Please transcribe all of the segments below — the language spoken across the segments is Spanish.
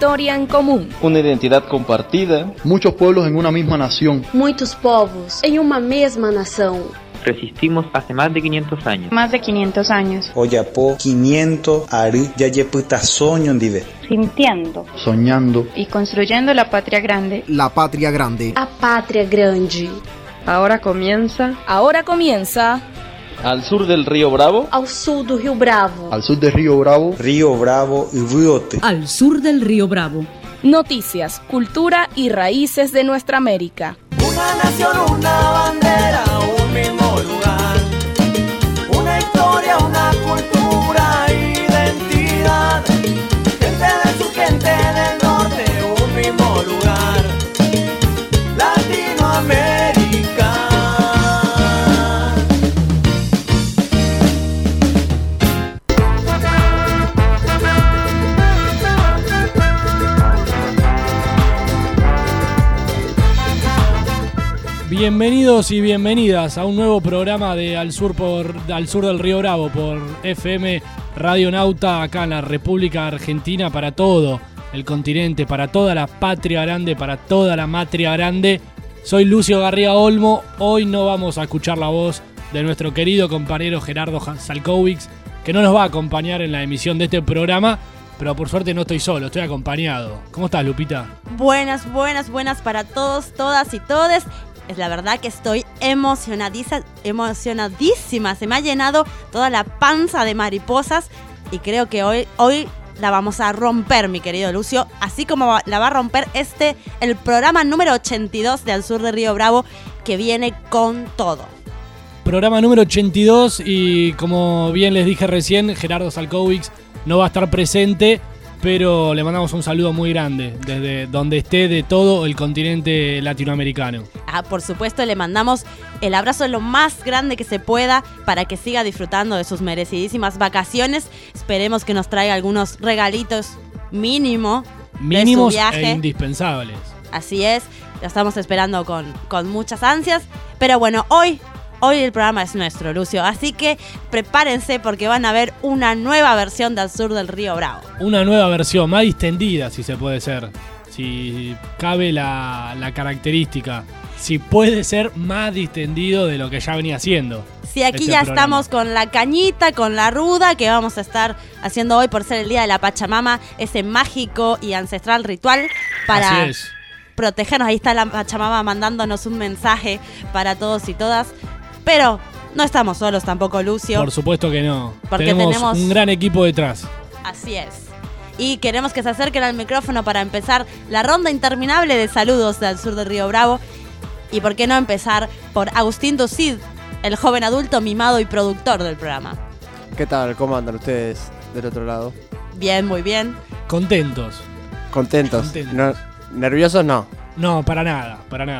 história em comum. Uma identidade compartida. Muitos pueblos em uma mesma nação. Muitos povos em uma mesma nação. Resistimos hace más de 500 años. Más de 500 años. Oyapo 500 ari yayeputa soño ndive. Sintiendo. Soñando. Y construyendo la patria grande. La patria grande. A pátria grande. Ahora comienza. Al sur del río Bravo. Ao sul do Rio Bravo. Al sur del río Bravo. Río Bravo y Riote. Al sur del río Bravo. Noticias, cultura y raíces de nuestra América. Una nación, una bandera, un mismo lugar. Una historia, una cultura, identidad. Gente del sur, gente del norte, un mismo lugar. Latinoamérica. Bienvenidos y bienvenidas a un nuevo programa de Al Sur del Río Bravo por FM Radio Nauta, acá en la República Argentina, para todo el continente, para toda la patria grande, para toda la matria grande. Soy Lucio Garría Olmo. Hoy no vamos a escuchar la voz de nuestro querido compañero Gerardo Salkowicz, que no nos va a acompañar en la emisión de este programa, pero por suerte no estoy solo, estoy acompañado. ¿Cómo estás, Lupita? Buenas para todos, todas y todes. Es la verdad que estoy emocionadísima, se me ha llenado toda la panza de mariposas y creo que hoy la vamos a romper, mi querido Lucio, así como la va a romper el programa número 82 de Al Sur de Río Bravo, que viene con todo. Programa número 82 y como bien les dije recién, Gerardo Salkowicz no va a estar presente, pero le mandamos un saludo muy grande desde donde esté de todo el continente latinoamericano. Por supuesto, le mandamos el abrazo lo más grande que se pueda para que siga disfrutando de sus merecidísimas vacaciones. Esperemos que nos traiga algunos regalitos mínimos de su viaje. E indispensables. Así es, lo estamos esperando con muchas ansias. Pero bueno, hoy el programa es nuestro, Lucio, así que prepárense porque van a ver una nueva versión de Al Sur del Río Bravo. Una nueva versión, más distendida si se puede ser, si cabe la característica, si puede ser más distendido de lo que ya venía haciendo. Sí, aquí ya estamos con la cañita, con la ruda que vamos a estar haciendo hoy por ser el Día de la Pachamama, ese mágico y ancestral ritual para protegernos. Ahí está la Pachamama mandándonos un mensaje para todos y todas. Pero no estamos solos tampoco, Lucio. Por supuesto que no. Porque tenemos un gran equipo detrás. Así es. Y queremos que se acerquen al micrófono para empezar la ronda interminable de saludos del sur del Río Bravo. Y por qué no empezar por Agustín Ducid, el joven adulto mimado y productor del programa. ¿Qué tal? ¿Cómo andan ustedes del otro lado? Bien, muy bien. Contentos. No, ¿nerviosos? No. No, para nada.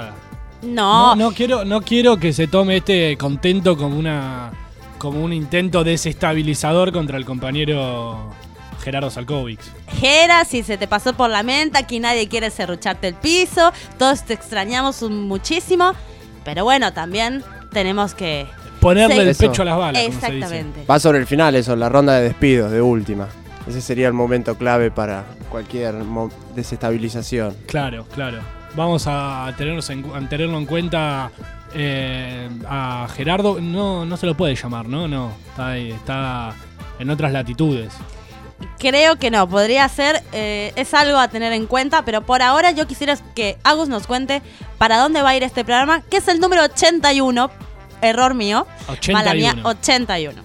No quiero que se tome este contento como un intento desestabilizador contra el compañero Gerardo Salkowicz. Gera, si se te pasó por la mente, aquí nadie quiere serrucharte el piso, todos te extrañamos muchísimo, pero bueno, también tenemos que ponerle el pecho a las balas. Exactamente. Va sobre el final eso, la ronda de despidos de última. Ese sería el momento clave para cualquier desestabilización. Claro. Vamos a tenerlo en cuenta a Gerardo. No se lo puede llamar, ¿no? No, está en otras latitudes. Creo que no, podría ser, es algo a tener en cuenta, pero por ahora yo quisiera que Agus nos cuente para dónde va a ir este programa, que es el número 81, error mío, 81. Mala mía, 81.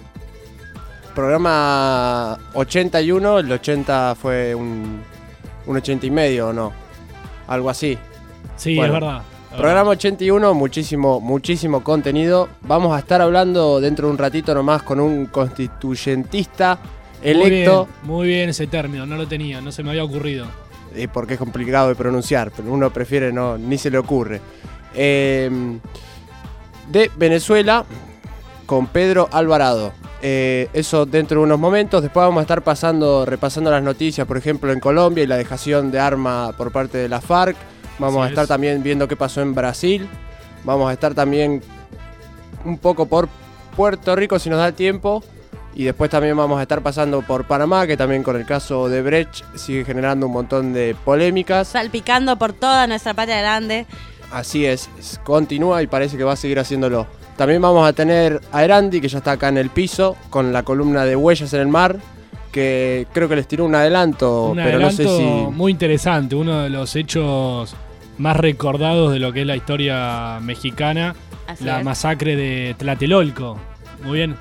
Programa 81, el 80 fue un 80 y medio, ¿o no? Algo así. Sí, bueno, es verdad. Programa 81, muchísimo contenido. Vamos a estar hablando dentro de un ratito nomás con un constituyentista electo. Muy bien ese término, no lo tenía, no se me había ocurrido. Porque es complicado de pronunciar, pero uno prefiere ni se le ocurre. De Venezuela, con Pedro Alvarado. Eso dentro de unos momentos. Después vamos a estar repasando las noticias, por ejemplo en Colombia y la dejación de arma por parte de la FARC. Vamos a estar también viendo qué pasó en Brasil. Vamos a estar también un poco por Puerto Rico si nos da el tiempo. Y después también vamos a estar pasando por Panamá, que también con el caso de Brecht sigue generando un montón de polémicas. Salpicando por toda nuestra patria grande. Así es, continúa y parece que va a seguir haciéndolo. También vamos a tener a Erandi, que ya está acá en el piso, con la columna de Huellas en el Mar, que creo que les tiró un adelanto, pero no sé si... muy interesante, uno de los hechos más recordados de lo que es la historia mexicana, la masacre de Tlatelolco. Muy bien,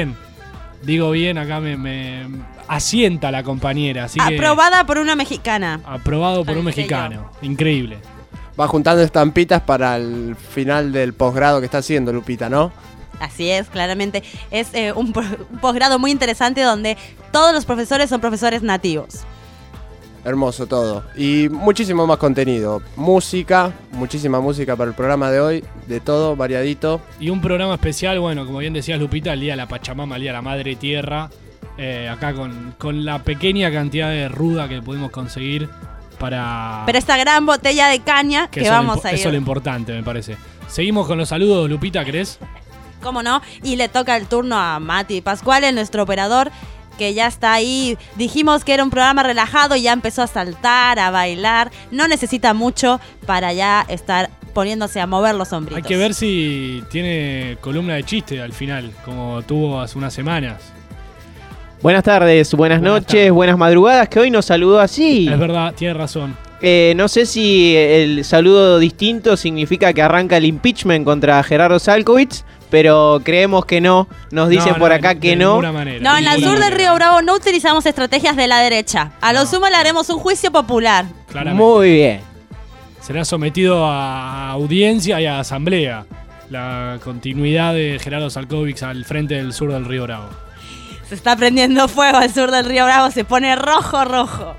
digo bien, acá me asienta la compañera. Así aprobada por una mexicana. Aprobado por un mexicano, increíble. Va juntando estampitas para el final del posgrado que está haciendo Lupita, ¿no? Así es, claramente. Es un posgrado muy interesante donde todos los profesores son profesores nativos. Hermoso todo. Y muchísimo más contenido. Música, muchísima música para el programa de hoy. De todo, variadito. Y un programa especial, bueno, como bien decías Lupita, el Día de la Pachamama, el Día de la Madre Tierra. Acá con la pequeña cantidad de ruda que pudimos conseguir para... Pero esta gran botella de caña que vamos a ir. Eso es lo importante, me parece. Seguimos con los saludos, Lupita, ¿crees? ¿Cómo no? Y le toca el turno a Mati Pascuale, nuestro operador, que ya está ahí. Dijimos que era un programa relajado y ya empezó a saltar, a bailar. No necesita mucho para ya estar poniéndose a mover los hombritos. Hay que ver si tiene columna de chiste al final, como tuvo hace unas semanas. Buenas tardes, buenas noches, buenas madrugadas, que hoy nos saludó así. Es verdad, tiene razón. No sé si el saludo distinto significa que arranca el impeachment contra Gerardo Salkovich, pero creemos que no. Nos dicen por acá que no. No, en el sur del Río Bravo no utilizamos estrategias de la derecha. A lo sumo le haremos un juicio popular. Claramente. Muy bien. Será sometido a audiencia y a asamblea la continuidad de Gerardo Salkovich al frente del sur del Río Bravo. Se está prendiendo fuego al sur del Río Bravo, se pone rojo.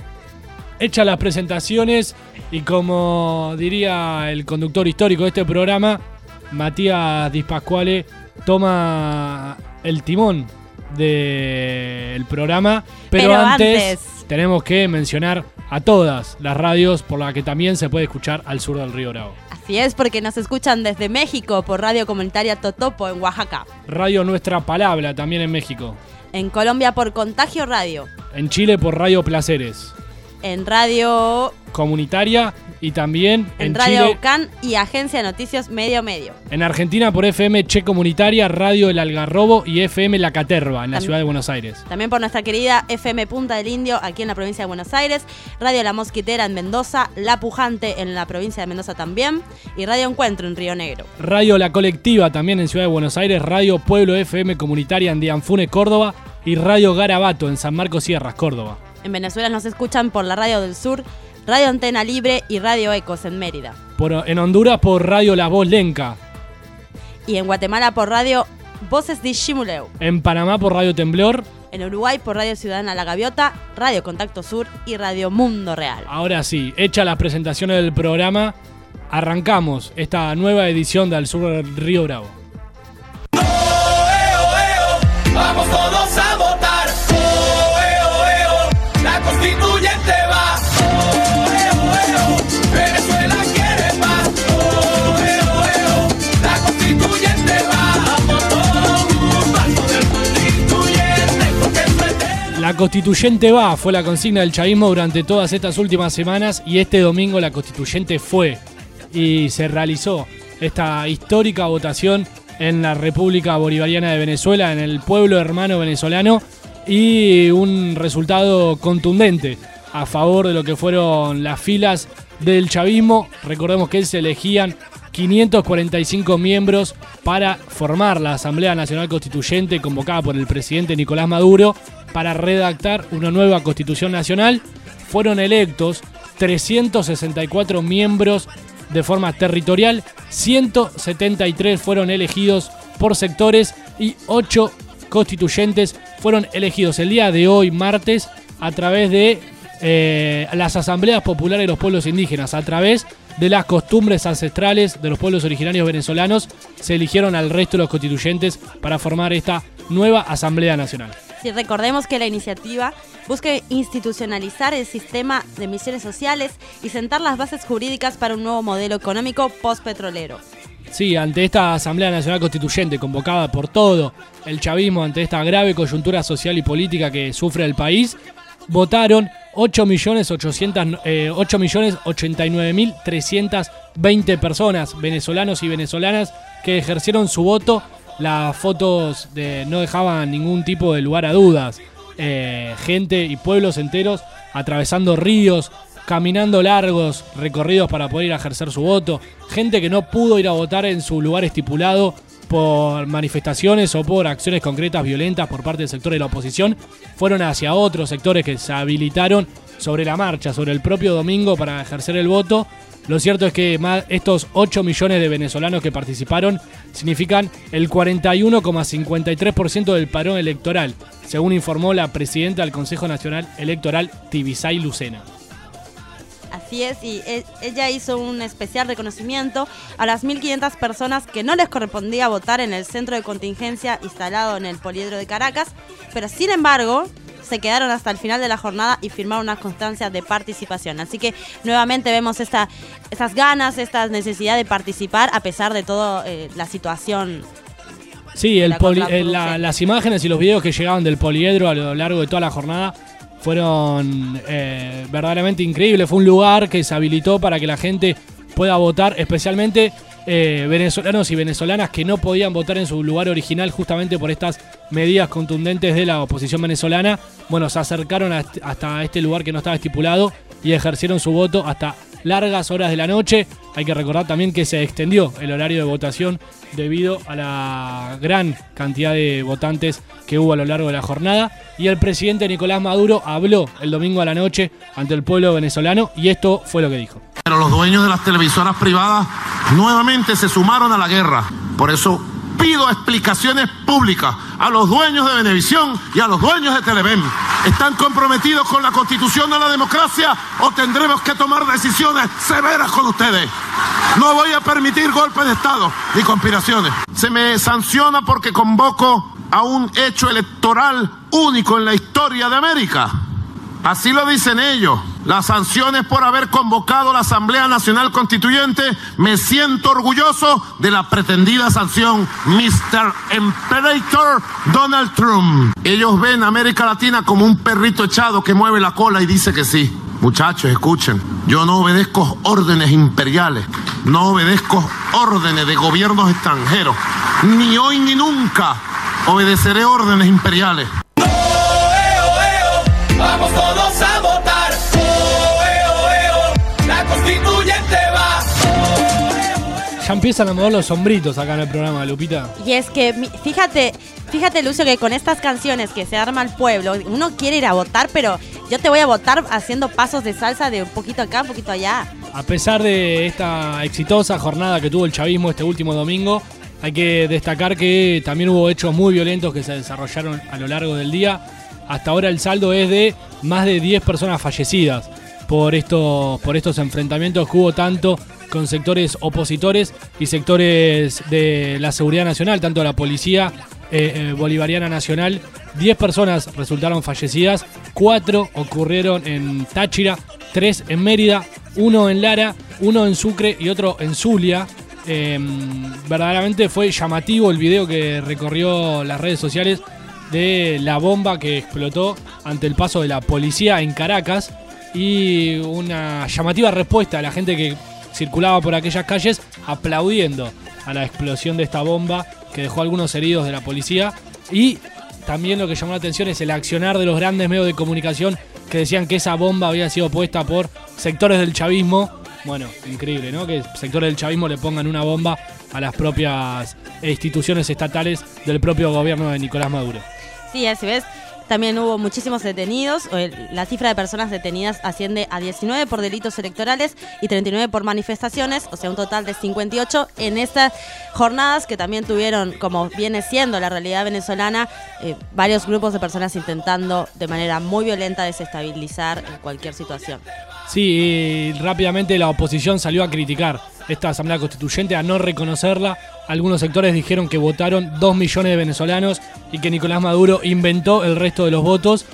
Hechas las presentaciones y como diría el conductor histórico de este programa, Matías Di Pasquale toma el timón del programa, pero antes tenemos que mencionar a todas las radios por las que también se puede escuchar al sur del Río Bravo. Así es, porque nos escuchan desde México por Radio Comunitaria Totopo en Oaxaca. Radio Nuestra Palabra también en México. En Colombia por Contagio Radio. En Chile por Radio Placeres. En Radio Comunitaria y también en Radio Chile, UCAN y Agencia de Noticias Medio. En Argentina por FM Che Comunitaria, Radio El Algarrobo y FM La Caterva en la ciudad de Buenos Aires. También por nuestra querida FM Punta del Indio aquí en la provincia de Buenos Aires, Radio La Mosquitera en Mendoza, La Pujante en la provincia de Mendoza también y Radio Encuentro en Río Negro. Radio La Colectiva también en Ciudad de Buenos Aires, Radio Pueblo FM Comunitaria en Dianfune, Córdoba y Radio Garabato en San Marcos Sierras, Córdoba. En Venezuela nos escuchan por la Radio del Sur, Radio Antena Libre y Radio Ecos en Mérida. En Honduras por Radio La Voz Lenca. Y en Guatemala por Radio Voces de Ximuleu. En Panamá por Radio Temblor. En Uruguay por Radio Ciudadana La Gaviota, Radio Contacto Sur y Radio Mundo Real. Ahora sí, hechas las presentaciones del programa, arrancamos esta nueva edición de Al Sur del Río Bravo. Vamos todos a votar. La constituyente va. Venezuela quiere paz. La constituyente va. Vamos del constituyente porque La constituyente va, fue la consigna del chavismo durante todas estas últimas semanas y este domingo la constituyente fue y se realizó esta histórica votación en la República Bolivariana de Venezuela, en el pueblo hermano venezolano, y un resultado contundente a favor de lo que fueron las filas del chavismo. Recordemos que se elegían 545 miembros para formar la Asamblea Nacional Constituyente convocada por el presidente Nicolás Maduro para redactar una nueva Constitución Nacional. Fueron electos 364 miembros de forma territorial, 173 fueron elegidos por sectores y 8 constituyentes fueron elegidos el día de hoy, martes, a través de las asambleas populares de los pueblos indígenas, a través de las costumbres ancestrales de los pueblos originarios venezolanos. Se eligieron al resto de los constituyentes para formar esta nueva Asamblea Nacional. Sí, recordemos que la iniciativa busca institucionalizar el sistema de misiones sociales y sentar las bases jurídicas para un nuevo modelo económico postpetrolero. Sí, ante esta Asamblea Nacional Constituyente convocada por todo el chavismo, ante esta grave coyuntura social y política que sufre el país, votaron 8.089.320 personas, venezolanos y venezolanas, que ejercieron su voto. Las fotos no dejaban ningún tipo de lugar a dudas. Gente y pueblos enteros atravesando ríos, caminando largos recorridos para poder ir a ejercer su voto. Gente que no pudo ir a votar en su lugar estipulado por manifestaciones o por acciones concretas violentas por parte del sector de la oposición, fueron hacia otros sectores que se habilitaron sobre la marcha, sobre el propio domingo para ejercer el voto. Lo cierto es que estos 8 millones de venezolanos que participaron significan el 41,53% del padrón electoral, según informó la presidenta del Consejo Nacional Electoral, Tibisay Lucena. Así es, y ella hizo un especial reconocimiento a las 1.500 personas que no les correspondía votar en el centro de contingencia instalado en el Poliedro de Caracas, pero sin embargo se quedaron hasta el final de la jornada y firmaron una constancia de participación. Así que nuevamente vemos esas ganas, esta necesidad de participar a pesar de toda la situación. Sí, las imágenes y los videos que llegaban del Poliedro a lo largo de toda la jornada fueron verdaderamente increíbles. Fue un lugar que se habilitó para que la gente pueda votar, especialmente venezolanos y venezolanas que no podían votar en su lugar original justamente por estas medidas contundentes de la oposición venezolana. Bueno, se acercaron hasta este lugar que no estaba estipulado y ejercieron su voto hasta largas horas de la noche. Hay que recordar también que se extendió el horario de votación debido a la gran cantidad de votantes que hubo a lo largo de la jornada. Y el presidente Nicolás Maduro habló el domingo a la noche ante el pueblo venezolano y esto fue lo que dijo. Pero los dueños de las televisoras privadas nuevamente se sumaron a la guerra. Por eso pido explicaciones públicas a los dueños de Venevisión y a los dueños de Televen. ¿Están comprometidos con la Constitución de la democracia o tendremos que tomar decisiones severas con ustedes? No voy a permitir golpes de Estado ni conspiraciones. Se me sanciona porque convoco a un hecho electoral único en la historia de América. Así lo dicen ellos. Las sanciones por haber convocado la Asamblea Nacional Constituyente. Me siento orgulloso de la pretendida sanción Mr. Imperator Donald Trump. Ellos ven a América Latina como un perrito echado que mueve la cola y dice que sí. Muchachos, escuchen, yo no obedezco órdenes imperiales, no obedezco órdenes de gobiernos extranjeros. Ni hoy ni nunca obedeceré órdenes imperiales. Vamos todos a votar. La constituyente va. Ya empiezan a mover los sombritos acá en el programa, Lupita. Y es que, fíjate Lucio, que con estas canciones que se arma el pueblo, uno quiere ir a votar, pero yo te voy a votar haciendo pasos de salsa de un poquito acá, un poquito allá. A pesar de esta exitosa jornada que tuvo el chavismo este último domingo, hay que destacar que también hubo hechos muy violentos que se desarrollaron a lo largo del día. Hasta ahora el saldo es de más de 10 personas fallecidas por estos enfrentamientos que hubo tanto con sectores opositores y sectores de la seguridad nacional, tanto la policía bolivariana nacional. 10 personas resultaron fallecidas, 4 ocurrieron en Táchira, 3 en Mérida, 1 en Lara, 1 en Sucre y otro en Zulia. Verdaderamente fue llamativo el video que recorrió las redes sociales de la bomba que explotó ante el paso de la policía en Caracas y una llamativa respuesta a la gente que circulaba por aquellas calles aplaudiendo a la explosión de esta bomba que dejó algunos heridos de la policía. Y también lo que llamó la atención es el accionar de los grandes medios de comunicación que decían que esa bomba había sido puesta por sectores del chavismo. Bueno, increíble, ¿no? Que sectores del chavismo le pongan una bomba a las propias instituciones estatales del propio gobierno de Nicolás Maduro. Sí, así ves. También hubo muchísimos detenidos. La cifra de personas detenidas asciende a 19 por delitos electorales y 39 por manifestaciones, o sea, un total de 58 en estas jornadas que también tuvieron, como viene siendo la realidad venezolana, varios grupos de personas intentando de manera muy violenta desestabilizar cualquier situación. Sí, y rápidamente la oposición salió a criticar esta Asamblea Constituyente, a no reconocerla. Algunos sectores dijeron que votaron 2 millones de venezolanos y que Nicolás Maduro inventó el resto de los votos.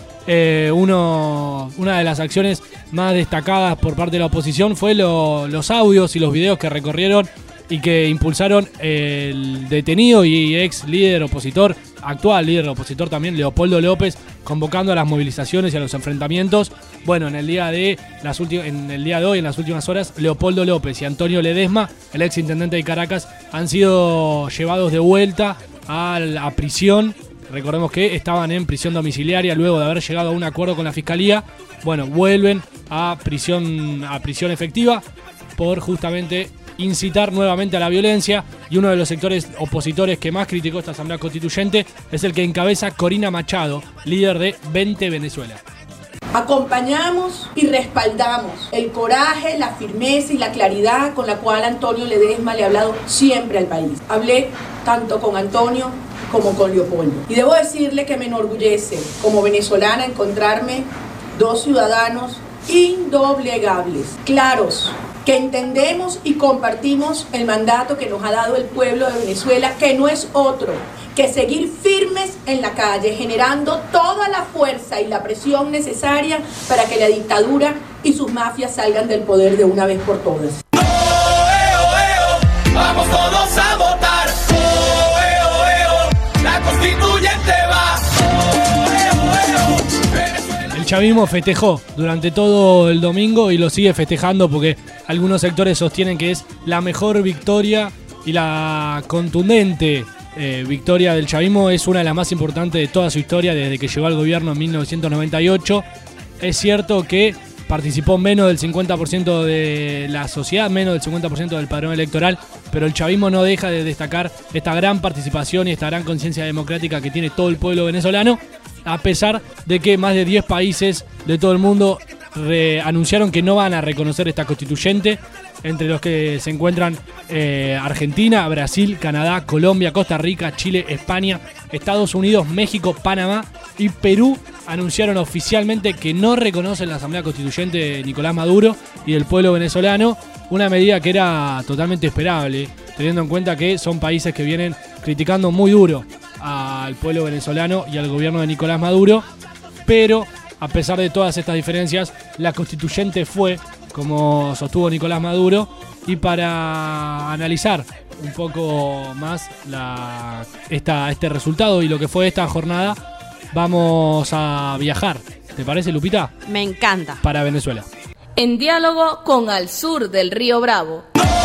Una de las acciones más destacadas por parte de la oposición fue los audios y los videos que recorrieron y que impulsaron el detenido y ex líder opositor, actual líder opositor también, Leopoldo López, convocando a las movilizaciones y a los enfrentamientos. Bueno, en el día de hoy, en las últimas horas, Leopoldo López y Antonio Ledesma, el ex intendente de Caracas, han sido llevados de vuelta a prisión. Recordemos que estaban en prisión domiciliaria luego de haber llegado a un acuerdo con la Fiscalía. Bueno, vuelven a prisión efectiva por justamente incitar nuevamente a la violencia, y uno de los sectores opositores que más criticó esta Asamblea Constituyente es el que encabeza Corina Machado, líder de 20 Venezuela. Acompañamos y respaldamos el coraje, la firmeza y la claridad con la cual Antonio Ledesma le ha hablado siempre al país. Hablé tanto con Antonio como con Leopoldo. Y debo decirle que me enorgullece como venezolana encontrarme dos ciudadanos indoblegables, claros, que entendemos y compartimos el mandato que nos ha dado el pueblo de Venezuela, que no es otro que seguir firmes en la calle, generando toda la fuerza y la presión necesaria para que la dictadura y sus mafias salgan del poder de una vez por todas. Vamos todos a votar. La constituyente va. El chavismo festejó durante todo el domingo y lo sigue festejando porque algunos sectores sostienen que es la mejor victoria y la contundente victoria del chavismo. Es una de las más importantes de toda su historia desde que llegó al gobierno en 1998. Es cierto que participó menos del 50% de la sociedad, menos del 50% del padrón electoral, pero el chavismo no deja de destacar esta gran participación y esta gran conciencia democrática que tiene todo el pueblo venezolano, a pesar de que más de 10 países de todo el mundo anunciaron que no van a reconocer esta constituyente, entre los que se encuentran Argentina, Brasil, Canadá, Colombia, Costa Rica, Chile, España, Estados Unidos, México, Panamá y Perú. Anunciaron oficialmente que no reconocen la Asamblea Constituyente de Nicolás Maduro y del pueblo venezolano, una medida que era totalmente esperable, teniendo en cuenta que son países que vienen criticando muy duro al pueblo venezolano y al gobierno de Nicolás Maduro, pero a pesar de todas estas diferencias, la constituyente fue, como sostuvo Nicolás Maduro, y para analizar un poco más este resultado y lo que fue esta jornada, vamos a viajar. ¿Te parece, Lupita? Me encanta. Para Venezuela. En diálogo con Al Sur del Río Bravo.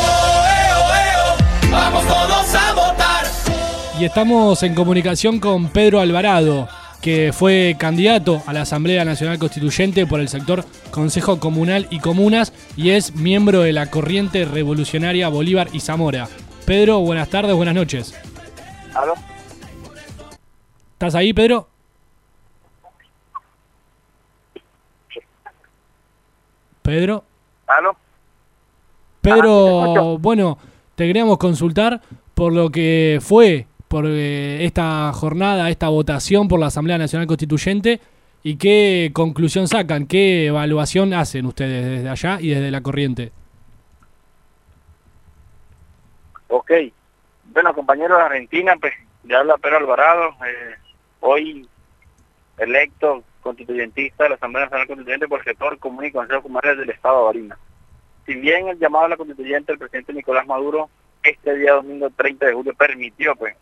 Vamos todos a votar. Y estamos en comunicación con Pedro Alvarado, que fue candidato a la Asamblea Nacional Constituyente por el sector Consejo Comunal y Comunas y es miembro de la Corriente Revolucionaria Bolívar y Zamora. Pedro, buenas tardes, buenas noches. ¿Aló? ¿Estás ahí, Pedro? ¿Pedro? ¿Aló? Pedro, bueno, te queríamos consultar por lo que fue por esta jornada, esta votación por la Asamblea Nacional Constituyente y qué conclusión sacan, qué evaluación hacen ustedes desde allá y desde la Corriente. Ok, bueno, compañeros de Argentina, pues ya habla Pedro Alvarado, hoy electo constituyentista de la Asamblea Nacional Constituyente por el sector común y consejo comunal del Estado de Barinas. Si bien el llamado a la constituyente del presidente Nicolás Maduro este día domingo 30 de julio permitió pues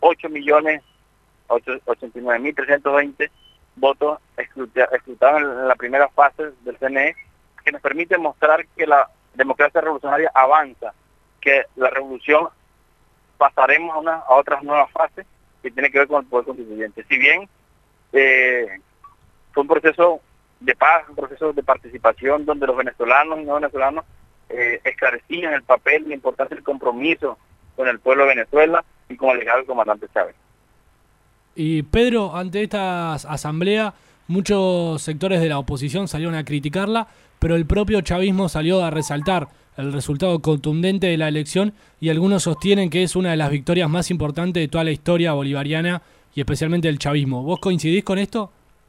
8.089.320 votos escrutados en la primera fase del CNE, que nos permite mostrar que la democracia revolucionaria avanza, que la revolución pasaremos a otras nuevas fases que tiene que ver con el poder constituyente. Si bien fue un proceso de paz, un proceso de participación donde los venezolanos y no venezolanos esclarecían el papel, la importancia del compromiso con el pueblo de Venezuela y con el legado del comandante Chávez. Y Pedro, ante esta asamblea, muchos sectores de la oposición salieron a criticarla, pero el propio chavismo salió a resaltar el resultado contundente de la elección y algunos sostienen que es una de las victorias más importantes de toda la historia bolivariana y especialmente del chavismo. ¿Vos coincidís con esto?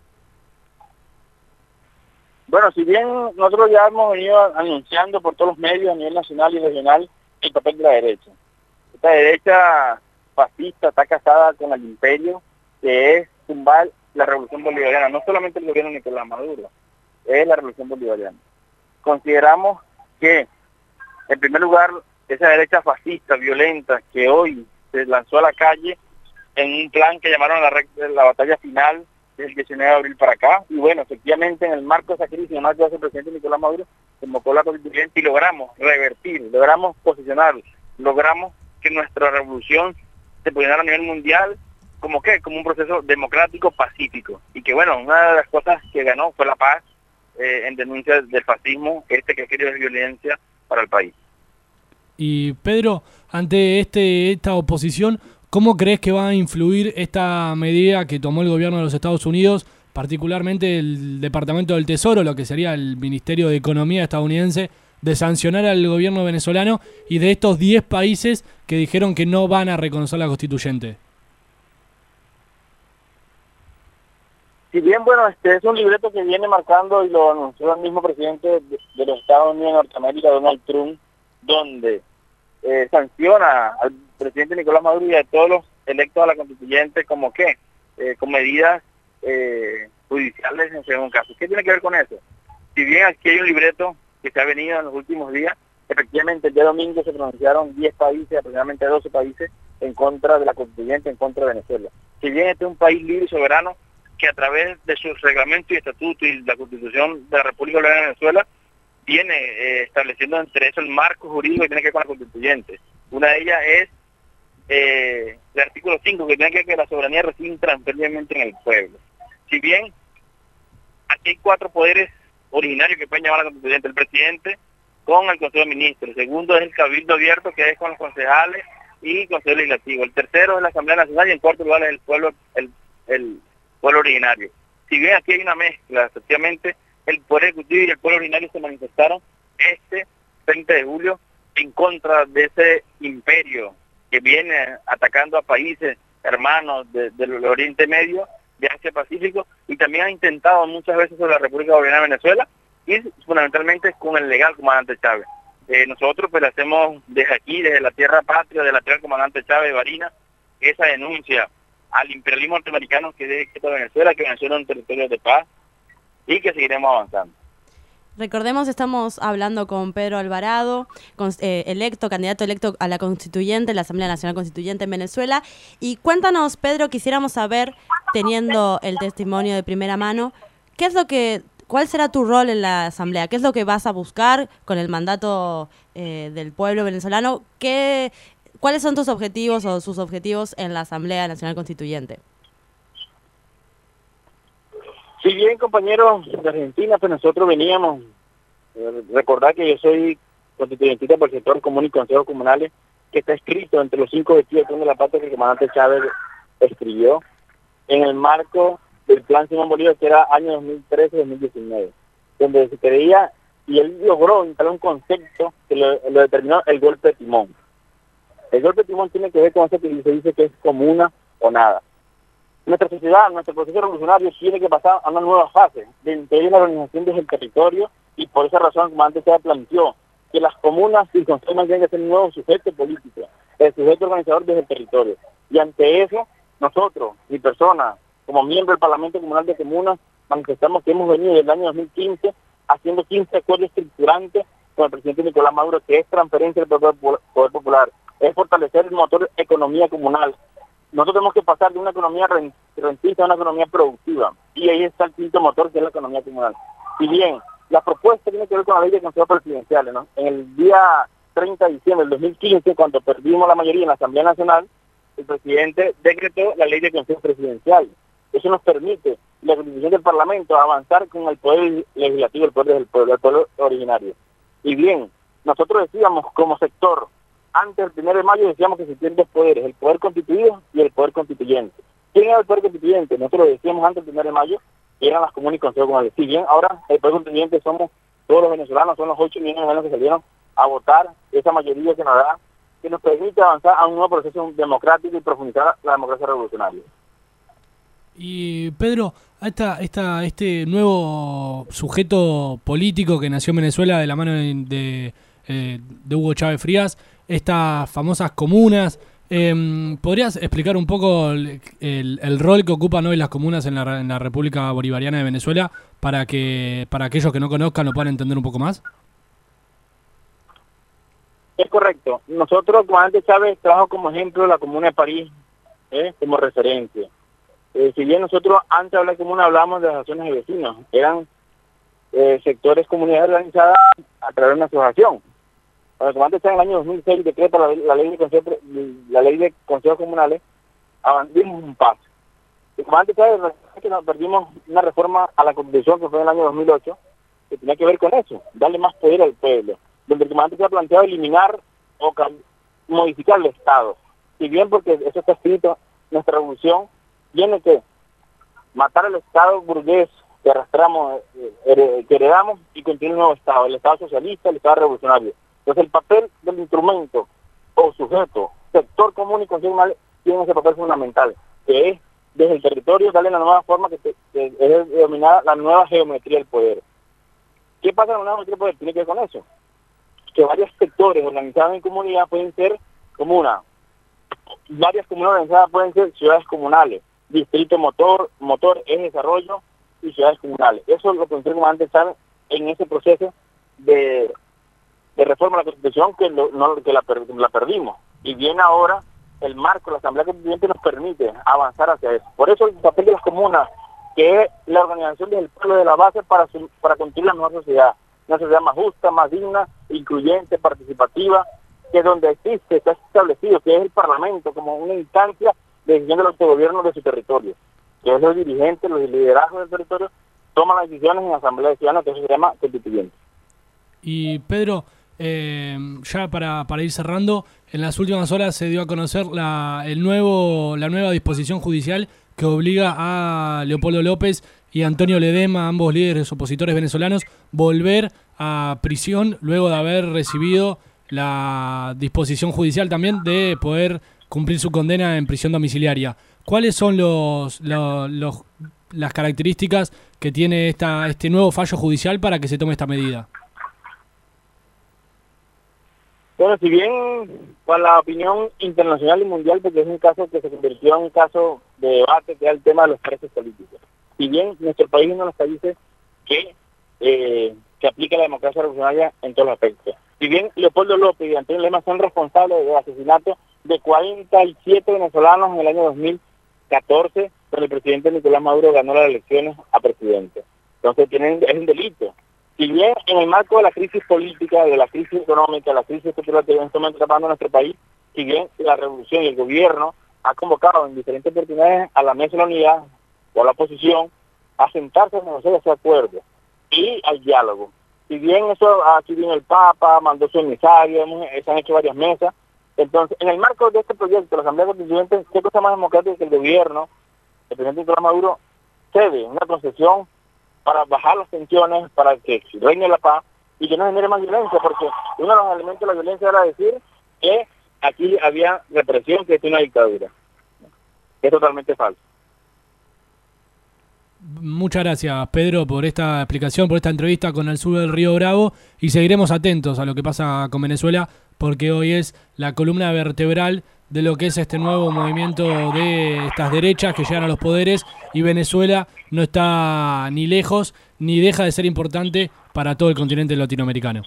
Bueno, si bien nosotros ya hemos venido anunciando por todos los medios a nivel nacional y regional el papel de la derecha. Esta derecha fascista está casada con el imperio, que es tumbar la revolución bolivariana, no solamente el gobierno de Nicolás Maduro, es la revolución bolivariana. Consideramos que, en primer lugar, esa derecha fascista, violenta, que hoy se lanzó a la calle en un plan que llamaron la batalla final del 19 de abril para acá. Y bueno, efectivamente, en el marco de esa crisis, en el marco de ese presidente Nicolás Maduro, convocó la constituyente y logramos revertir, logramos posicionar, logramos que nuestra revolución se posicionara a nivel mundial como un proceso democrático pacífico. Y que bueno, una de las cosas que ganó fue la paz en denuncia del fascismo, que querido es violencia para el país. Y Pedro, ante esta oposición, ¿cómo crees que va a influir esta medida que tomó el gobierno de los Estados Unidos, particularmente el Departamento del Tesoro, lo que sería el Ministerio de Economía estadounidense, de sancionar al gobierno venezolano y de estos 10 países que dijeron que no van a reconocer la constituyente? Si bien, bueno, es un libreto que viene marcando y lo anunció el mismo presidente de los Estados Unidos de Norteamérica, Donald Trump, donde sanciona al presidente Nicolás Maduro y a todos los electos a la constituyente como con medidas judiciales en según casos. ¿Qué tiene que ver con eso? Si bien aquí hay un libreto que se ha venido en los últimos días, efectivamente el día domingo se pronunciaron 10 países, aproximadamente 12 países, en contra de la constituyente, en contra de Venezuela. Si bien este es un país libre y soberano, que a través de sus reglamentos y estatutos y la Constitución de la República Bolivariana de Venezuela viene estableciendo entre eso el marco jurídico que tiene que ver con la constituyente. Una de ellas es el artículo 5, que tiene que ver que la soberanía reside intransferiblemente en el pueblo. Si bien aquí hay 4 poderes originarios que pueden llamar a la constituyente: el presidente con el Consejo de Ministros, el segundo es el cabildo abierto, que es con los concejales y el Consejo Legislativo, el tercero es la Asamblea Nacional y en cuarto lugar es el pueblo originario. Si bien aquí hay una mezcla, efectivamente el Poder Ejecutivo y el pueblo originario se manifestaron este 30 de julio en contra de ese imperio que viene atacando a países hermanos del Oriente Medio, de Asia Pacífico, y también ha intentado muchas veces sobre la República Bolivariana de Venezuela, y fundamentalmente con el legal comandante Chávez. Nosotros pues le hacemos desde aquí, desde la tierra patria, de la tierra del comandante Chávez de Barinas, esa denuncia al imperialismo norteamericano que debe que Venezuela, que Venezuela es un territorio de paz y que seguiremos avanzando. Recordemos, estamos hablando con Pedro Alvarado, candidato electo a la constituyente, la Asamblea Nacional Constituyente en Venezuela. Y cuéntanos, Pedro, quisiéramos saber, teniendo el testimonio de primera mano, ¿cuál será tu rol en la Asamblea? ¿Qué es lo que vas a buscar con el mandato del pueblo venezolano? ¿Cuáles son tus objetivos o sus objetivos en la Asamblea Nacional Constituyente? Si bien, compañeros de Argentina, pues nosotros veníamos, recordar que yo soy constituyentista por el sector común y consejos comunales, que está escrito entre los 5 objetivos de la patria que el comandante Chávez escribió en el marco del Plan Simón Bolívar, que era año 2013-2019, donde se creía, y él logró instalar un concepto que lo determinó el golpe de timón. El golpe de timón tiene que ver con eso que se dice que es comuna o nada. Nuestra sociedad, nuestro proceso revolucionario tiene que pasar a una nueva fase, de integrar la organización desde el territorio, y por esa razón, como antes se planteó, que las comunas y consejos tienen que ser un nuevo sujeto político, el sujeto organizador desde el territorio. Y ante eso, nosotros, mi persona, como miembro del Parlamento Comunal de Comunas, manifestamos que hemos venido desde el año 2015 haciendo 15 acuerdos estructurantes con el presidente Nicolás Maduro, que es transferencia del poder popular, es fortalecer el motor de economía comunal. Nosotros tenemos que pasar de una economía rentista a una economía productiva, y ahí está el quinto motor, que es la economía comunal. Si bien la propuesta tiene que ver con la ley de consejos presidenciales, ¿no? En el día 30 de diciembre del 2015, cuando perdimos la mayoría en la Asamblea Nacional, el presidente decretó la ley de consejos presidenciales. Eso nos permite, la constitución del Parlamento, avanzar con el poder legislativo, el poder del pueblo, el pueblo originario. Y bien, nosotros decíamos como sector, antes del 1 de mayo decíamos que existían 2 poderes, el poder constituido y el poder constituyente. ¿Quién era el poder constituyente? Nosotros lo decíamos antes del 1 de mayo, que eran las comunas y consejos comunales. Si bien ahora el poder constituyente somos todos los venezolanos, son los 8 millones de venezolanos que salieron a votar, esa mayoría que nos da, que nos permite avanzar a un nuevo proceso democrático y profundizar la democracia revolucionaria. Y Pedro, este nuevo sujeto político que nació en Venezuela de la mano de Hugo Chávez Frías, estas famosas comunas, ¿podrías explicar un poco el rol que ocupan hoy las comunas en la República Bolivariana de Venezuela para aquellos que no conozcan lo puedan entender un poco más? Es correcto. Nosotros, el comandante Chávez trajo como ejemplo la Comuna de París como referencia. Si bien nosotros antes de hablar de comuna hablamos de las asociaciones de vecinos, eran sectores, comunidades organizadas a través de una asociación. Cuando el comandante Chávez en el año 2006 decreta la ley de consejos comunales, dimos un paso. El comandante Chávez que nos perdimos una reforma a la Constitución que fue en el año 2008, que tenía que ver con eso, darle más poder al pueblo, donde el comandante se ha planteado eliminar o modificar el Estado. Si bien, porque eso está escrito, nuestra revolución tiene que matar al Estado burgués que arrastramos, que heredamos, y construir un nuevo Estado, el Estado socialista, el Estado revolucionario. Entonces el papel del instrumento o sujeto, sector común y constitucional, tiene ese papel fundamental, que es desde el territorio darle la nueva forma que es denominada la nueva geometría del poder. ¿Qué pasa en la nueva geometría del poder? Tiene que ver con eso, que varios sectores organizados en comunidad pueden ser comunas, varias comunidades organizadas pueden ser ciudades comunales, distrito motor, eje de desarrollo y ciudades comunales. Eso es lo que nosotros antes saben en ese proceso de reforma de la Constitución que la perdimos. Y bien ahora el marco de la Asamblea Constituyente nos permite avanzar hacia eso. Por eso el papel de las comunas, que es la organización del pueblo de la base para construir la mejor sociedad. Una sociedad más justa, más digna, incluyente, participativa, que es donde existe, está establecido, que es el Parlamento como una instancia de decisión del autogobierno de su territorio. Que es los dirigentes, los liderazgos del territorio, toman las decisiones en la Asamblea de Ciudadanos, que eso se llama constituyente. Y Pedro, ya para ir cerrando, en las últimas horas se dio a conocer la nueva disposición judicial que obliga a Leopoldo López y Antonio Ledesma, ambos líderes opositores venezolanos, volver a prisión luego de haber recibido la disposición judicial también de poder cumplir su condena en prisión domiciliaria. ¿Cuáles son las características que tiene este nuevo fallo judicial para que se tome esta medida? Bueno, si bien con la opinión internacional y mundial, porque es un caso que se convirtió en un caso de debate, que es el tema de los presos políticos. Si bien nuestro país es uno de los países que aplica la democracia revolucionaria en todos los aspectos. Si bien Leopoldo López y Antonio Ledesma son responsables del asesinato de 47 venezolanos en el año 2014, cuando el presidente Nicolás Maduro ganó las elecciones a presidente. Entonces es un delito. Si bien en el marco de la crisis política, de la crisis económica, de la crisis estructural que en este momento está pasando en nuestro país, si bien la revolución y el gobierno ha convocado en diferentes oportunidades a la mesa de la unidad o a la oposición a sentarse a negociar ese acuerdo y al diálogo. Si bien eso, aquí vino el Papa, mandó su emisario, se han hecho varias mesas. Entonces, en el marco de este proyecto, la Asamblea Constituyente, ¿qué cosa más democrática que el gobierno, el presidente Nicolás Maduro, cede una concesión para bajar las tensiones, para que reine la paz y que no genere más violencia? Porque uno de los elementos de la violencia era decir que aquí había represión, que es una dictadura. Es totalmente falso. Muchas gracias, Pedro, por esta explicación, por esta entrevista con el sur del Río Bravo, y seguiremos atentos a lo que pasa con Venezuela, porque hoy es la columna vertebral de lo que es este nuevo movimiento de estas derechas que llegan a los poderes, y Venezuela no está ni lejos ni deja de ser importante para todo el continente latinoamericano.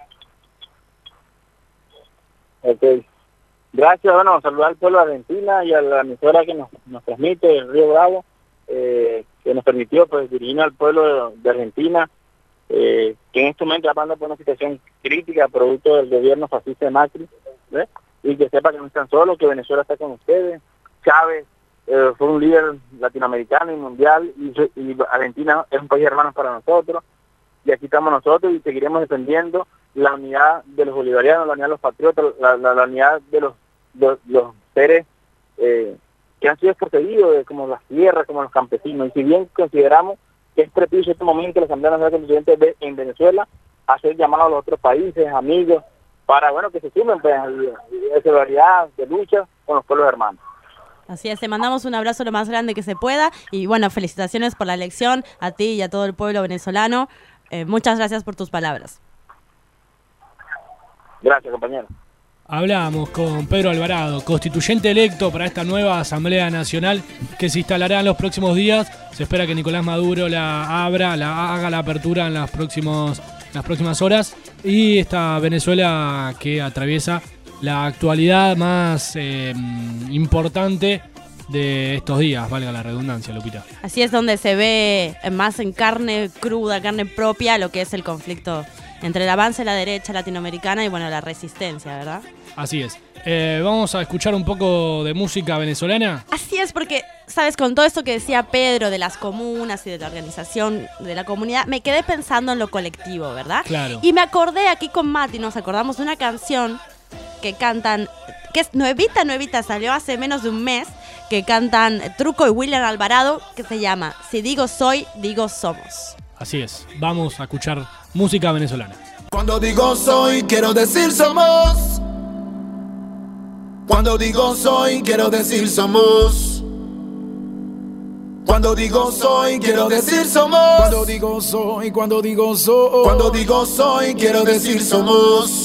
Ok. Gracias, bueno, saludar al pueblo de Argentina y a la emisora que nos transmite, el Río Bravo, que nos permitió pues dirigirnos al pueblo de Argentina, que en este momento está pasando por una situación crítica producto del gobierno fascista de Macri, ¿ves? Y que sepa que no están solos, que Venezuela está con ustedes. Chávez fue un líder latinoamericano y mundial, y Argentina es un país hermano para nosotros, y aquí estamos nosotros y seguiremos defendiendo la unidad de los bolivarianos, la unidad de los patriotas, la unidad de los seres que han sido desposeídos, como las tierras, como los campesinos. Y si bien consideramos que es propicio este momento la Asamblea Nacional Constituyente en Venezuela, hacer llamado a los otros países, amigos, para que se sumen pues, de solidaridad, de lucha con los pueblos hermanos. Así es, te mandamos un abrazo lo más grande que se pueda, y bueno, felicitaciones por la elección a ti y a todo el pueblo venezolano. Muchas gracias por tus palabras. Gracias, compañero. Hablábamos con Pedro Alvarado, constituyente electo para esta nueva Asamblea Nacional que se instalará en los próximos días. Se espera que Nicolás Maduro haga la apertura en las próximas horas. Y esta Venezuela que atraviesa la actualidad más importante de estos días, valga la redundancia, Lupita. Así es, donde se ve más en carne cruda, carne propia, lo que es el conflicto entre el avance de la derecha latinoamericana y bueno, la resistencia, ¿verdad? Así es. Vamos a escuchar un poco de música venezolana. Así es, porque, ¿sabes? Con todo esto que decía Pedro de las comunas y de la organización de la comunidad, me quedé pensando en lo colectivo, ¿verdad? Claro. Y me acordé aquí con Mati, nos acordamos de una canción que cantan, que es nuevita, salió hace menos de un mes, que cantan Truco y William Alvarado, que se llama Si digo soy, digo somos. Así es, vamos a escuchar música venezolana. Cuando digo soy, quiero decir somos. Cuando digo soy, quiero decir somos. Cuando digo soy, quiero decir somos. Cuando digo soy, cuando digo soy. Cuando digo soy, quiero decir somos.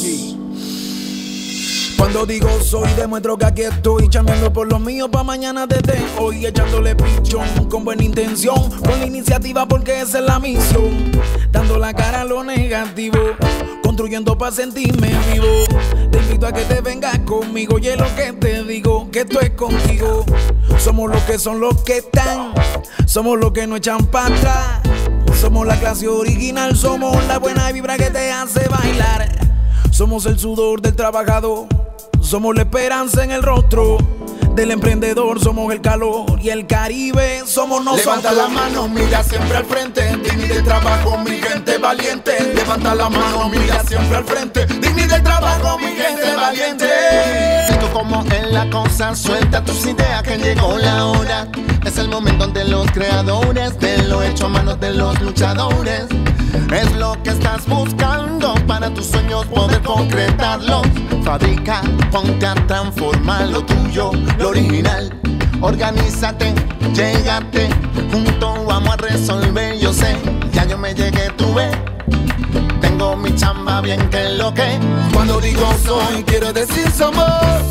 Cuando digo soy, demuestro que aquí estoy chambeando por lo mío pa' mañana desde hoy, echándole pichón, con buena intención, con la iniciativa porque esa es la misión, dando la cara a lo negativo, construyendo pa' sentirme vivo. Te invito a que te vengas conmigo y es lo que te digo, que esto es contigo. Somos los que son los que están, somos los que no echan para atrás, somos la clase original, somos la buena vibra que te hace bailar. Somos el sudor del trabajador, somos la esperanza en el rostro del emprendedor, somos el calor y el Caribe, somos nosotros. Levanta la mano, mira siempre al frente, dignidad del trabajo, mi gente valiente. Levanta la mano, mira siempre al frente, dignidad del trabajo, mi gente valiente. Siento como en la cosa, suelta tus ideas que llegó la hora. Es el momento de los creadores, de lo hecho a manos de los luchadores. Es lo que estás buscando para tus sueños poder concretarlos. Fabrica, ponte a transformar lo tuyo, lo original. Organízate, llégate, juntos vamos a resolver. Yo sé, ya yo me llegué, tú ves. Tengo mi chamba bien que lo que. Cuando digo soy, quiero decir somos.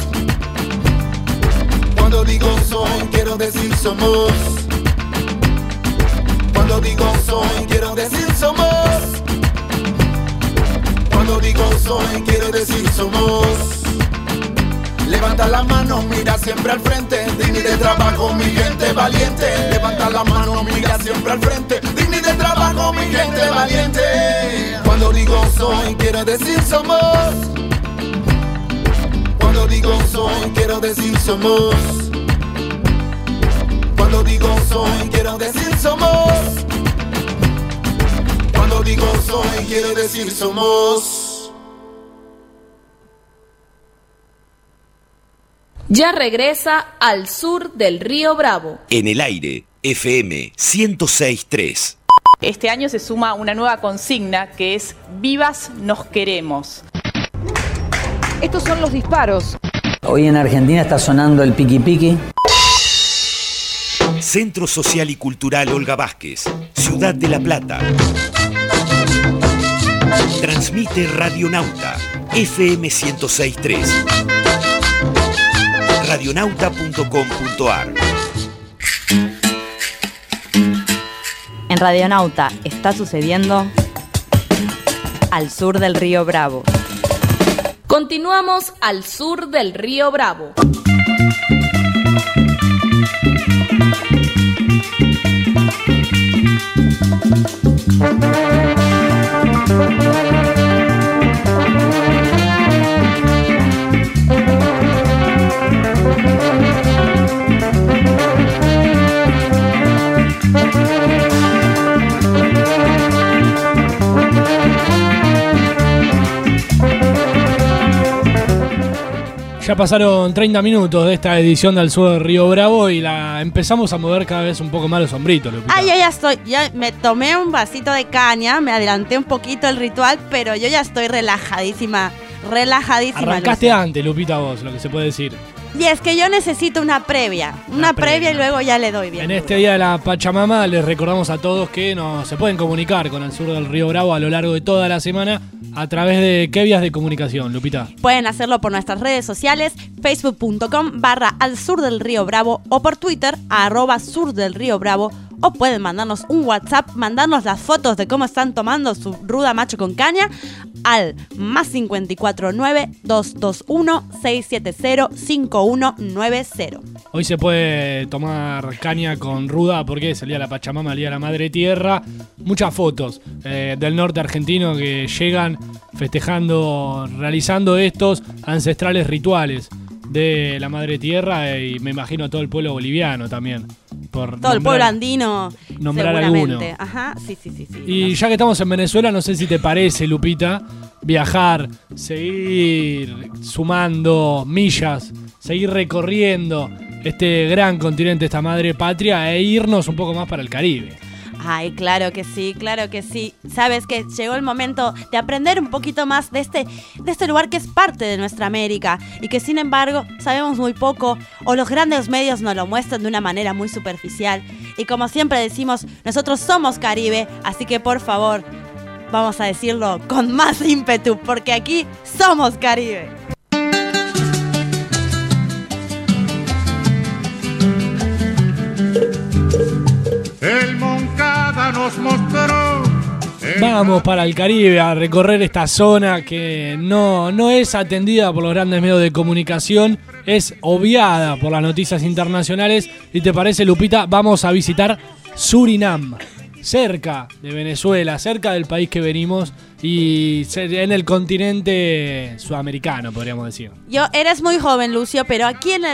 Cuando digo soy, quiero decir somos. Cuando digo soy, quiero decir somos. Cuando digo soy, quiero decir somos. Levanta la mano, mira siempre al frente, dignidad de trabajo, mi gente valiente. Levanta la mano, mira siempre al frente, dignidad de trabajo, mi gente valiente. Cuando digo soy, quiero decir somos. Cuando digo soy, quiero decir somos. Cuando digo soy, quiero decir somos. Cuando digo soy, quiero decir somos. Ya regresa Al Sur del Río Bravo. En el aire, FM 106.3. Este año se suma una nueva consigna que es Vivas nos queremos. Estos son los disparos. Hoy en Argentina está sonando el piqui piqui. Centro Social y Cultural Olga Vázquez, Ciudad de La Plata. Transmite Radionauta, FM 106.3. Radionauta.com.ar. En Radionauta está sucediendo al sur del Río Bravo. Continuamos al sur del Río Bravo. Ya pasaron 30 minutos de esta edición del Sur del Río Bravo y la empezamos a mover cada vez un poco más los hombritos, Lupita. Ah, ya estoy. Ya me tomé un vasito de caña, me adelanté un poquito el ritual, pero yo ya estoy relajadísima. Arrancaste antes, Lupita, vos, lo que se puede decir. Y es que yo necesito una previa y luego ya le doy bien. En este día de la Pachamama les recordamos a todos que se pueden comunicar con Al Sur del Río Bravo a lo largo de toda la semana a través de qué vías de comunicación, Lupita. Pueden hacerlo por nuestras redes sociales, facebook.com/Al Sur del Río Bravo o por Twitter, @Sur del Río Bravo, o pueden mandarnos un WhatsApp, mandarnos las fotos de cómo están tomando su ruda macho con caña al +54 9 221 670 5190. Hoy se puede tomar caña con ruda porque es el día de la Pachamama, el día de la Madre Tierra. Muchas fotos del norte argentino que llegan festejando, realizando estos ancestrales rituales de la Madre Tierra, y me imagino todo el pueblo boliviano también. Todo el pueblo andino, nombrar seguramente. Alguno. Ajá, sí. Y ya que estamos en Venezuela, no sé si te parece, Lupita, viajar, seguir sumando millas, seguir recorriendo este gran continente, esta madre patria, e irnos un poco más para el Caribe. Ay, claro que sí. Sabes que llegó el momento de aprender un poquito más de este lugar que es parte de nuestra América y que sin embargo sabemos muy poco, o los grandes medios nos lo muestran de una manera muy superficial. Y como siempre decimos, nosotros somos Caribe, así que por favor, vamos a decirlo con más ímpetu, porque aquí somos Caribe. El Moncada nos mostró. Vamos para el Caribe a recorrer esta zona que no es atendida por los grandes medios de comunicación, es obviada por las noticias internacionales. ¿Y te parece, Lupita? Vamos a visitar Surinam, cerca de Venezuela, cerca del país que venimos, y en el continente sudamericano, podríamos decir. Eres muy joven, Lucio, pero aquí en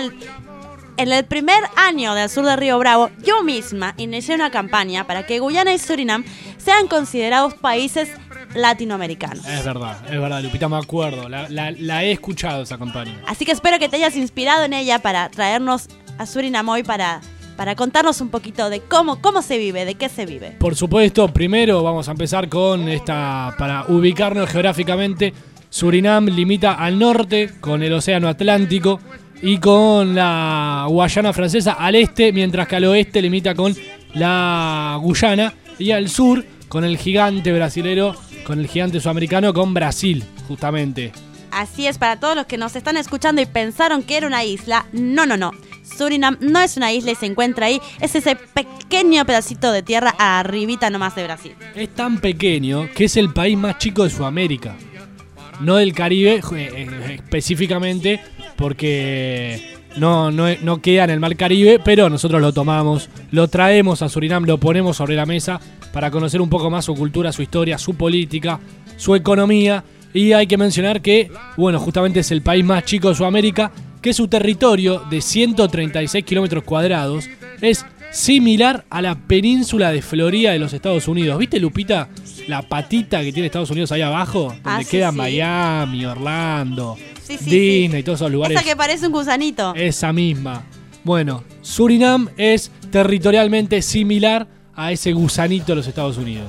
el primer año del Sur del Río Bravo, yo misma inicié una campaña para que Guyana y Surinam sean considerados países latinoamericanos. Es verdad, Lupita, me acuerdo. La he escuchado esa campaña. Así que espero que te hayas inspirado en ella para traernos a Surinam hoy para contarnos un poquito de cómo se vive, de qué se vive. Por supuesto, primero vamos a empezar con para ubicarnos geográficamente. Surinam limita al norte con el Océano Atlántico y con la Guayana Francesa al este, mientras que al oeste limita con la Guyana, y al sur con el gigante brasilero, con el gigante sudamericano, con Brasil, justamente. Así es, para todos los que nos están escuchando y pensaron que era una isla, no. Surinam no es una isla y se encuentra ahí, es ese pequeño pedacito de tierra arribita nomás de Brasil. Es tan pequeño que es el país más chico de Sudamérica, no del Caribe específicamente, porque no queda en el Mar Caribe, pero nosotros lo tomamos, lo traemos a Surinam, lo ponemos sobre la mesa para conocer un poco más su cultura, su historia, su política, su economía. Y hay que mencionar que, justamente es el país más chico de Sudamérica, que su territorio de 136 kilómetros cuadrados es similar a la península de Florida de los Estados Unidos. ¿Viste, Lupita, la patita que tiene Estados Unidos ahí abajo? Donde queda Miami, Orlando, Disney y todos esos lugares. Esa que parece un gusanito. Esa misma. Bueno, Surinam es territorialmente similar a ese gusanito de los Estados Unidos.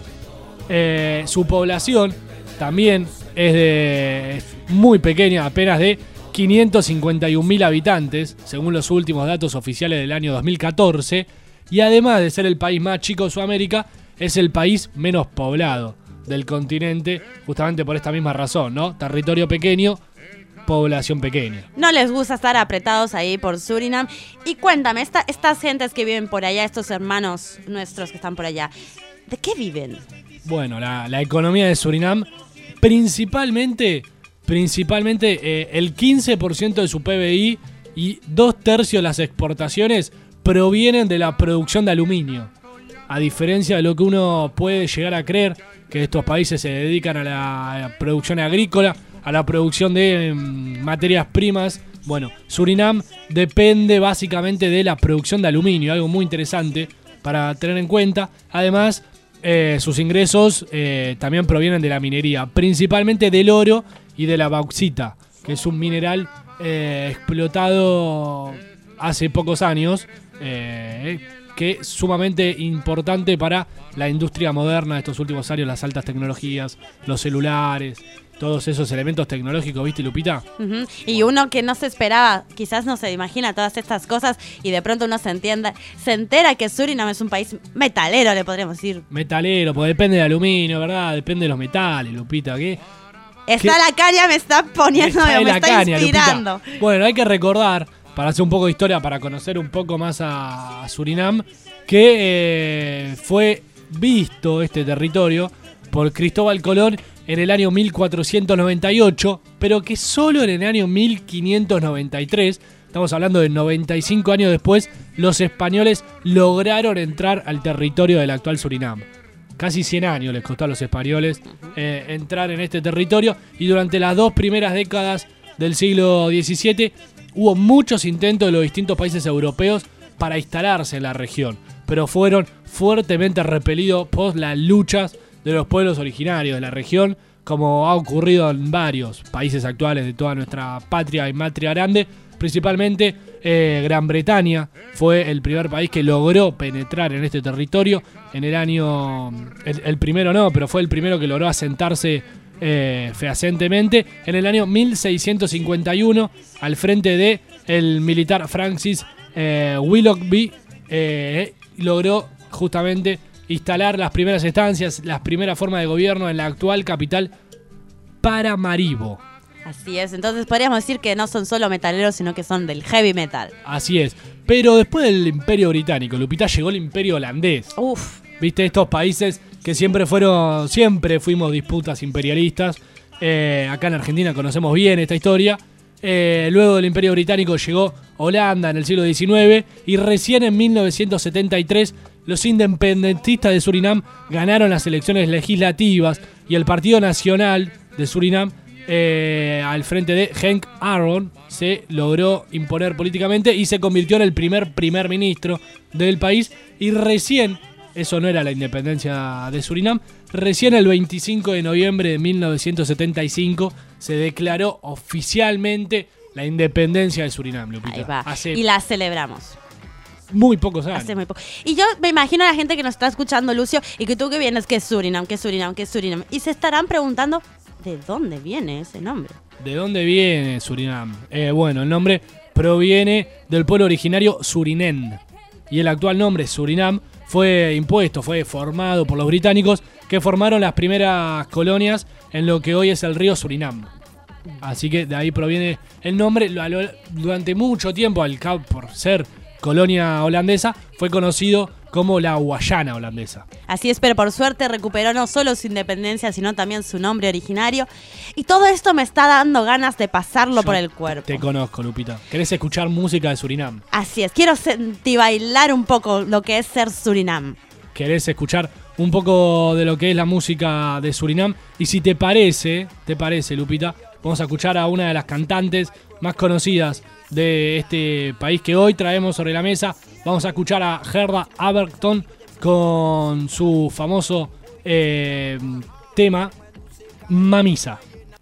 Su población también es muy pequeña, apenas de 551.000 habitantes, según los últimos datos oficiales del año 2014, y además de ser el país más chico de Sudamérica, es el país menos poblado del continente, justamente por esta misma razón, ¿no? Territorio pequeño, población pequeña. No les gusta estar apretados ahí por Surinam. Y cuéntame, estas gentes que viven por allá, estos hermanos nuestros que están por allá, ¿de qué viven? Bueno, la economía de Surinam, principalmente el 15% de su PBI y 2/3 de las exportaciones provienen de la producción de aluminio. A diferencia de lo que uno puede llegar a creer, que estos países se dedican a la producción agrícola, a la producción de materias primas. Bueno, Surinam depende básicamente de la producción de aluminio, algo muy interesante para tener en cuenta. Además, sus ingresos también provienen de la minería, principalmente del oro y de la bauxita, que es un mineral explotado hace pocos años que es sumamente importante para la industria moderna de estos últimos años, las altas tecnologías, los celulares, todos esos elementos tecnológicos, ¿viste, Lupita? Y uno que no se esperaba, quizás no se imagina todas estas cosas y de pronto uno se entera que Surinam es un país metalero, le podríamos decir. Metalero, porque depende de aluminio, ¿verdad? Depende de los metales, Lupita, ¿qué? La caña me está poniendo, me está inspirando. Lupita. Bueno, hay que recordar, para hacer un poco de historia, para conocer un poco más a Surinam, que fue visto este territorio por Cristóbal Colón en el año 1498, pero que solo en el año 1593, estamos hablando de 95 años después, los españoles lograron entrar al territorio del actual Surinam. Casi 100 años les costó a los españoles entrar en este territorio, y durante las 2 primeras décadas del siglo XVII hubo muchos intentos de los distintos países europeos para instalarse en la región, pero fueron fuertemente repelidos por las luchas de los pueblos originarios de la región, como ha ocurrido en varios países actuales de toda nuestra patria y matria grande. Principalmente Gran Bretaña fue el primer país que logró penetrar en este territorio en el año... El primero no, pero fue el primero que logró asentarse fehacientemente en el año 1651 al frente de el militar Francis Willoughby. Logró justamente instalar las primeras estancias, las primeras formas de gobierno en la actual capital Paramaribo. Así es, entonces podríamos decir que no son solo metaleros, sino que son del heavy metal. Así es, pero después del Imperio Británico, Lupita, llegó el Imperio Holandés. Viste, estos países que siempre fuimos disputas imperialistas. Acá en Argentina conocemos bien esta historia. Luego del Imperio Británico llegó Holanda en el siglo XIX, y recién en 1973 los independentistas de Surinam ganaron las elecciones legislativas, y el Partido Nacional de Surinam, al frente de Henk Aaron, se logró imponer políticamente y se convirtió en el primer ministro del país. Y recién, eso no era la independencia de Surinam, recién el 25 de noviembre de 1975 se declaró oficialmente la independencia de Surinam, Lupita. Ahí va. Y la celebramos. Muy pocos años. Hace muy poco. Y yo me imagino a la gente que nos está escuchando, Lucio, y que tú que vienes, ¿qué es Surinam? ¿Qué es Surinam? ¿Qué es Surinam? Y se estarán preguntando, ¿de dónde viene ese nombre? ¿De dónde viene Surinam? Bueno, el nombre proviene del pueblo originario Surinén, y el actual nombre Surinam fue formado por los británicos, que formaron las primeras colonias en lo que hoy es el río Surinam. Así que de ahí proviene el nombre. Durante mucho tiempo, por ser colonia holandesa, fue conocido como la Guayana holandesa. Así es, pero por suerte recuperó no solo su independencia, sino también su nombre originario. Y todo esto me está dando ganas de pasarlo por el cuerpo. Te conozco, Lupita. ¿Querés escuchar música de Surinam? Así es, quiero bailar un poco lo que es ser Surinam. ¿Querés escuchar un poco de lo que es la música de Surinam? Y si te parece, Lupita, vamos a escuchar a una de las cantantes más conocidas de este país que hoy traemos sobre la mesa. Vamos a escuchar a Gerda Aberton con su famoso tema Mamisa.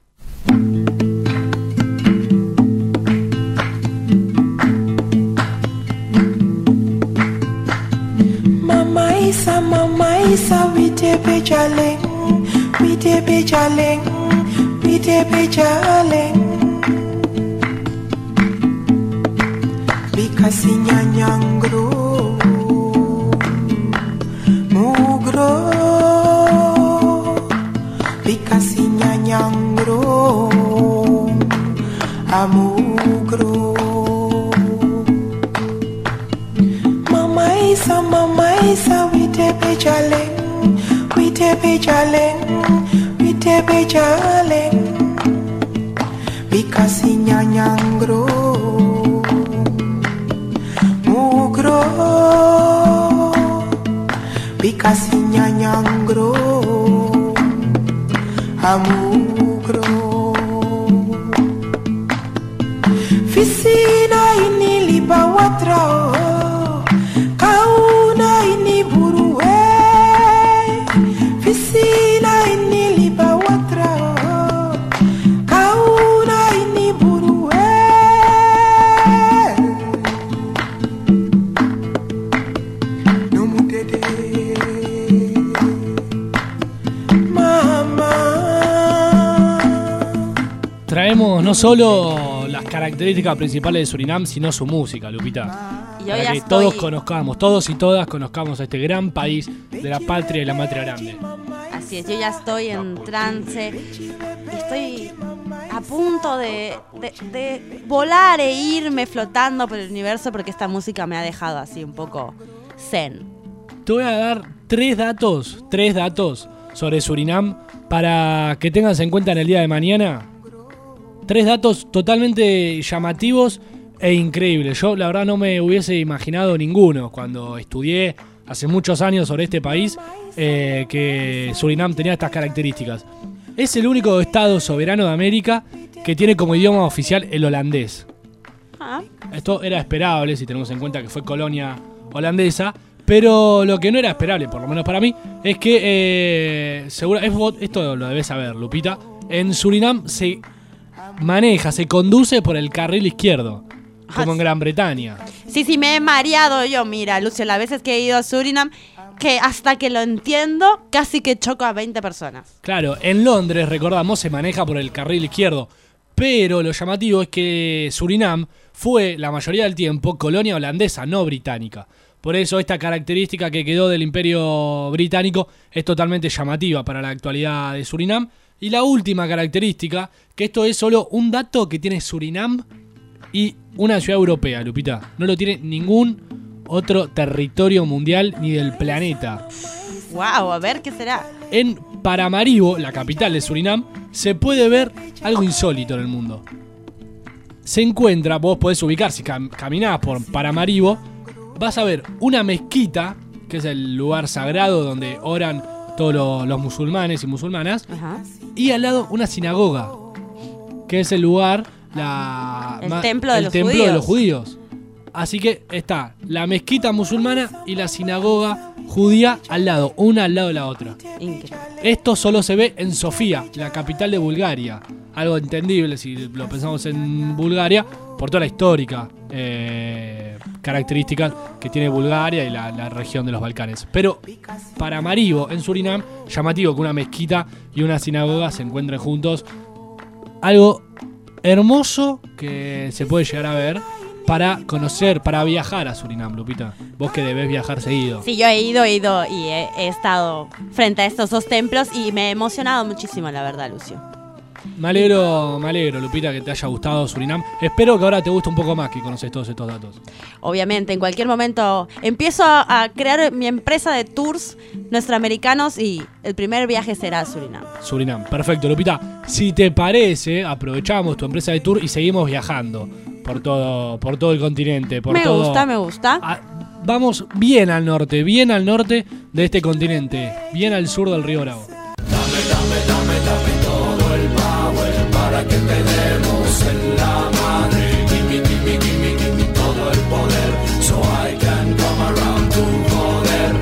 Mamaisa, mamaisa, vite pejaleng, vite pejaleng, vite pejaleng. Bikasi nyanyangro, mugro, bikasi nyanyangro, amugro. Mamaisa, vite pejaleng, vite pejaleng, vite pejaleng. Bikasi nyanyangro, mugro, bikasi nyanyangro, amugro. Fisina ini libawatra, kauna ini buruwe. Fisina ini libawatra, kauna ini buruwe. traemos no solo las características principales de Surinam, sino su música, Lupita. Y hoy para que todos conozcamos, todos y todas conozcamos a este gran país de la patria y la matria grande. Así es, yo ya estoy en trance. Estoy a punto de volar e irme flotando por el universo porque esta música me ha dejado así un poco zen. Te voy a dar tres datos sobre Surinam para que tengas en cuenta en el día de mañana. 3 datos totalmente llamativos e increíbles. Yo la verdad no me hubiese imaginado ninguno cuando estudié hace muchos años sobre este país que Surinam tenía estas características. Es el único estado soberano de América que tiene como idioma oficial el holandés. Esto era esperable si tenemos en cuenta que fue colonia holandesa, pero lo que no era esperable, por lo menos para mí, es que esto lo debes saber, Lupita. En Surinam se conduce por el carril izquierdo, como en Gran Bretaña. Sí, me he mareado yo. Mira, Lucio, las veces que he ido a Surinam, que hasta que lo entiendo, casi que choco a 20 personas. Claro, en Londres, recordamos, se maneja por el carril izquierdo. Pero lo llamativo es que Surinam fue, la mayoría del tiempo, colonia holandesa, no británica. Por eso esta característica que quedó del Imperio Británico es totalmente llamativa para la actualidad de Surinam. Y la última característica, que esto es solo un dato que tiene Surinam y una ciudad europea, Lupita. No lo tiene ningún otro territorio mundial ni del planeta. Wow, a ver qué será. En Paramaribo, la capital de Surinam, se puede ver algo insólito en el mundo. Se encuentra, vos podés ubicar, si caminás por Paramaribo, vas a ver una mezquita, que es el lugar sagrado donde oran todos los musulmanes y musulmanas. Ajá. Y al lado una sinagoga, que es el lugar, el templo de los judíos. Así que está la mezquita musulmana y la sinagoga judía al lado, una al lado de la otra. Increíble. Esto solo se ve en Sofía, la capital de Bulgaria. Algo entendible si lo pensamos en Bulgaria, por toda la histórica características que tiene Bulgaria y la región de los Balcanes. Pero Paramaribo, en Surinam, llamativo que una mezquita y una sinagoga se encuentren juntos. Algo hermoso que se puede llegar a ver para conocer, para viajar a Surinam, Lupita. Vos que debés viajar seguido. Sí, yo he ido y he estado frente a estos dos templos y me he emocionado muchísimo, la verdad, Lucio. Me alegro, Lupita, que te haya gustado Surinam. Espero que ahora te guste un poco más que conoces todos estos datos. Obviamente, en cualquier momento empiezo a crear mi empresa de tours nuestroamericanos y el primer viaje será a Surinam. Surinam, perfecto, Lupita. Si te parece, aprovechamos tu empresa de tour y seguimos viajando por todo el continente. Me gusta. Vamos bien al norte de este continente, bien al sur del Río Bravo. Dame todo el power para que te demos en la madre. Give me todo el poder, so I can come around to joder.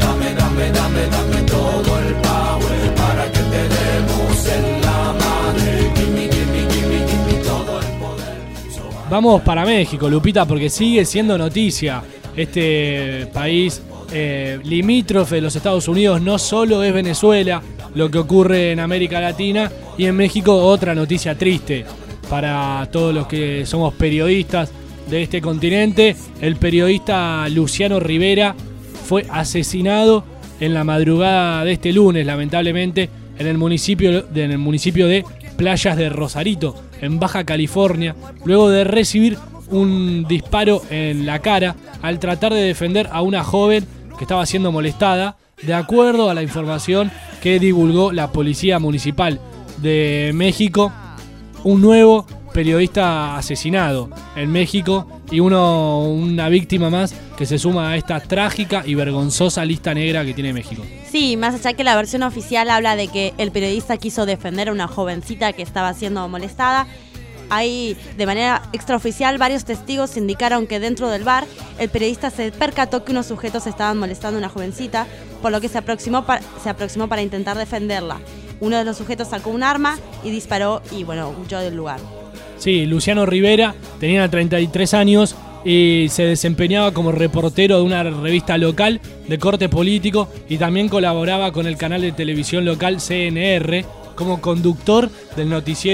Dame todo el power para que te demos en la madre. Give me todo el poder. Vamos para México, Lupita, porque sigue siendo noticia este país limítrofe de los Estados Unidos. No solo es Venezuela lo que ocurre en América Latina, y en México otra noticia triste para todos los que somos periodistas de este continente. El periodista Luciano Rivera fue asesinado en la madrugada de este lunes, lamentablemente, en el municipio de Playas de Rosarito, en Baja California, luego de recibir un disparo en la cara al tratar de defender a una joven que estaba siendo molestada, de acuerdo a la información que divulgó la Policía Municipal de México. Un nuevo periodista asesinado en México y una víctima más que se suma a esta trágica y vergonzosa lista negra que tiene México. Sí, más allá que la versión oficial habla de que el periodista quiso defender a una jovencita que estaba siendo molestada. Hay, de manera extraoficial, varios testigos indicaron que dentro del bar el periodista se percató que unos sujetos estaban molestando a una jovencita, por lo que se aproximó para intentar defenderla. Uno de los sujetos sacó un arma y disparó y, huyó del lugar. Sí, Luciano Rivera tenía 33 años y se desempeñaba como reportero de una revista local de corte político y también colaboraba con el canal de televisión local CNR como conductor del noticiero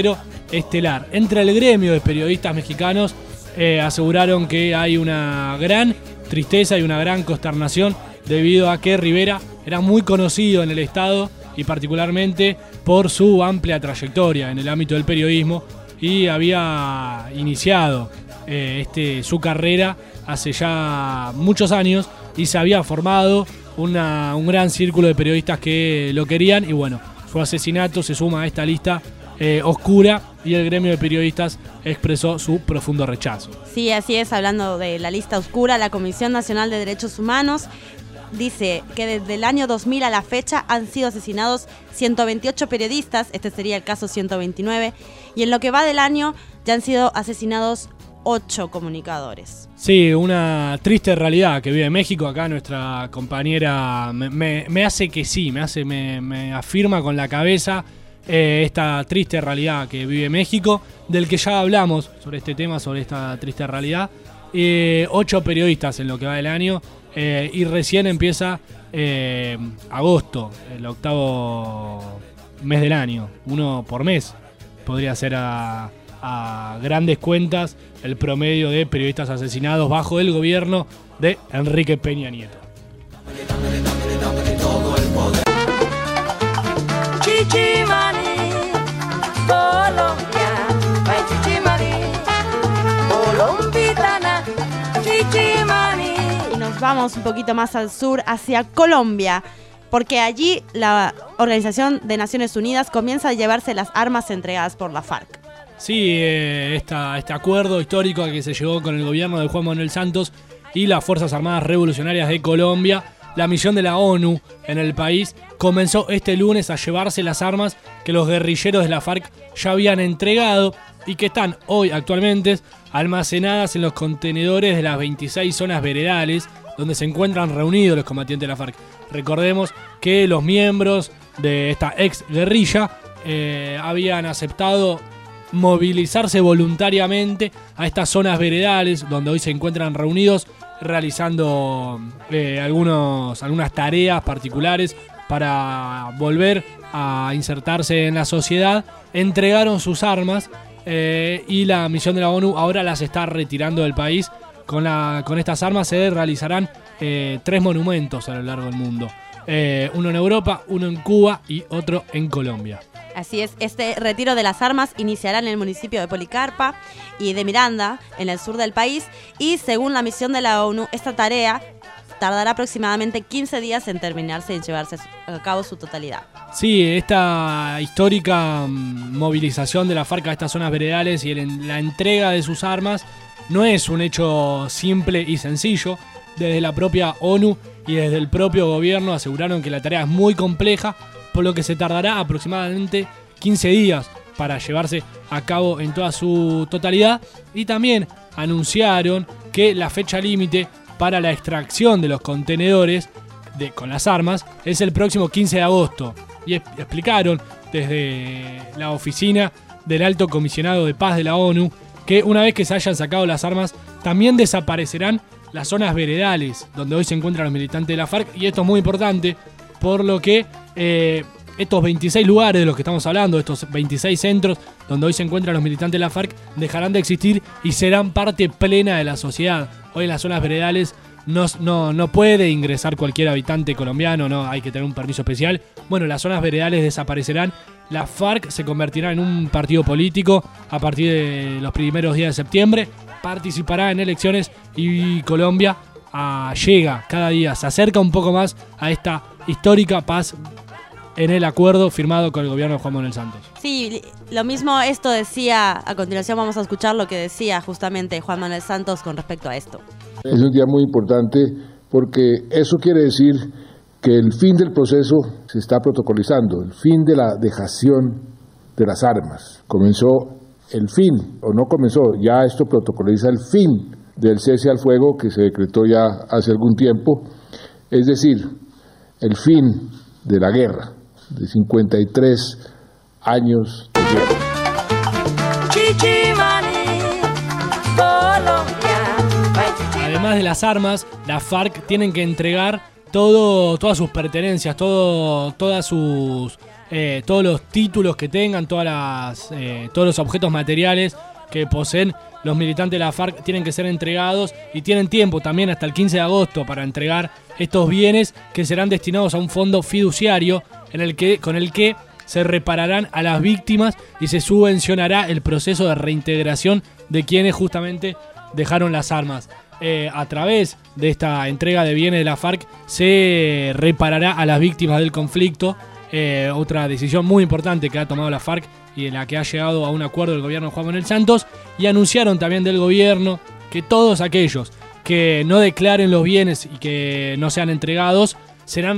estelar. Entre el gremio de periodistas mexicanos aseguraron que hay una gran tristeza y una gran consternación debido a que Rivera era muy conocido en el Estado y particularmente por su amplia trayectoria en el ámbito del periodismo y había iniciado su carrera hace ya muchos años y se había formado un gran círculo de periodistas que lo querían y bueno, su asesinato se suma a esta lista oscura y el gremio de periodistas expresó su profundo rechazo. Sí, así es, hablando de la lista oscura, la Comisión Nacional de Derechos Humanos dice que desde el año 2000 a la fecha han sido asesinados 128 periodistas, este sería el caso 129, y en lo que va del año ya han sido asesinados 8 comunicadores. Sí, una triste realidad que vive México. Acá nuestra compañera me hace que sí, me afirma con la cabeza esta triste realidad que vive México, del que ya hablamos sobre este tema, sobre esta triste realidad. 8 periodistas en lo que va del año y recién empieza agosto, el octavo mes del año, uno por mes. Podría ser a grandes cuentas el promedio de periodistas asesinados bajo el gobierno de Enrique Peña Nieto. Chichimani, Colombia, ay chichimani, colombitana, chichimani. Y nos vamos un poquito más al sur, hacia Colombia, porque allí la Organización de Naciones Unidas comienza a llevarse las armas entregadas por la FARC. Sí, este acuerdo histórico al que se llegó con el gobierno de Juan Manuel Santos y las Fuerzas Armadas Revolucionarias de Colombia, la misión de la ONU en el país comenzó este lunes a llevarse las armas que los guerrilleros de la FARC ya habían entregado y que están hoy actualmente almacenadas en los contenedores de las 26 zonas veredales donde se encuentran reunidos los combatientes de la FARC. Recordemos que los miembros de esta ex guerrilla habían aceptado movilizarse voluntariamente a estas zonas veredales donde hoy se encuentran reunidos realizando algunas tareas particulares para volver a insertarse en la sociedad. Entregaron sus armas y la misión de la ONU ahora las está retirando del país. Con estas armas se realizarán 3 monumentos a lo largo del mundo. Uno en Europa, uno en Cuba y otro en Colombia. Así es, este retiro de las armas iniciará en el municipio de Policarpa y de Miranda, en el sur del país, y según la misión de la ONU, esta tarea tardará aproximadamente 15 días en terminarse y en llevarse a cabo su totalidad. Sí, esta histórica movilización de la FARC a estas zonas veredales y la entrega de sus armas no es un hecho simple y sencillo. Desde la propia ONU y desde el propio gobierno aseguraron que la tarea es muy compleja, por lo que se tardará aproximadamente 15 días para llevarse a cabo en toda su totalidad. Y también anunciaron que la fecha límite para la extracción de los contenedores con las armas es el próximo 15 de agosto. Y explicaron desde la oficina del Alto Comisionado de Paz de la ONU que una vez que se hayan sacado las armas también desaparecerán las zonas veredales donde hoy se encuentran los militantes de la FARC, y esto es muy importante, por lo que estos 26 lugares de los que estamos hablando, estos 26 centros donde hoy se encuentran los militantes de la FARC, dejarán de existir y serán parte plena de la sociedad. Hoy en las zonas veredales no puede ingresar cualquier habitante colombiano, no hay que tener un permiso especial. Bueno, las zonas veredales desaparecerán. La FARC se convertirá en un partido político a partir de los primeros días de septiembre. Participará en elecciones y Colombia llega cada día, se acerca un poco más a esta histórica paz en el acuerdo firmado con el gobierno de Juan Manuel Santos. Sí, lo mismo esto decía, a continuación vamos a escuchar lo que decía justamente Juan Manuel Santos con respecto a esto. Es un día muy importante porque eso quiere decir que el fin del proceso se está protocolizando, el fin de la dejación de las armas. Comenzó el fin, o no comenzó, ya esto protocoliza el fin del cese al fuego que se decretó ya hace algún tiempo, es decir, el fin de la guerra, de 53 años de guerra. Chichimani, Colombia. Además de las armas, la FARC tienen que entregar todas sus pertenencias, todas sus todos los títulos que tengan, todos los objetos materiales que poseen los militantes de la FARC tienen que ser entregados y tienen tiempo también hasta el 15 de agosto para entregar estos bienes que serán destinados a un fondo fiduciario con el que se repararán a las víctimas y se subvencionará el proceso de reintegración de quienes justamente dejaron las armas. A través de esta entrega de bienes de la FARC se reparará a las víctimas del conflicto. Otra decisión muy importante que ha tomado la FARC y en la que ha llegado a un acuerdo el gobierno de Juan Manuel Santos, y anunciaron también del gobierno que todos aquellos que no declaren los bienes y que no sean entregados serán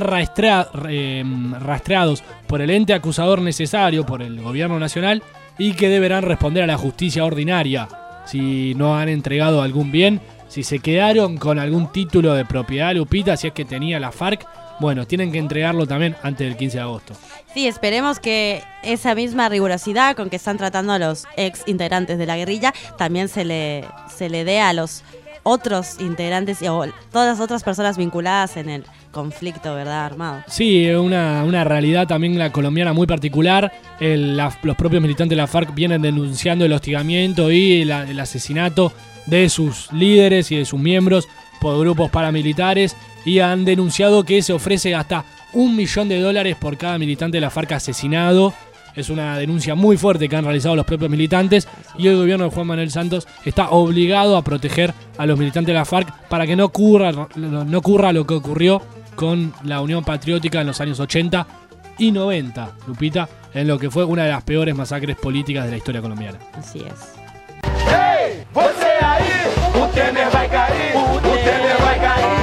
rastreados por el ente acusador necesario, por el gobierno nacional, y que deberán responder a la justicia ordinaria si no han entregado algún bien, si se quedaron con algún título de propiedad, Lupita, si es que tenía la FARC. Bueno, tienen que entregarlo también antes del 15 de agosto. Sí, esperemos que esa misma rigurosidad con que están tratando a los ex integrantes de la guerrilla también se le dé a los otros integrantes o todas las otras personas vinculadas en el conflicto, ¿verdad, armado? Sí, una realidad también la colombiana muy particular. Los propios militantes de la FARC vienen denunciando el hostigamiento y el asesinato de sus líderes y de sus miembros por grupos paramilitares, y han denunciado que se ofrece hasta $1 millón por cada militante de la FARC asesinado. Es una denuncia muy fuerte que han realizado los propios militantes, y el gobierno de Juan Manuel Santos está obligado a proteger a los militantes de la FARC para que no ocurra lo que ocurrió con la Unión Patriótica en los años 80 y 90, Lupita, en lo que fue una de las peores masacres políticas de la historia colombiana. Así es. Hey, você aí, o Temer vai cair, o Temer vai cair.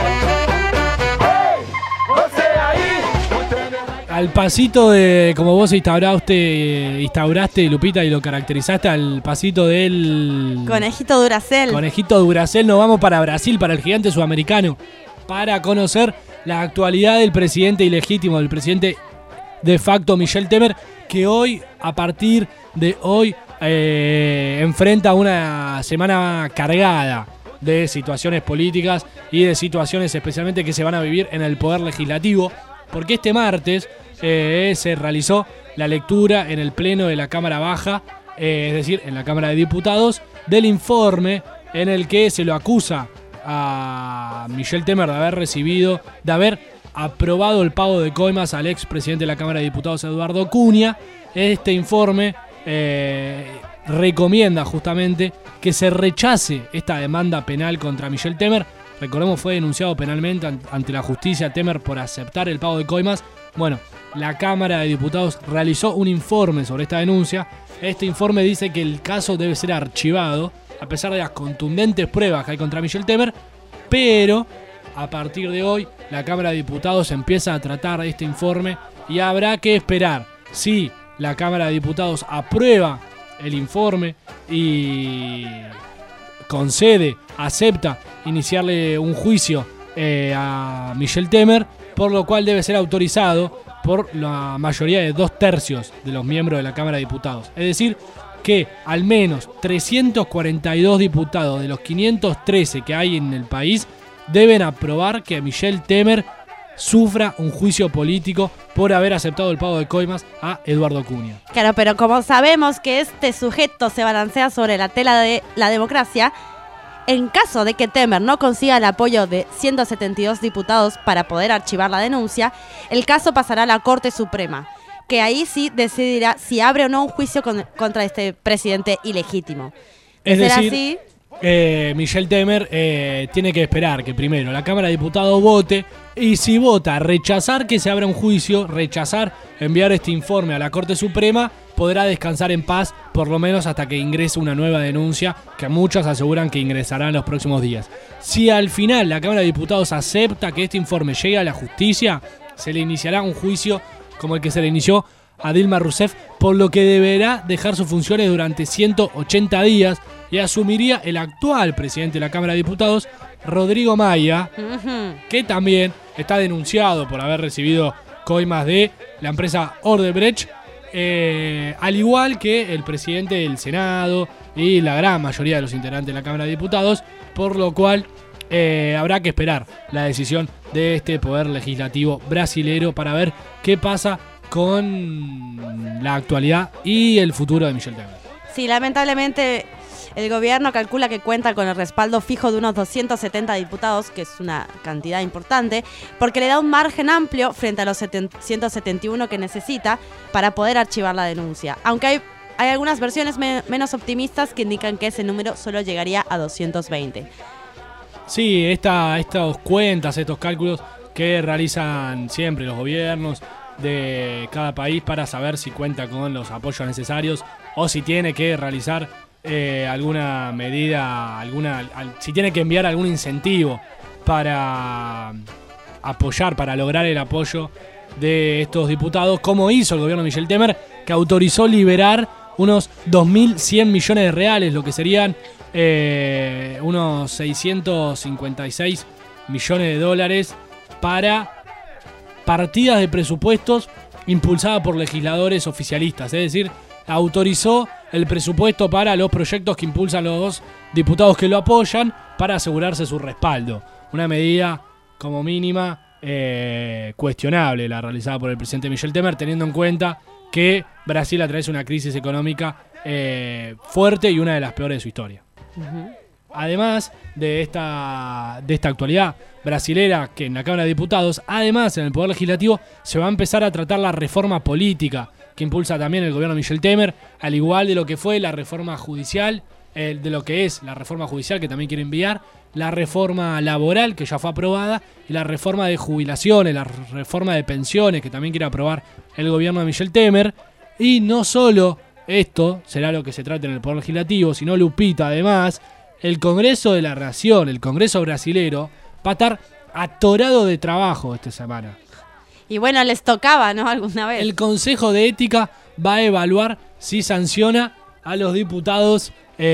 Hey, você aí, o Temer vai cair. Al pasito de, como vos instauraste, Lupita, y lo caracterizaste, al pasito del Conejito Duracell. Conejito Duracell, nos vamos para Brasil, para el gigante sudamericano, para conocer la actualidad del presidente ilegítimo, del presidente de facto Michel Temer, que hoy, a partir de hoy, enfrenta una semana cargada de situaciones políticas y de situaciones especialmente que se van a vivir en el Poder Legislativo, porque este martes se realizó la lectura en el Pleno de la Cámara Baja, es decir, en la Cámara de Diputados, del informe en el que se lo acusa a Michel Temer de haber aprobado el pago de coimas al expresidente de la Cámara de Diputados, Eduardo Cunha. Este informe recomienda justamente que se rechace esta demanda penal contra Michel Temer. Recordemos, fue denunciado penalmente ante la justicia Temer por aceptar el pago de coimas. Bueno, la Cámara de Diputados realizó un informe sobre esta denuncia. Este informe dice que el caso debe ser archivado a pesar de las contundentes pruebas que hay contra Michel Temer, pero a partir de hoy la Cámara de Diputados empieza a tratar este informe y habrá que esperar si la Cámara de Diputados aprueba el informe y acepta iniciarle un juicio a Michel Temer, por lo cual debe ser autorizado por la mayoría de 2/3 de los miembros de la Cámara de Diputados. Es decir, que al menos 342 diputados de los 513 que hay en el país deben aprobar que Michel Temer sufra un juicio político por haber aceptado el pago de coimas a Eduardo Cunha. Claro, pero como sabemos que este sujeto se balancea sobre la tela de la democracia, en caso de que Temer no consiga el apoyo de 172 diputados para poder archivar la denuncia, el caso pasará a la Corte Suprema, que ahí sí decidirá si abre o no un juicio contra este presidente ilegítimo. Es decir, así, Michel Temer tiene que esperar que primero la Cámara de Diputados vote, y si vota rechazar que se abra un juicio, rechazar enviar este informe a la Corte Suprema, podrá descansar en paz por lo menos hasta que ingrese una nueva denuncia, que muchos aseguran que ingresará en los próximos días. Si al final la Cámara de Diputados acepta que este informe llegue a la justicia, se le iniciará un juicio como el que se le inició a Dilma Rousseff, por lo que deberá dejar sus funciones durante 180 días y asumiría el actual presidente de la Cámara de Diputados, Rodrigo Maia, que también está denunciado por haber recibido coimas de la empresa Odebrecht, al igual que el presidente del Senado y la gran mayoría de los integrantes de la Cámara de Diputados, por lo cual habrá que esperar la decisión de este poder legislativo brasilero para ver qué pasa con la actualidad y el futuro de Michel Temer. Sí, lamentablemente el gobierno calcula que cuenta con el respaldo fijo de unos 270 diputados, que es una cantidad importante, porque le da un margen amplio frente a los 171 que necesita para poder archivar la denuncia. Aunque hay algunas versiones menos optimistas que indican que ese número solo llegaría a 220. Sí, estas cuentas, estos cálculos que realizan siempre los gobiernos de cada país para saber si cuenta con los apoyos necesarios o si tiene que realizar alguna medida, si tiene que enviar algún incentivo para apoyar, para lograr el apoyo de estos diputados, como hizo el gobierno de Michel Temer, que autorizó liberar unos 2.100 millones de reales, lo que serían unos 656 millones de dólares para partidas de presupuestos impulsadas por legisladores oficialistas, es decir, autorizó el presupuesto para los proyectos que impulsan los diputados que lo apoyan para asegurarse su respaldo. Una medida como mínima cuestionable la realizada por el presidente Michel Temer, teniendo en cuenta que Brasil atraviesa una crisis económica fuerte y una de las peores de su historia. Además de esta actualidad brasilera, que en la Cámara de Diputados, además en el Poder Legislativo, se va a empezar a tratar la reforma política que impulsa también el gobierno de Michel Temer, al igual de lo que fue la reforma judicial, de lo que es la reforma judicial que también quiere enviar, la reforma laboral que ya fue aprobada y la reforma de jubilaciones, la reforma de pensiones que también quiere aprobar el gobierno de Michel Temer. Y no solo esto será lo que se trate en el Poder Legislativo, sino, Lupita, además, el Congreso de la Nación, el Congreso brasilero, va a estar atorado de trabajo esta semana. Y bueno, les tocaba, ¿no? Alguna vez. El Consejo de Ética va a evaluar si sanciona a los diputados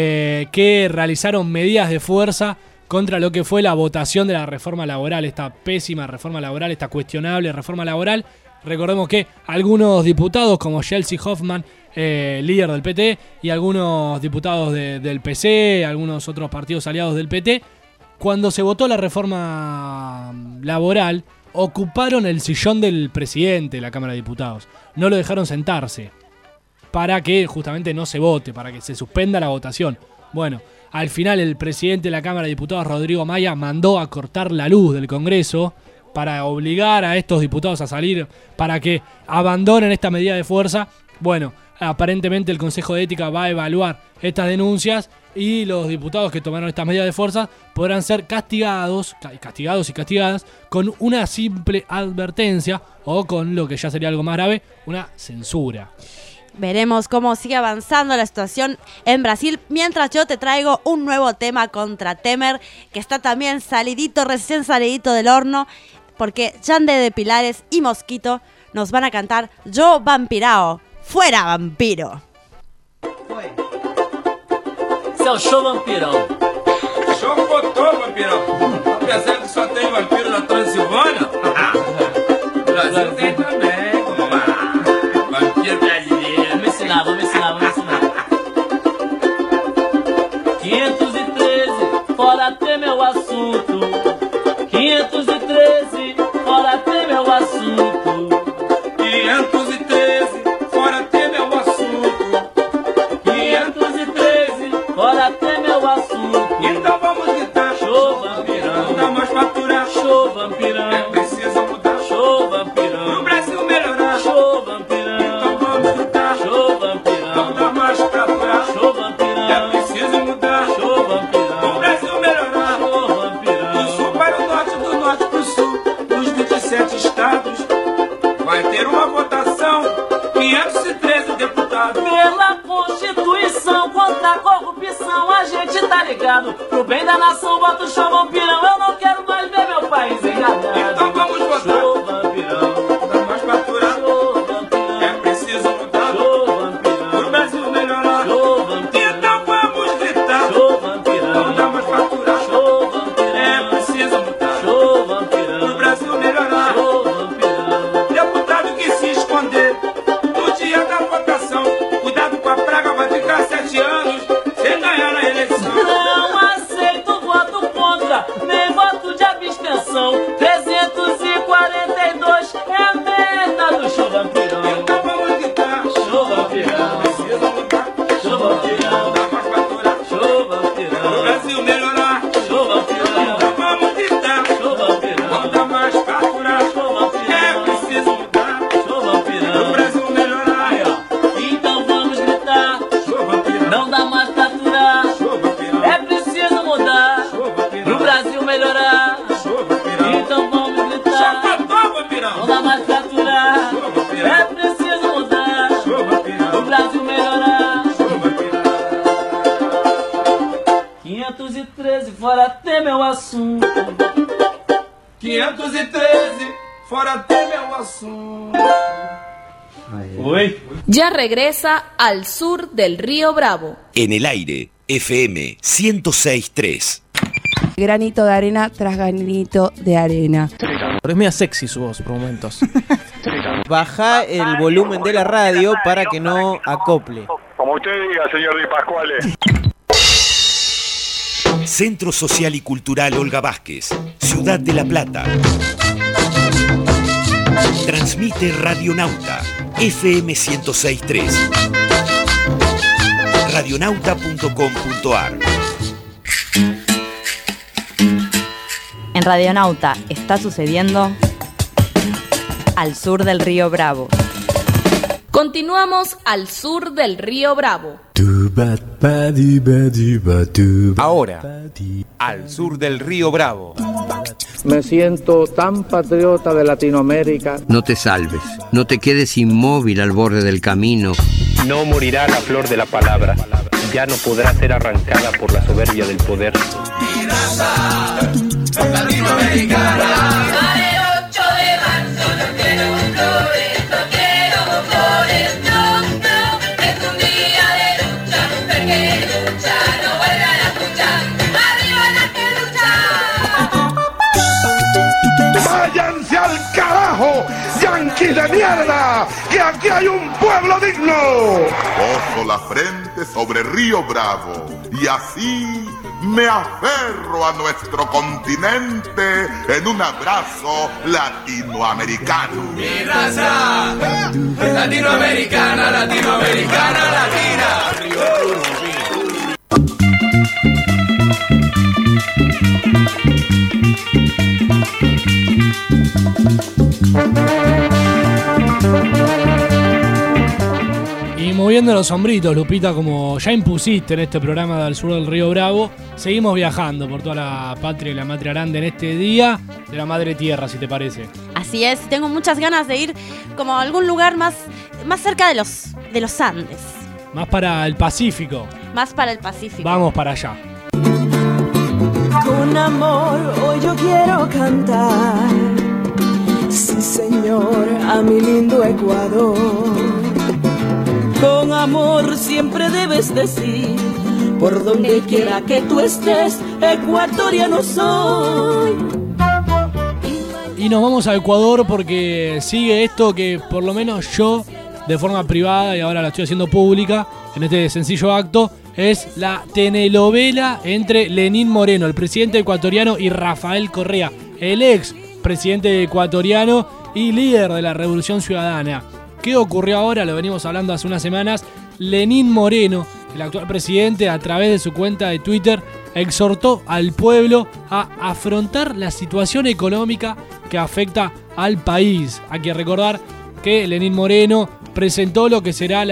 que realizaron medidas de fuerza contra lo que fue la votación de la reforma laboral, esta pésima reforma laboral, esta cuestionable reforma laboral. Recordemos que algunos diputados como Chelsea Hoffman, líder del PT, y algunos diputados del PC, algunos otros partidos aliados del PT, cuando se votó la reforma laboral, ocuparon el sillón del presidente de la Cámara de Diputados. No lo dejaron sentarse para que justamente no se vote, para que se suspenda la votación. Bueno, al final el presidente de la Cámara de Diputados, Rodrigo Maia, mandó a cortar la luz del Congreso para obligar a estos diputados a salir, para que abandonen esta medida de fuerza. Bueno, aparentemente el Consejo de Ética va a evaluar estas denuncias y los diputados que tomaron estas medidas de fuerza podrán ser castigados y castigadas con una simple advertencia o con lo que ya sería algo más grave, una censura. Veremos cómo sigue avanzando la situación en Brasil, mientras yo te traigo un nuevo tema contra Temer, que está también recién salidito del horno, porque Yandé de Pilares y Mosquito nos van a cantar Yo Vampirao, fuera vampiro. Esse é o show vampirão. Show botou, vampirão. Apesar que só tem vampiro na Transilvânia, o Brasil tem também. Vampiro brasileiro. Vamos ensinar. 513, fora ter meu assunto. 513, fora ter meu assunto. 513, fora ter meu assunto. 513, fora ter meu assunto. Então vamos gritar. Show vampirão. Não dá mais faturar. Show vampirão. É preciso mudar. Show vampirão. O Brasil melhorar. Show vampirão. Então vamos gritar. Show vampirão. Não dá mais faturar. Show vampirão. É preciso mudar. Show vampirão. O Brasil melhorar. Show vampirão. Do sul para o norte, do norte para o sul, dos 27 estados, vai ter uma votação. 513 deputados. Pela Constituição, contra a corrupção, a gente tá ligado. Pro bem da nação, bota o show vampirão. Eu não quero mais ver meu país enganado. Então vamos votar. Show vampirão. Dá mais faturar. Show vampirão. É preciso mudar. Show vampirão. Pro Brasil melhorar. Show vampirão. Então vamos gritar. Show vampirão. Não dá mais faturar. Show vampirão. É preciso mudar. Show vampirão. Pro Brasil melhorar. Show vampirão. Deputado que se esconder no dia da votação, cuidado com a praga, vai ficar 7 anos sem ganhar a eleição. Não aceito voto contra, nem voto de abstenção. 340 fora tem meu assunto. 513, fora tem meu assunto. Ya regresa Al Sur del Río Bravo. En el aire, FM 106.3. Granito de arena tras granito de arena. Pero es media sexy su voz por momentos. Baja el volumen de la radio para que no acople. Como usted diga, señor Di Pascuale. Centro Social y Cultural Olga Vázquez, Ciudad de La Plata. Transmite Radionauta, FM 106.3. Radionauta.com.ar. En Radionauta está sucediendo Al Sur del Río Bravo. Continuamos al sur del Río Bravo. Ahora, al sur del Río Bravo. Me siento tan patriota de Latinoamérica. No te salves, no te quedes inmóvil al borde del camino. No morirá la flor de la palabra, ya no podrá ser arrancada por la soberbia del poder. Mi raza latinoamericana. Para el 8 de marzo no quiero motores, no quiero motores, no, no. Es un día de lucha, mujer que lucha, no vuelvan a escuchar. Arriba las que luchan. ¡Váyanse al carajo, yanquis de mierda! ¡Que aquí hay un pueblo digno! Poso la frente sobre Río Bravo y así me aferro a nuestro continente en un abrazo latinoamericano. Mi raza latinoamericana, latinoamericana, latina. Y moviendo los hombritos, Lupita, como ya impusiste en este programa del sur del Río Bravo, seguimos viajando por toda la patria y la matria grande en este día de la madre tierra, si te parece. Así es, tengo muchas ganas de ir como a algún lugar más cerca de los Andes. Más para el Pacífico. Más para el Pacífico. Vamos para allá. Con amor hoy yo quiero cantar, sí señor, a mi lindo Ecuador. Con amor siempre debes decir, por donde quiera que tú estés, ecuatoriano soy. Y nos vamos a Ecuador porque sigue esto que por lo menos yo, de forma privada, y ahora la estoy haciendo pública, en este sencillo acto, es la telenovela entre Lenín Moreno, el presidente ecuatoriano, y Rafael Correa, el ex presidente ecuatoriano y líder de la Revolución Ciudadana. ¿Qué ocurrió ahora? Lo venimos hablando hace unas semanas. Lenín Moreno, el actual presidente, a través de su cuenta de Twitter, exhortó al pueblo a afrontar la situación económica que afecta al país. Hay que recordar que Lenín Moreno presentó lo que será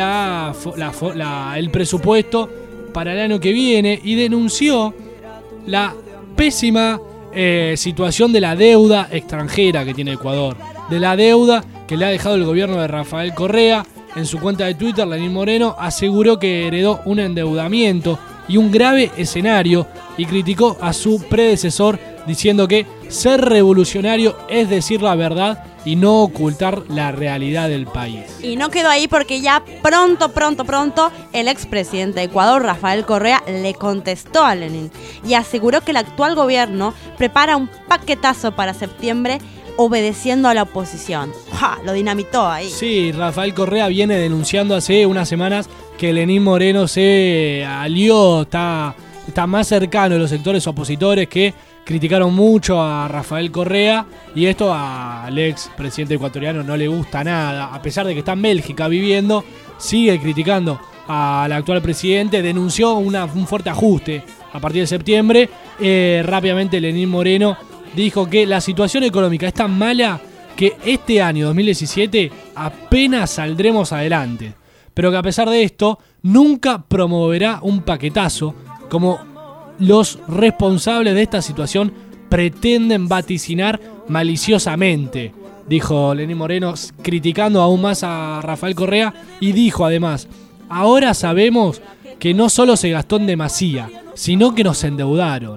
el presupuesto para el año que viene y denunció la pésima situación de la deuda extranjera que tiene Ecuador, de la deuda que le ha dejado el gobierno de Rafael Correa. En su cuenta de Twitter, Lenín Moreno aseguró que heredó un endeudamiento y un grave escenario y criticó a su predecesor diciendo que ser revolucionario es decir la verdad y no ocultar la realidad del país. Y no quedó ahí porque ya pronto el expresidente de Ecuador, Rafael Correa, le contestó a Lenín y aseguró que el actual gobierno prepara un paquetazo para septiembre obedeciendo a la oposición. ¡Ja! Lo dinamitó ahí. Sí, Rafael Correa viene denunciando hace unas semanas que Lenín Moreno se alió, está más cercano a los sectores opositores que criticaron mucho a Rafael Correa, y esto al ex presidente ecuatoriano no le gusta nada. A pesar de que está en Bélgica viviendo, sigue criticando al actual presidente. Denunció un fuerte ajuste a partir de septiembre. Rápidamente Lenín Moreno dijo que la situación económica es tan mala que este año 2017 apenas saldremos adelante, pero que a pesar de esto nunca promoverá un paquetazo como los responsables de esta situación pretenden vaticinar maliciosamente, dijo Lenín Moreno, criticando aún más a Rafael Correa, y dijo además: ahora sabemos que no solo se gastó en demasía, sino que nos endeudaron.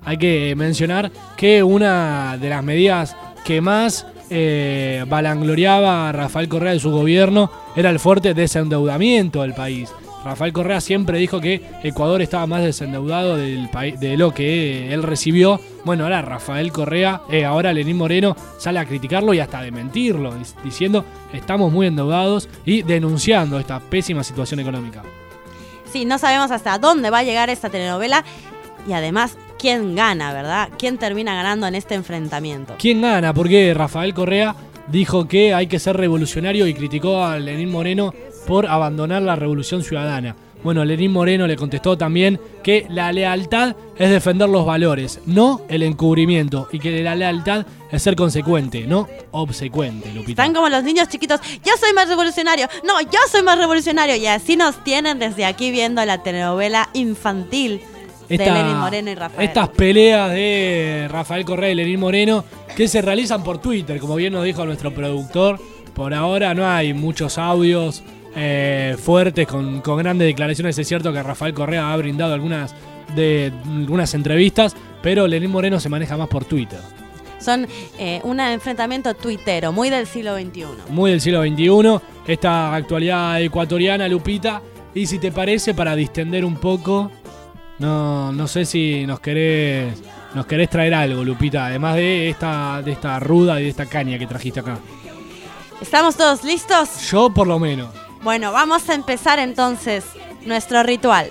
hay que mencionar que una de las medidas que más valangloriaba a Rafael Correa de su gobierno era el fuerte desendeudamiento del país. Rafael Correa siempre dijo que Ecuador estaba más desendeudado del país, de lo que él recibió. Bueno, ahora Rafael Correa, ahora Lenín Moreno sale a criticarlo y hasta a desmentirlo, diciendo estamos muy endeudados y denunciando esta pésima situación económica. Sí, no sabemos hasta dónde va a llegar esta telenovela y además quién gana, ¿verdad? ¿Quién termina ganando en este enfrentamiento? ¿Quién gana? Porque Rafael Correa dijo que hay que ser revolucionario y criticó a Lenín Moreno por abandonar la revolución ciudadana. Bueno, Lenín Moreno le contestó también que la lealtad es defender los valores, no el encubrimiento, y que la lealtad es ser consecuente, no obsecuente, Lupita. Están como los niños chiquitos, yo soy más revolucionario, no, yo soy más revolucionario, y así nos tienen desde aquí viendo la telenovela infantil de Lenín Moreno y Rafael. Estas peleas de Rafael Correa y Lenín Moreno que se realizan por Twitter, como bien nos dijo nuestro productor, por ahora no hay muchos audios fuertes con grandes declaraciones. Es cierto que Rafael Correa ha brindado algunas entrevistas, pero Lenín Moreno se maneja más por Twitter. Son un enfrentamiento tuitero, muy del siglo XXI. Muy del siglo XXI, esta actualidad ecuatoriana, Lupita. Y si te parece, para distender un poco, no sé si nos querés traer algo, Lupita, además de esta ruda y de esta caña que trajiste acá. ¿Estamos todos listos? Yo por lo menos. Bueno, vamos a empezar entonces nuestro ritual.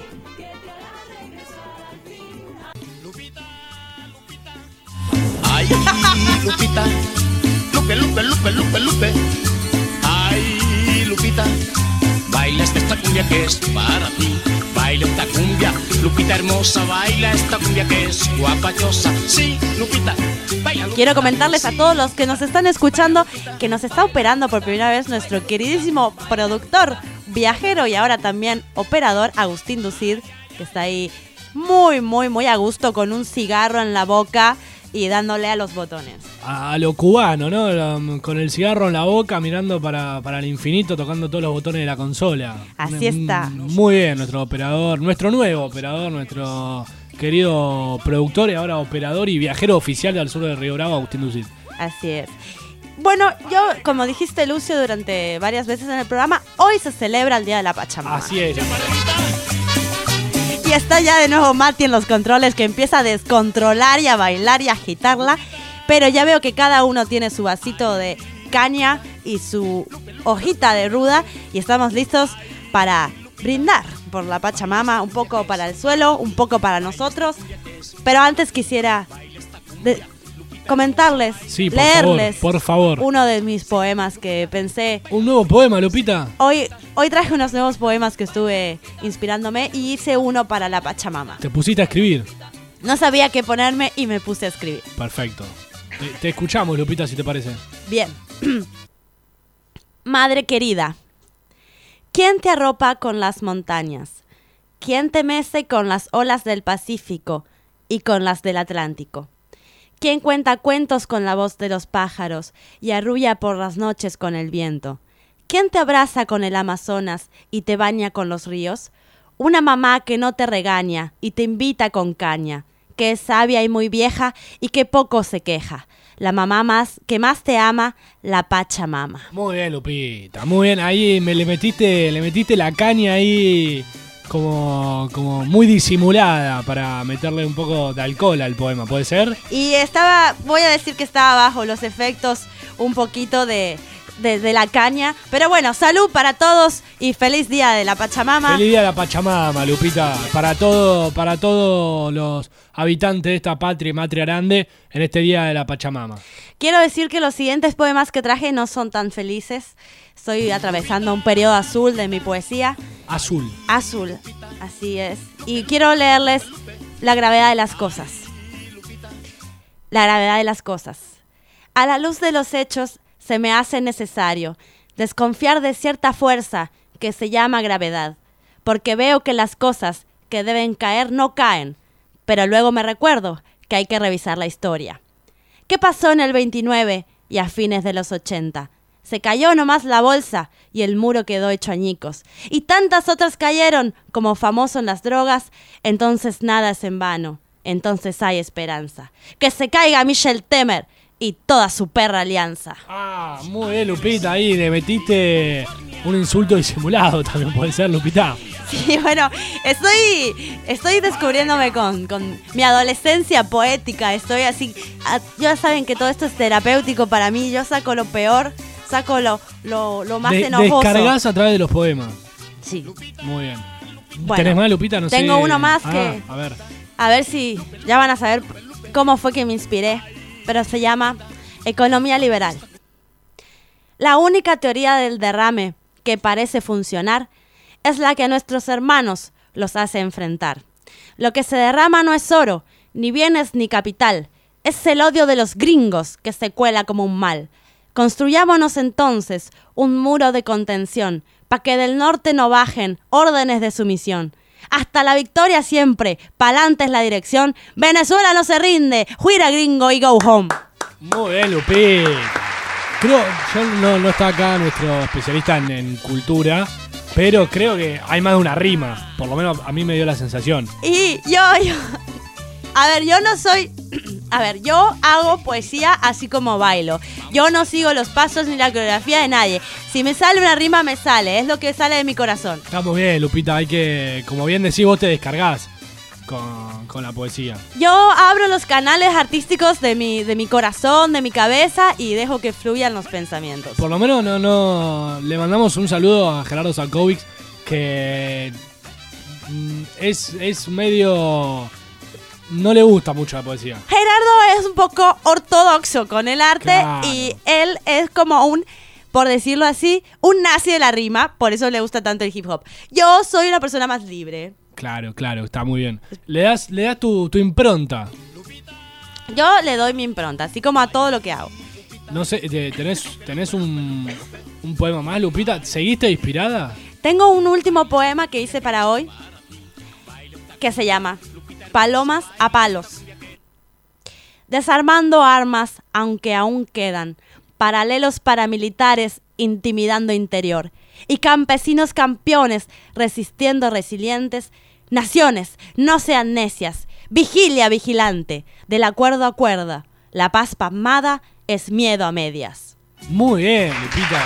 Ay, Lupita, Lupe. Ay, Lupita, baila esta cumbia que es para ti. Baila esta cumbia, Lupita hermosa, baila esta cumbia que es guapachosa. Sí, Lupita, baila. Quiero comentarles a todos los que nos están escuchando que nos está operando por primera vez nuestro queridísimo productor, viajero y ahora también operador, Agustín Ducir, que está ahí muy a gusto con un cigarro en la boca y dándole a los botones. A lo cubano, ¿no? Con el cigarro en la boca, mirando para el infinito, tocando todos los botones de la consola. Así está. Muy bien, nuestro operador, nuestro nuevo operador, nuestro querido productor y ahora operador y viajero oficial del sur del Río Bravo, Agustín Ducir. Así es. Bueno, yo, como dijiste, Lucio, durante varias veces en el programa, hoy se celebra el Día de la Pachamama. Así es. Y está ya de nuevo Mati en los controles, que empieza a descontrolar y a bailar y a agitarla. Pero ya veo que cada uno tiene su vasito de caña y su hojita de ruda. Y estamos listos para brindar por la Pachamama, un poco para el suelo, un poco para nosotros. Pero antes quisiera comentarles, sí, leerles por favor, uno de mis poemas que pensé. ¿Un nuevo poema, Lupita? Hoy traje unos nuevos poemas que estuve inspirándome y hice uno para la Pachamama. ¿Te pusiste a escribir? No sabía qué ponerme y me puse a escribir. Perfecto. Te escuchamos, Lupita, si te parece. Bien. Madre querida, ¿quién te arropa con las montañas? ¿Quién te mece con las olas del Pacífico y con las del Atlántico? ¿Quién cuenta cuentos con la voz de los pájaros y arrulla por las noches con el viento? ¿Quién te abraza con el Amazonas y te baña con los ríos? Una mamá que no te regaña y te invita con caña, que es sabia y muy vieja y que poco se queja. La mamá que más te ama, la Pachamama. Muy bien, Lupita, muy bien. Ahí le metiste la caña ahí como muy disimulada para meterle un poco de alcohol al poema, ¿puede ser? Y voy a decir que estaba bajo los efectos un poquito de la caña. Pero bueno, salud para todos y feliz día de la Pachamama. Feliz día de la Pachamama, Lupita, para todos los habitantes de esta patria grande en este día de la Pachamama. Quiero decir que los siguientes poemas que traje no son tan felices. Estoy atravesando un periodo azul de mi poesía. Azul, así es. Y quiero leerles La gravedad de las cosas. La gravedad de las cosas. A la luz de los hechos se me hace necesario desconfiar de cierta fuerza que se llama gravedad, porque veo que las cosas que deben caer no caen, pero luego me recuerdo que hay que revisar la historia. ¿Qué pasó en el 29 y a fines de los 80? Se cayó nomás la bolsa y el muro quedó hecho añicos, y tantas otras cayeron como famoso en las drogas, entonces nada es en vano. entonces hay esperanza. Que se caiga Michel Temer y toda su perra alianza. Ah, muy bien, Lupita, ahí le metiste un insulto disimulado también puede ser, Lupita. Sí, bueno, estoy descubriéndome con mi adolescencia poética, estoy así, ya saben que todo esto es terapéutico para mí, yo saco lo peor, saco lo más enojoso. Descargas a través de los poemas. Sí. Muy bien. Bueno, ¿tenés más, Lupita? No tengo sé. uno más que... A ver si ya van a saber cómo fue que me inspiré, pero se llama Economía Liberal. La única teoría del derrame que parece funcionar es la que a nuestros hermanos los hace enfrentar. Lo que se derrama no es oro, ni bienes ni capital, es el odio de los gringos que se cuela como un mal. Construyámonos entonces un muro de contención, pa' que del norte no bajen órdenes de sumisión. Hasta la victoria siempre, pa'lante es la dirección, Venezuela no se rinde, juira gringo y go home. Muy bien, Lupi. Creo, yo no está acá nuestro especialista en cultura, pero creo que hay más de una rima. Por lo menos a mí me dio la sensación. Y yo. A ver, yo no soy... A ver, yo hago poesía así como bailo. Yo no sigo los pasos ni la coreografía de nadie. Si me sale una rima, me sale. Es lo que sale de mi corazón. Está muy bien, Lupita. Hay que... Como bien decís, vos te descargás con la poesía. Yo abro los canales artísticos de mi corazón, de mi cabeza y dejo que fluyan los pensamientos. Por lo menos no le mandamos un saludo a Gerardo Salkovic, que es medio... No le gusta mucho la poesía. Gerardo es un poco ortodoxo con el arte, claro. Y él es como por decirlo así, un nazi de la rima, por eso le gusta tanto el hip hop. Yo soy una persona más libre. Claro, está muy bien. Le das tu impronta. Yo le doy mi impronta, así como a todo lo que hago. No sé, ¿tenés un poema más, Lupita? ¿Seguiste inspirada? Tengo un último poema que hice para hoy, que se llama Palomas a palos. Desarmando armas, aunque aún quedan paralelos paramilitares intimidando interior y campesinos campeones resistiendo resilientes. Naciones, no sean necias, vigilia vigilante, del acuerdo a cuerda, la paz pasmada es miedo a medias. Muy bien, Lupita.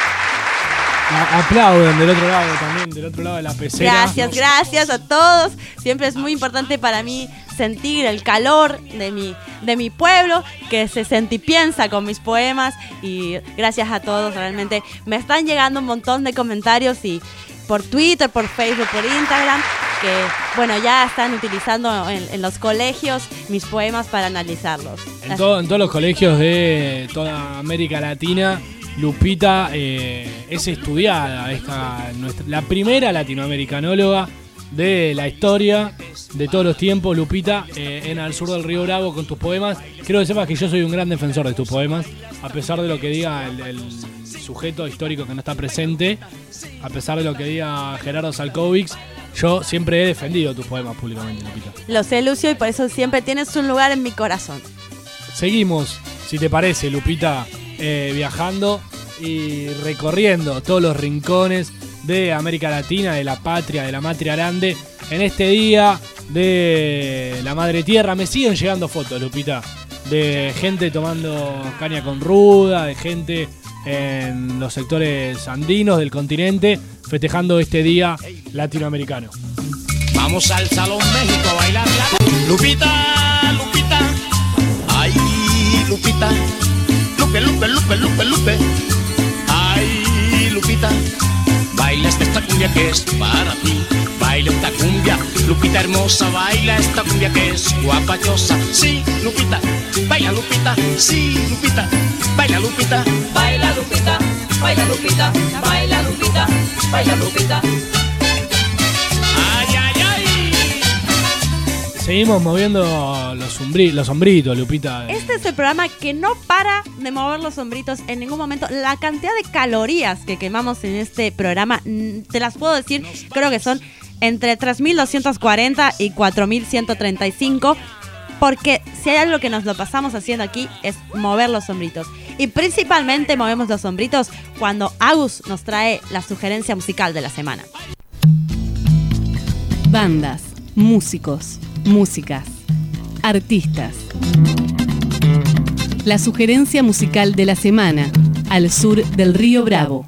Aplauden del otro lado también, del otro lado de la pecera. Gracias a todos. Siempre es muy importante para mí sentir el calor de mi pueblo, que se sentipiensa con mis poemas. Y gracias a todos, realmente me están llegando un montón de comentarios y por Twitter, por Facebook, por Instagram, que bueno, ya están utilizando en los colegios mis poemas para analizarlos. En todos los colegios de toda América Latina, Lupita es estudiada, la primera latinoamericanóloga de la historia de todos los tiempos, Lupita, en Al Sur del Río Bravo con tus poemas. Quiero que sepas que yo soy un gran defensor de tus poemas, a pesar de lo que diga el sujeto histórico que no está presente, a pesar de lo que diga Gerardo Salkovic, yo siempre he defendido tus poemas públicamente, Lupita. Lo sé, Lucio, y por eso siempre tienes un lugar en mi corazón. Seguimos, si te parece, Lupita, viajando y recorriendo todos los rincones de América Latina, de la patria, de la matria grande, en este día de la Madre Tierra. Me siguen llegando fotos, Lupita, de gente tomando caña con ruda, de gente en los sectores andinos del continente festejando este día latinoamericano. Vamos al Salón México a bailar la... Lupita, Lupita, ay, Lupita, Lupe, Lupe, Lupe, Lupe, Lupe, ay, Lupita, baila esta cumbia que es para ti, baila esta cumbia, Lupita hermosa, baila esta cumbia que es guapachosa, sí, Lupita, baila Lupita, sí, Lupita, baila Lupita, baila Lupita, baila Lupita, baila Lupita, baila Lupita. Ay, ay, ay. Seguimos moviendo los sombritos, Lupita. Este es el programa que no para de mover los sombritos en ningún momento. La cantidad de calorías que quemamos en este programa, te las puedo decir, creo que son entre 3.240 y 4.135, porque si hay algo que nos lo pasamos haciendo aquí es mover los sombritos. Y principalmente movemos los sombritos cuando Agus nos trae la sugerencia musical de la semana. Bandas, músicos, músicas, artistas. La sugerencia musical de la semana, al sur del Río Bravo.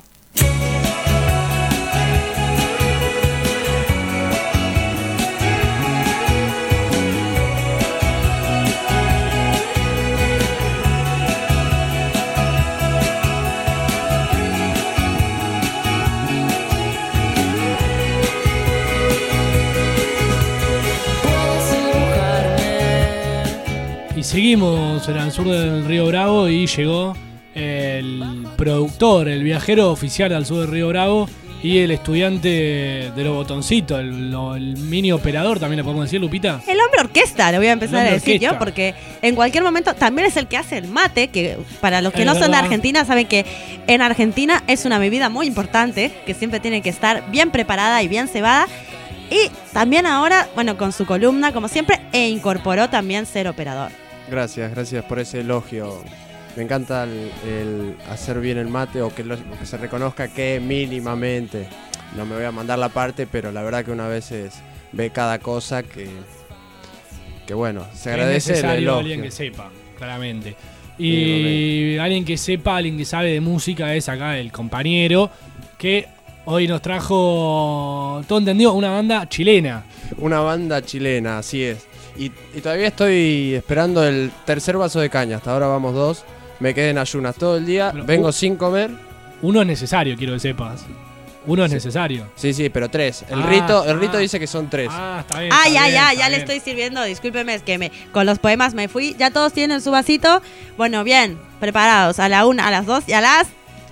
Seguimos en el sur del Río Bravo y llegó el productor, el viajero oficial al sur del Río Bravo y el estudiante de los botoncitos, el mini operador, también le podemos decir, Lupita. El hombre orquesta, le voy a empezar a decir yo, porque en cualquier momento también es el que hace el mate, que para los que no son de Argentina saben que en Argentina es una bebida muy importante, que siempre tiene que estar bien preparada y bien cebada. Y también ahora, bueno, con su columna, como siempre, incorporó también ser operador. Gracias por ese elogio. Me encanta el hacer bien el mate o que se reconozca que mínimamente, no me voy a mandar la parte, pero la verdad que una vez ve cada cosa que bueno, se agradece el elogio. Alguien que sepa, claramente. Y alguien que sepa, alguien que sabe de música es acá el compañero que hoy nos trajo, todo entendido, una banda chilena. Una banda chilena, así es. Y todavía estoy esperando el tercer vaso de caña. Hasta ahora vamos 2. Me quedé en ayunas todo el día. Vengo sin comer. Uno es necesario, quiero que sepas. Uno es necesario. Sí, pero 3. El rito dice que son 3. Está bien. Ya le estoy sirviendo. Discúlpeme, es que con los poemas me fui. Ya todos tienen su vasito. Bueno, bien, preparados. A la 1, a las 2 y a las...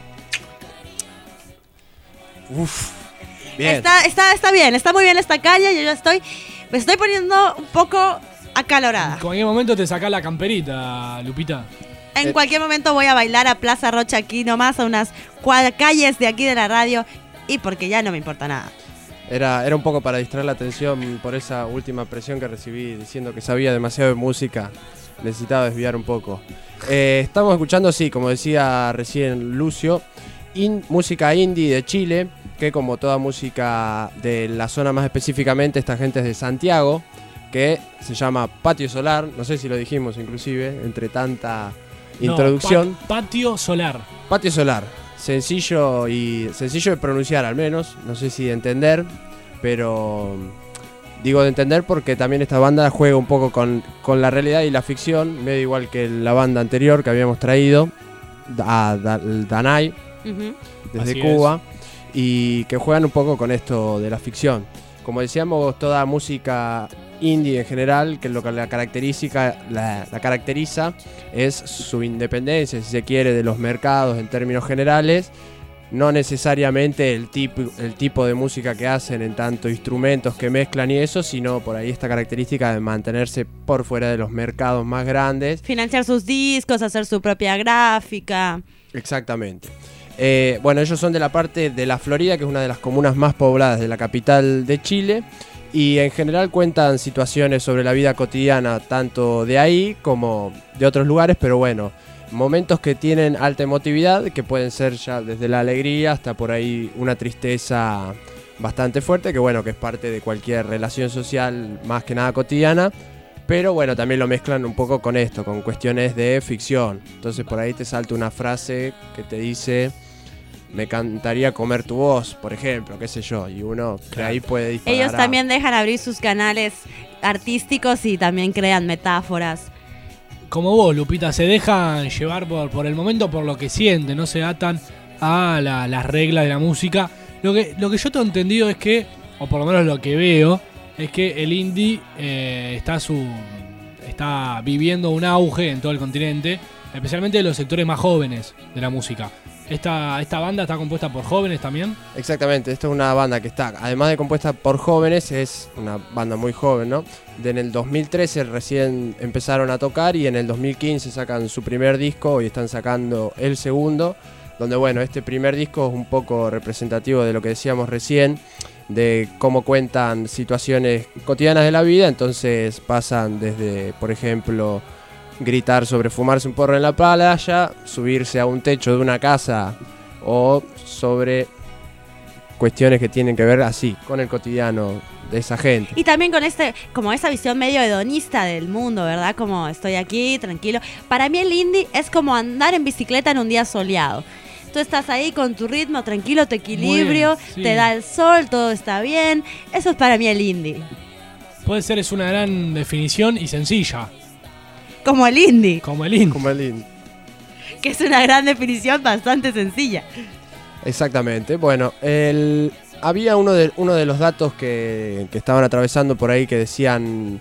Uf. Bien. Está bien, está muy bien esta caña. Yo ya me estoy poniendo un poco acalorada. En cualquier momento te sacás la camperita, Lupita. En cualquier momento voy a bailar a Plaza Rocha aquí nomás, a unas calles de aquí de la radio, y porque ya no me importa nada. Era un poco para distraer la atención por esa última presión que recibí diciendo que sabía demasiado de música. Necesitaba desviar un poco. Estamos escuchando, sí, como decía recién Lucio, música indie de Chile, que como toda música de la zona más específicamente, esta gente es de Santiago, que se llama Patio Solar, no sé si lo dijimos inclusive, entre tanta introducción. Patio Solar. Patio Solar, sencillo de pronunciar al menos, no sé si de entender, pero digo de entender porque también esta banda juega un poco con la realidad y la ficción, medio igual que la banda anterior que habíamos traído, a Danai, desde Así Cuba. Y que juegan un poco con esto de la ficción. Como decíamos, toda música indie en general, que lo que la caracteriza es su independencia, si se quiere, de los mercados en términos generales. No necesariamente el tipo de música que hacen en tanto instrumentos que mezclan y eso, sino por ahí esta característica de mantenerse por fuera de los mercados más grandes. Financiar sus discos, hacer su propia gráfica. Exactamente. Bueno, ellos son de la parte de la Florida, que es una de las comunas más pobladas de la capital de Chile, y en general cuentan situaciones sobre la vida cotidiana, tanto de ahí como de otros lugares, pero bueno, momentos que tienen alta emotividad, que pueden ser ya desde la alegría hasta por ahí una tristeza bastante fuerte, que bueno, que es parte de cualquier relación social más que nada cotidiana. Pero bueno, también lo mezclan un poco con esto, con cuestiones de ficción. Entonces por ahí te salta una frase que te dice: me encantaría comer tu voz, por ejemplo, qué sé yo. Y uno de ahí puede disparar. Ellos también dejan abrir sus canales artísticos y también crean metáforas. Como vos, Lupita, se dejan llevar por el momento, por lo que sienten, no se atan a las reglas de la música. Lo que yo tengo entendido es que, o por lo menos lo que veo, es que el indie está viviendo un auge en todo el continente, especialmente en los sectores más jóvenes de la música. ¿Esta banda está compuesta por jóvenes también? Exactamente, esta es una banda que está, además de compuesta por jóvenes, es una banda muy joven, ¿no? En el 2013 recién empezaron a tocar y en el 2015 sacan su primer disco y están sacando el segundo, donde bueno, este primer disco es un poco representativo de lo que decíamos recién, de cómo cuentan situaciones cotidianas de la vida. Entonces pasan desde, por ejemplo, gritar sobre fumarse un porro en la playa, subirse a un techo de una casa o sobre cuestiones que tienen que ver así, con el cotidiano de esa gente. Y también con como esa visión medio hedonista del mundo, ¿verdad? Como estoy aquí, tranquilo. Para mí el indie es como andar en bicicleta en un día soleado. Tú estás ahí con tu ritmo tranquilo, tu equilibrio, bien, sí. Te da el sol, todo está bien. Eso es para mí el indie. Puede ser, es una gran definición y sencilla. Como el indie. Como el indie. Como el indie. Que es una gran definición bastante sencilla. Exactamente. Bueno, había uno de los datos que estaban atravesando por ahí que decían,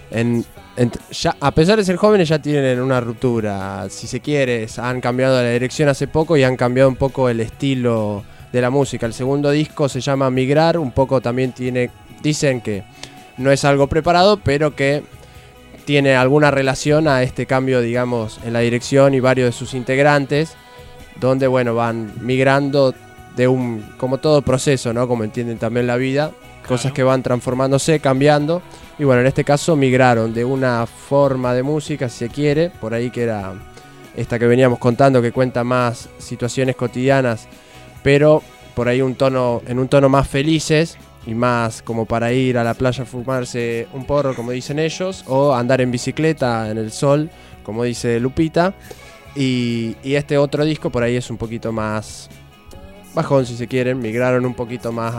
ya, a pesar de ser jóvenes ya tienen una ruptura, si se quiere, han cambiado la dirección hace poco y han cambiado un poco el estilo de la música. El segundo disco se llama Migrar, un poco también dicen que no es algo preparado, pero que tiene alguna relación a este cambio, digamos, en la dirección y varios de sus integrantes, donde, bueno, van migrando como todo proceso, ¿no? Como entienden también la vida, cosas que van transformándose, cambiando, y bueno, en este caso migraron de una forma de música, si se quiere, por ahí que era esta que veníamos contando, que cuenta más situaciones cotidianas, pero por ahí en un tono más felices, y más como para ir a la playa a fumarse un porro, como dicen ellos, o andar en bicicleta en el sol, como dice Lupita. Y este otro disco por ahí es un poquito más bajón, si se quieren, migraron un poquito más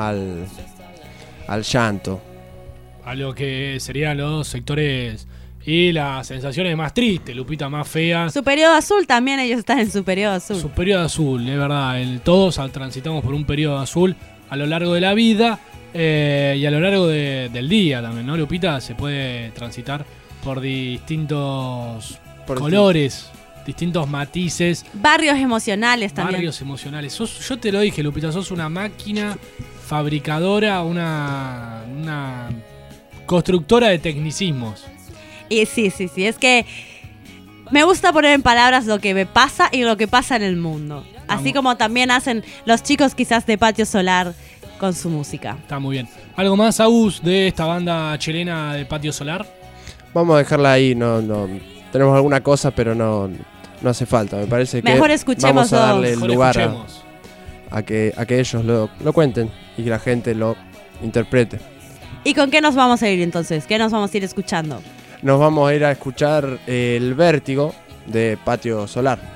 al llanto. A lo que serían los sectores y las sensaciones más tristes, Lupita, más feas. Su periodo azul también, ellos están en su periodo azul. Su periodo azul, es verdad. Todos transitamos por un periodo azul a lo largo de la vida. Y a lo largo del día también, ¿no, Lupita? Se puede transitar por distintos colores, distintos matices. Barrios emocionales también. Barrios emocionales. Yo te lo dije, Lupita, sos una máquina fabricadora, una constructora de tecnicismos. Y sí, es que me gusta poner en palabras lo que me pasa y lo que pasa en el mundo. Así como también hacen los chicos quizás de Patio Solar con su música. Está muy bien. ¿Algo más, Agus, de esta banda chilena de Patio Solar? Vamos a dejarla ahí, no tenemos alguna cosa, pero no hace falta. Me parece que mejor escuchemos vamos a darle el lugar escuchemos. a que ellos lo cuenten y que la gente lo interprete. ¿Y con qué nos vamos a ir entonces? ¿Qué nos vamos a ir escuchando? Nos vamos a ir a escuchar El Vértigo de Patio Solar.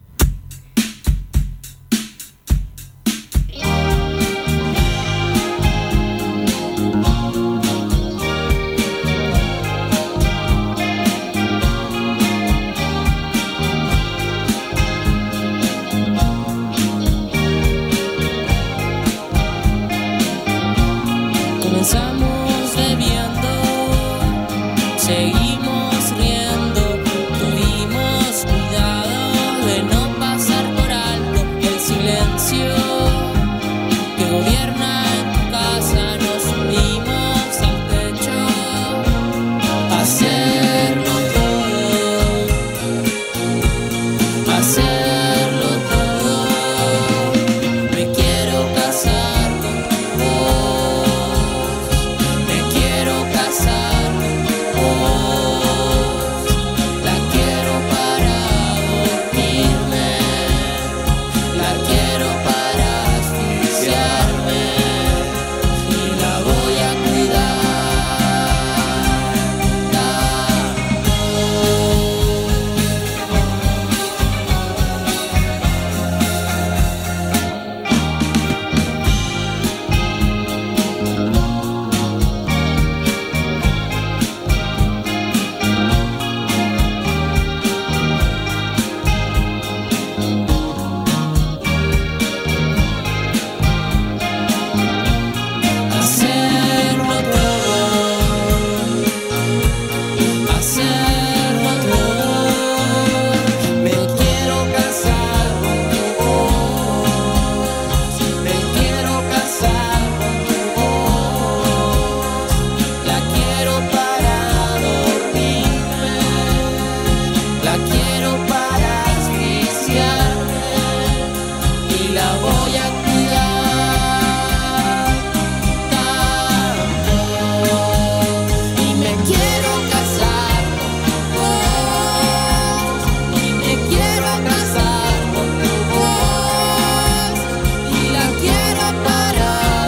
Comenzamos bebiendo, seguimos riendo, tuvimos cuidado de no pasar por alto el silencio que gobierna en tu casa. Nos subimos al techo, hacerlo todo, hacerlo todo. Me quiero casar con vos, me quiero casar con vos, la quiero para dormirme, la quiero para asfixiarme y la voy a cuidar. Hacerlo todo, hacerlo todo. Me quiero casar con vos, me quiero casar con vos, la quiero para dormirme, la quiero para asfixiarme y la voy a cuidar. Y me quiero casar con vos, y me quiero casar con vos, y la quiero para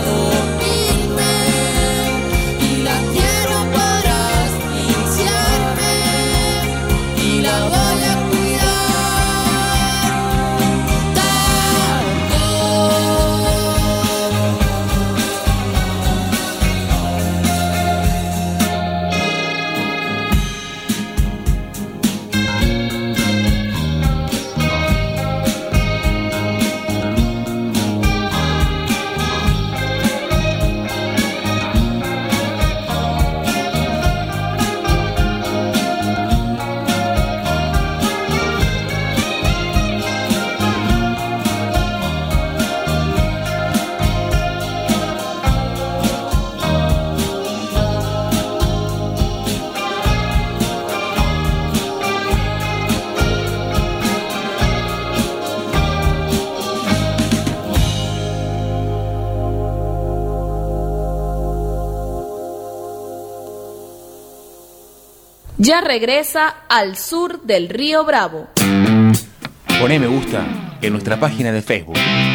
ya regresa Al Sur del Río Bravo. Poné me gusta en nuestra página de Facebook.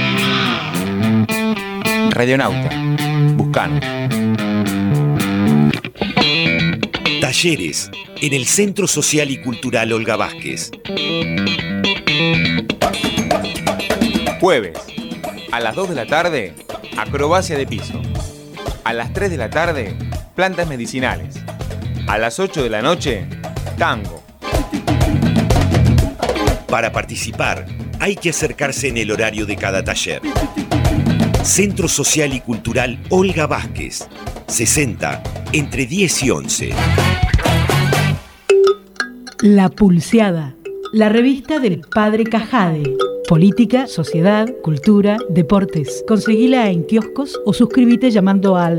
Radionauta. Buscanos. Talleres en el Centro Social y Cultural Olga Vázquez. Jueves, a las 2 de la tarde, acrobacia de piso. A las 3 de la tarde, plantas medicinales. A las 8 de la noche, tango. Para participar, hay que acercarse en el horario de cada taller. Centro Social y Cultural Olga Vázquez, 60, entre 10 y 11. La Pulseada, la revista del Padre Cajade. Política, sociedad, cultura, deportes. Conseguila en kioscos o suscríbete llamando al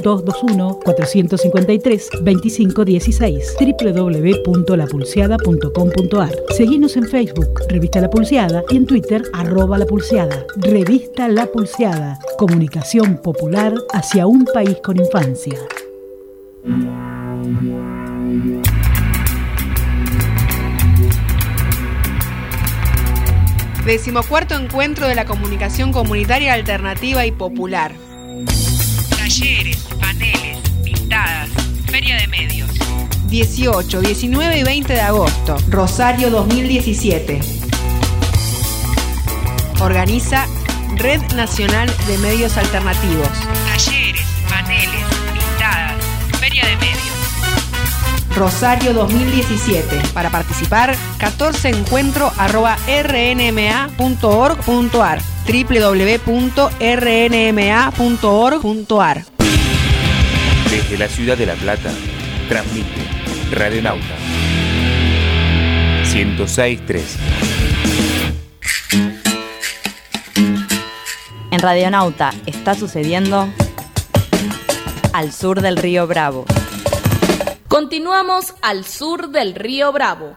0221-453-2516 www.lapulseada.com.ar. Seguinos en Facebook, Revista La Pulseada, y en Twitter, @lapulseada. Revista La Pulseada. Comunicación popular hacia un país con infancia. 14º Encuentro de la Comunicación Comunitaria Alternativa y Popular. Talleres, paneles, pintadas, Feria de Medios. 18, 19 y 20 de agosto, Rosario 2017. Organiza Red Nacional de Medios Alternativos. Talleres, paneles, pintadas, Feria de Medios. Rosario 2017. Para participar, 14encuentro@rnma.org.ar www.rnma.org.ar. Desde la ciudad de La Plata, transmite Radionauta 106.3. En Radionauta está sucediendo Al Sur del Río Bravo. Continuamos al sur del Río Bravo.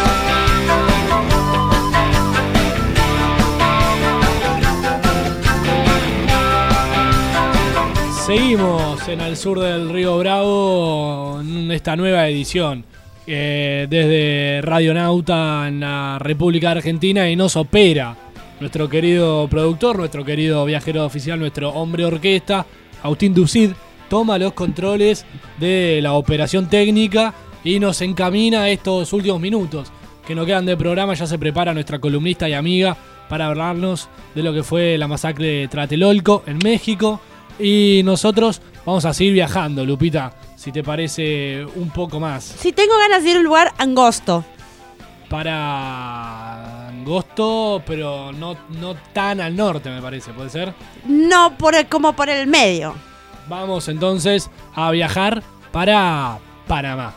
Seguimos en Al Sur del Río Bravo en esta nueva edición. Desde Radionauta en la República Argentina, y nos opera nuestro querido productor, nuestro querido viajero oficial, nuestro hombre orquesta, Agustín Ducid. Toma los controles de la operación técnica y nos encamina a estos últimos minutos que nos quedan de programa. Ya se prepara nuestra columnista y amiga para hablarnos de lo que fue la masacre de Tlatelolco en México. Y nosotros vamos a seguir viajando, Lupita, si te parece un poco más. Si tengo ganas de ir a un lugar angosto. Para angosto, pero no tan al norte, me parece, ¿puede ser? No como por el medio. Vamos entonces a viajar para Panamá.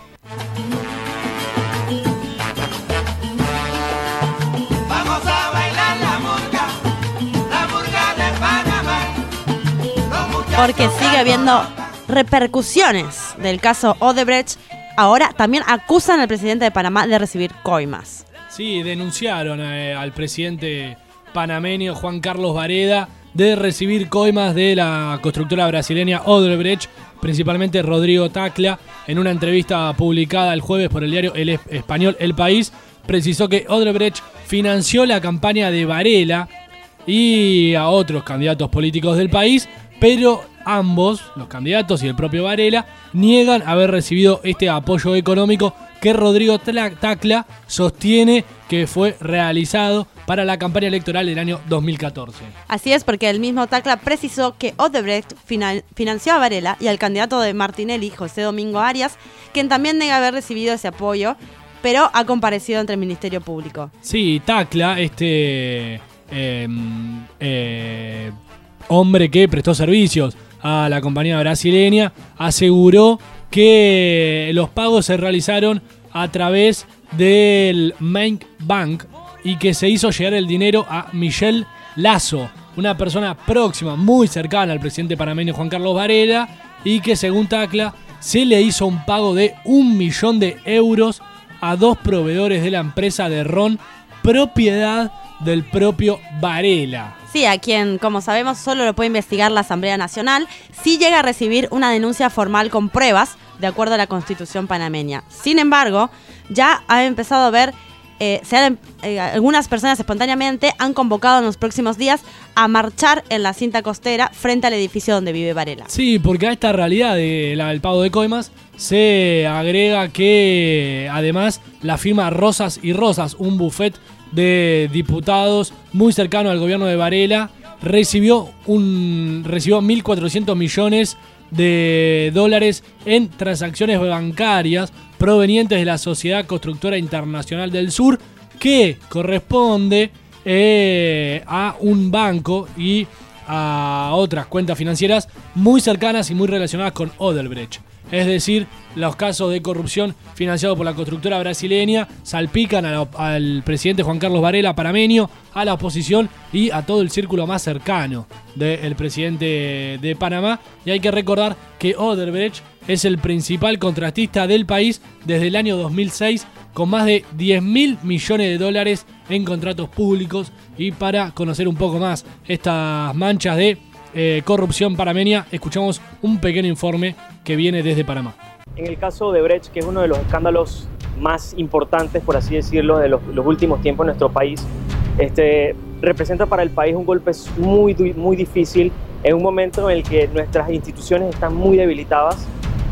Vamos a bailar la murga de Panamá. Porque sigue habiendo repercusiones del caso Odebrecht. Ahora también acusan al presidente de Panamá de recibir coimas. Sí, denunciaron al presidente panameño Juan Carlos Varela de recibir coimas de la constructora brasileña Odebrecht, principalmente Rodrigo Tacla. En una entrevista publicada el jueves por el diario español El País, precisó que Odebrecht financió la campaña de Varela y a otros candidatos políticos del país, pero ambos, los candidatos y el propio Varela, niegan haber recibido este apoyo económico que Rodrigo Tacla sostiene que fue realizado para la campaña electoral del año 2014. Así es, porque el mismo Tacla precisó que Odebrecht financió a Varela y al candidato de Martinelli, José Domingo Arias, quien también nega haber recibido ese apoyo, pero ha comparecido ante el Ministerio Público. Sí, Tacla, hombre que prestó servicios a la compañía brasileña, aseguró que los pagos se realizaron a través del Main Bank y que se hizo llegar el dinero a Michel Lasso, una persona próxima, muy cercana al presidente panameño Juan Carlos Varela, y que según Tacla se le hizo un pago de 1 millón de euros a 2 proveedores de la empresa de ron, propiedad del propio Varela. Sí, a quien, como sabemos, solo lo puede investigar la Asamblea Nacional, sí llega a recibir una denuncia formal con pruebas, de acuerdo a la Constitución panameña. Sin embargo, ya ha empezado a ver, algunas personas espontáneamente han convocado en los próximos días a marchar en la cinta costera frente al edificio donde vive Varela. Sí, porque a esta realidad del pago de coimas se agrega que además la firma Rosas y Rosas, un buffet de diputados muy cercano al gobierno de Varela, recibió 1.400 millones de dólares en transacciones bancarias provenientes de la Sociedad Constructora Internacional del Sur, que corresponde a un banco y a otras cuentas financieras muy cercanas y muy relacionadas con Odebrecht. Es decir, los casos de corrupción financiados por la constructora brasileña salpican al presidente Juan Carlos Varela, panameño, a la oposición y a todo el círculo más cercano del presidente de Panamá. Y hay que recordar que Odebrecht es el principal contratista del país desde el año 2006, con más de 10.000 millones de dólares en contratos públicos. Y para conocer un poco más estas manchas de corrupción panameña, escuchamos un pequeño informe que viene desde Panamá. En el caso de Brecht, que es uno de los escándalos más importantes, por así decirlo, de los últimos tiempos en nuestro país, representa para el país un golpe muy, muy difícil en un momento en el que nuestras instituciones están muy debilitadas.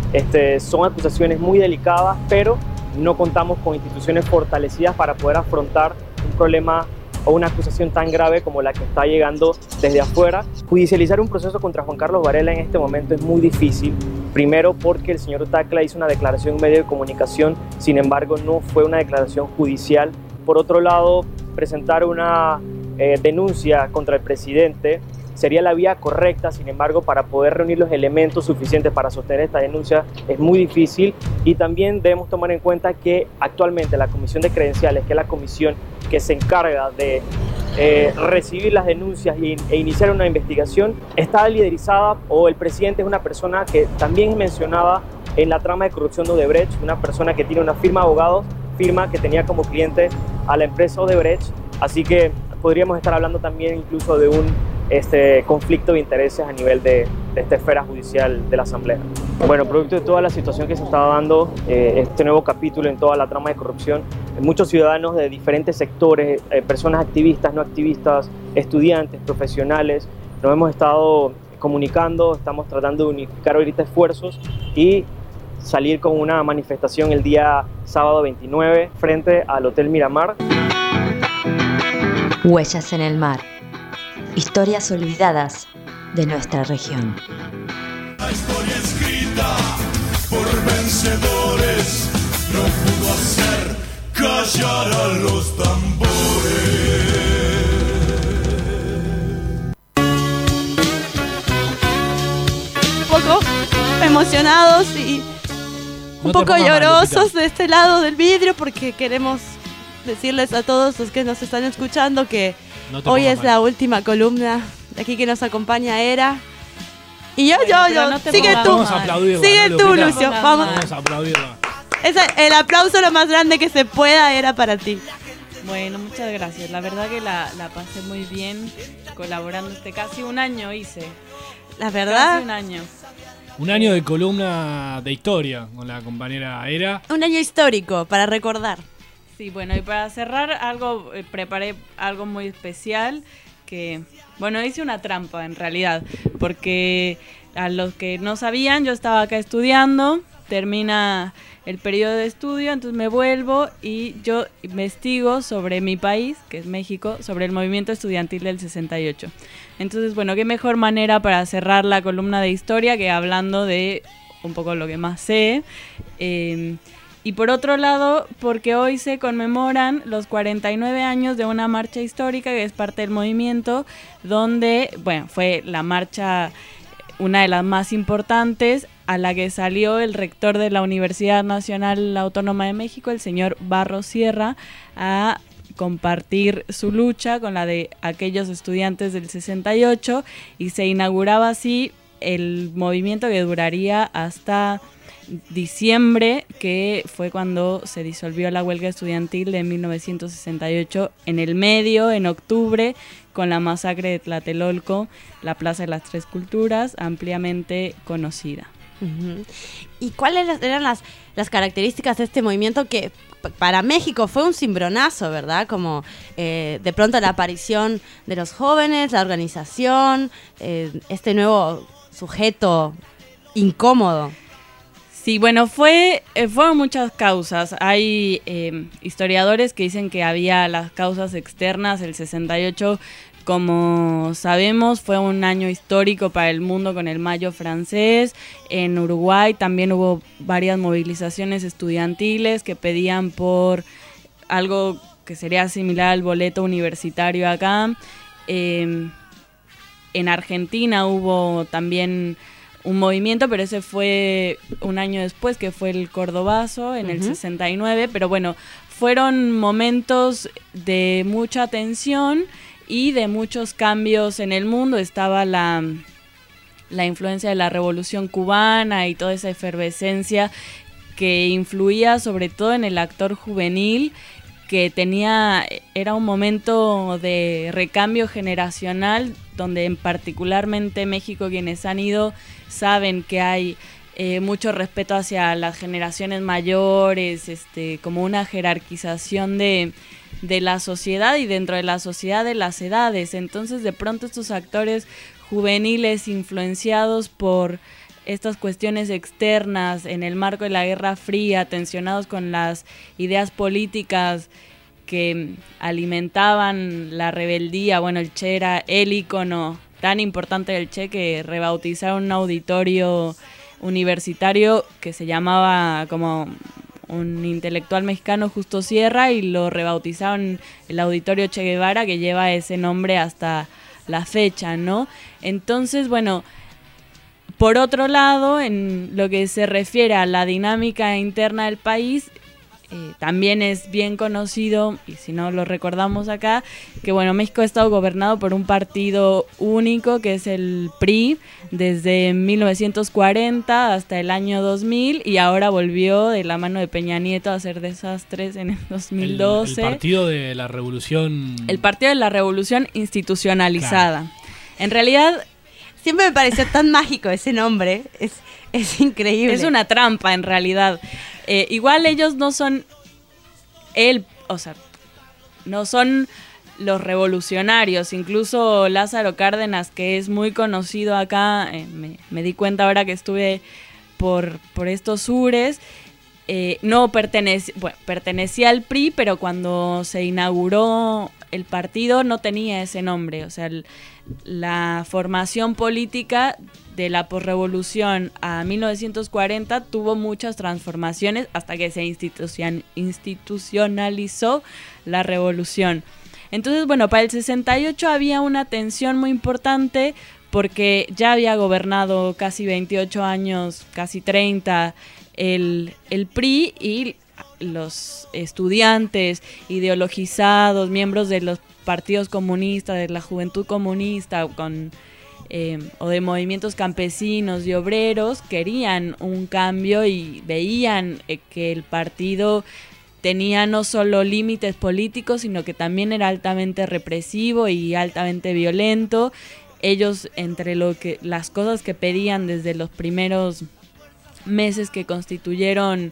Son acusaciones muy delicadas, pero no contamos con instituciones fortalecidas para poder afrontar un problema o una acusación tan grave como la que está llegando desde afuera. Judicializar un proceso contra Juan Carlos Varela en este momento es muy difícil. Primero porque el señor Tacla hizo una declaración en medio de comunicación, sin embargo no fue una declaración judicial. Por otro lado, presentar una denuncia contra el presidente sería la vía correcta, sin embargo, para poder reunir los elementos suficientes para sostener esta denuncia es muy difícil. Y también debemos tomar en cuenta que actualmente la Comisión de Credenciales, que es la comisión que se encarga de recibir las denuncias e iniciar una investigación, está liderizada, o el presidente es una persona que también es mencionada en la trama de corrupción de Odebrecht, una persona que tiene una firma de abogados, firma que tenía como cliente a la empresa Odebrecht, así que podríamos estar hablando también incluso de un conflicto de intereses a nivel de esta esfera judicial de la Asamblea. Bueno, producto de toda la situación que se estaba dando, este nuevo capítulo en toda la trama de corrupción, muchos ciudadanos de diferentes sectores, personas activistas, no activistas, estudiantes, profesionales, nos hemos estado comunicando, estamos tratando de unificar ahorita esfuerzos y salir con una manifestación el día sábado 29 frente al Hotel Miramar. Huellas en el mar. Historias olvidadas de nuestra región. La historia escrita por vencedores no pudo hacer callar a los tambores. Un poco emocionados y un poco llorosos de este lado del vidrio, porque queremos decirles a todos los que nos están escuchando que hoy es la última columna de aquí que nos acompaña Era. Y yo. Sigue tú. Sigue tú, Lucio. Vamos a aplaudirla. El aplauso lo más grande que se pueda era para ti. Bueno, muchas gracias. La verdad que la pasé muy bien colaborando casi un año hice. La verdad. Casi un año. Un año de columna de historia con la compañera Era. Un año histórico para recordar. Sí, bueno, y para cerrar preparé algo muy especial que, bueno, hice una trampa en realidad, porque a los que no sabían, yo estaba acá estudiando, termina el periodo de estudio, entonces me vuelvo y yo investigo sobre mi país, que es México, sobre el movimiento estudiantil del 68. Entonces, bueno, qué mejor manera para cerrar la columna de historia que hablando de un poco lo que más sé. Y por otro lado, porque hoy se conmemoran los 49 años de una marcha histórica que es parte del movimiento, donde, bueno, fue la marcha, una de las más importantes, a la que salió el rector de la Universidad Nacional Autónoma de México, el señor Barros Sierra, a compartir su lucha con la de aquellos estudiantes del 68, y se inauguraba así el movimiento que duraría hasta diciembre, que fue cuando se disolvió la huelga estudiantil de 1968. En el medio, en octubre, con la masacre de Tlatelolco, la Plaza de las Tres Culturas, ampliamente conocida. Uh-huh. ¿Y cuáles eran las características de este movimiento que para México fue un cimbronazo, ¿verdad? Como de pronto la aparición de los jóvenes, la organización, este nuevo sujeto incómodo. Sí, bueno, fueron muchas causas. Hay historiadores que dicen que había las causas externas. El 68, como sabemos, fue un año histórico para el mundo con el Mayo francés. En Uruguay también hubo varias movilizaciones estudiantiles que pedían por algo que sería similar al boleto universitario acá. En Argentina hubo también un movimiento, pero ese fue un año después, que fue el Cordobazo en el 69. Pero bueno, fueron momentos de mucha tensión y de muchos cambios en el mundo. Estaba la influencia de la Revolución Cubana y toda esa efervescencia que influía sobre todo en el actor juvenil, que era un momento de recambio generacional, donde particularmente México, quienes han ido saben que hay mucho respeto hacia las generaciones mayores, como una jerarquización de la sociedad, y dentro de la sociedad de las edades. Entonces de pronto estos actores juveniles influenciados por estas cuestiones externas en el marco de la Guerra Fría, tensionados con las ideas políticas que alimentaban la rebeldía. Bueno, el Che era el ícono tan importante del Che que rebautizaron un auditorio universitario que se llamaba como un intelectual mexicano, Justo Sierra, y lo rebautizaron el Auditorio Che Guevara, que lleva ese nombre hasta la fecha, ¿no? Entonces, bueno, por otro lado, en lo que se refiere a la dinámica interna del país, también es bien conocido, y si no lo recordamos acá, que bueno, México ha estado gobernado por un partido único, que es el PRI, desde 1940 hasta el año 2000, y ahora volvió de la mano de Peña Nieto a hacer desastres en el 2012. El Partido de la Revolución... El Partido de la Revolución Institucionalizada. Claro. En realidad... Siempre me pareció tan mágico ese nombre, es increíble. Es una trampa en realidad. Igual ellos no son no son los revolucionarios. Incluso Lázaro Cárdenas, que es muy conocido acá, me di cuenta ahora que estuve por estos sures, no pertenecía al PRI, pero cuando se inauguró el partido no tenía ese nombre. O sea, la formación política de la posrevolución a 1940 tuvo muchas transformaciones hasta que se institucionalizó la revolución. Entonces, bueno, para el 68 había una tensión muy importante porque ya había gobernado casi 28 años, casi 30, el PRI, y los estudiantes ideologizados, miembros de los partidos comunistas, de la juventud comunista o de movimientos campesinos y obreros, querían un cambio y veían que el partido tenía no solo límites políticos, sino que también era altamente represivo y altamente violento. Ellos, entre las cosas que pedían desde los primeros meses que constituyeron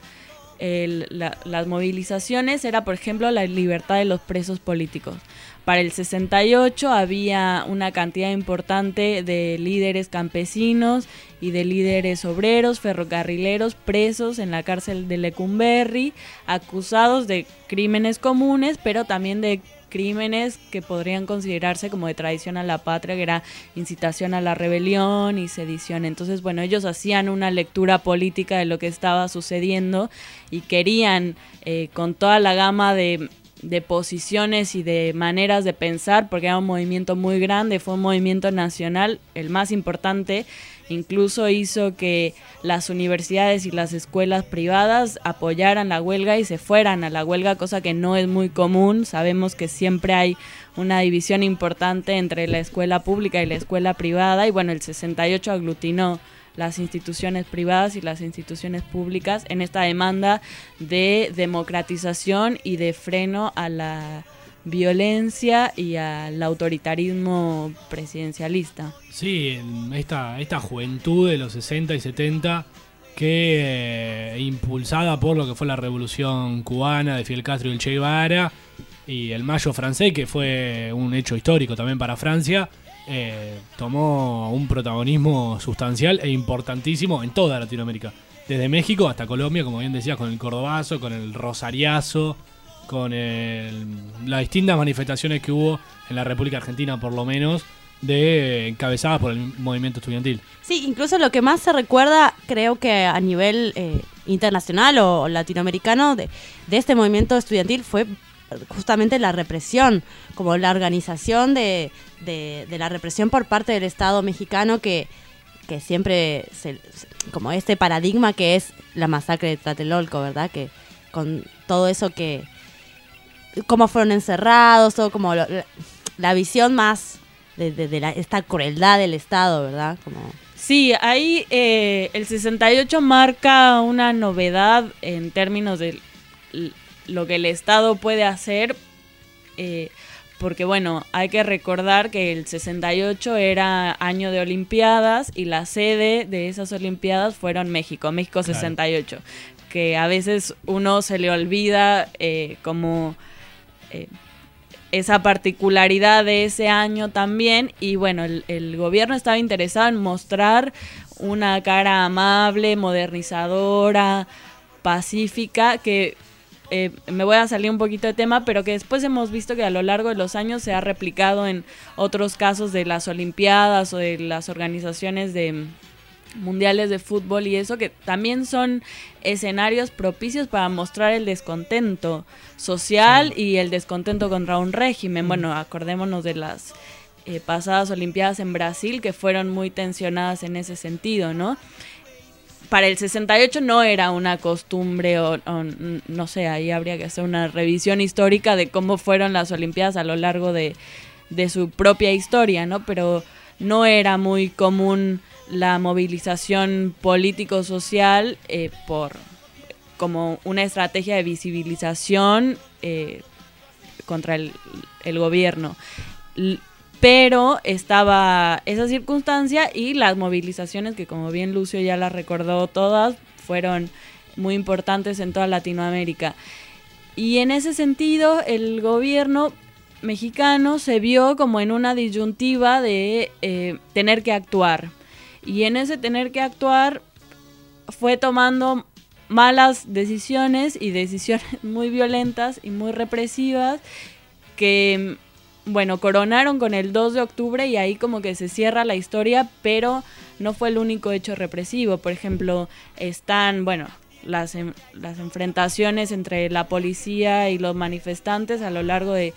las movilizaciones, era, por ejemplo, la libertad de los presos políticos. Para el 68 había una cantidad importante de líderes campesinos y de líderes obreros, ferrocarrileros, presos en la cárcel de Lecumberri, acusados de crímenes comunes, pero también de crímenes que podrían considerarse como de traición a la patria, que era incitación a la rebelión y sedición. Entonces, bueno, ellos hacían una lectura política de lo que estaba sucediendo y querían, con toda la gama de posiciones y de maneras de pensar, porque era un movimiento muy grande, fue un movimiento nacional, el más importante. Incluso hizo que las universidades y las escuelas privadas apoyaran la huelga y se fueran a la huelga, cosa que no es muy común. Sabemos que siempre hay una división importante entre la escuela pública y la escuela privada, y bueno, el 68 aglutinó las instituciones privadas y las instituciones públicas en esta demanda de democratización y de freno a la violencia y al autoritarismo presidencialista. Sí, esta juventud de los 60 y 70 que impulsada por lo que fue la revolución cubana de Fidel Castro y el Che Guevara y el Mayo francés, que fue un hecho histórico también para Francia, tomó un protagonismo sustancial e importantísimo en toda Latinoamérica, desde México hasta Colombia, como bien decías, con el cordobazo, con el rosariazo, con las distintas manifestaciones que hubo en la República Argentina, por lo menos, encabezadas por el movimiento estudiantil. Sí, incluso lo que más se recuerda, creo que a nivel internacional o latinoamericano de este movimiento estudiantil fue justamente la represión, como la organización de la represión por parte del Estado mexicano que siempre, como este paradigma que es la masacre de Tlatelolco, ¿verdad? Que con todo eso que cómo fueron encerrados, todo como la visión más de esta crueldad del Estado, ¿verdad? Como... Sí, ahí el 68 marca una novedad en términos de lo que el Estado puede hacer, porque bueno, hay que recordar que el 68 era año de Olimpiadas y la sede de esas Olimpiadas fueron México 68, claro. Que a veces uno se le olvida como... esa particularidad de ese año también, y bueno, el gobierno estaba interesado en mostrar una cara amable, modernizadora, pacífica, que me voy a salir un poquito de tema, pero que después hemos visto que a lo largo de los años se ha replicado en otros casos de las Olimpiadas o de las organizaciones de mundiales de fútbol y eso, que también son escenarios propicios para mostrar el descontento social, sí, y el descontento contra un régimen. Bueno, acordémonos de las pasadas Olimpiadas en Brasil, que fueron muy tensionadas en ese sentido, ¿no? Para el 68 no era una costumbre o no sé, ahí habría que hacer una revisión histórica de cómo fueron las Olimpiadas a lo largo de su propia historia, ¿no? Pero no era muy común la movilización político-social como una estrategia de visibilización contra el gobierno. Pero estaba esa circunstancia y las movilizaciones, que como bien Lucio ya las recordó todas, fueron muy importantes en toda Latinoamérica. Y en ese sentido, el gobierno mexicano se vio como en una disyuntiva de tener que actuar. Y en ese tener que actuar fue tomando malas decisiones y decisiones muy violentas y muy represivas que, bueno, coronaron con el 2 de octubre y ahí como que se cierra la historia, pero no fue el único hecho represivo. Por ejemplo, están, bueno, las enfrentaciones entre la policía y los manifestantes a lo largo de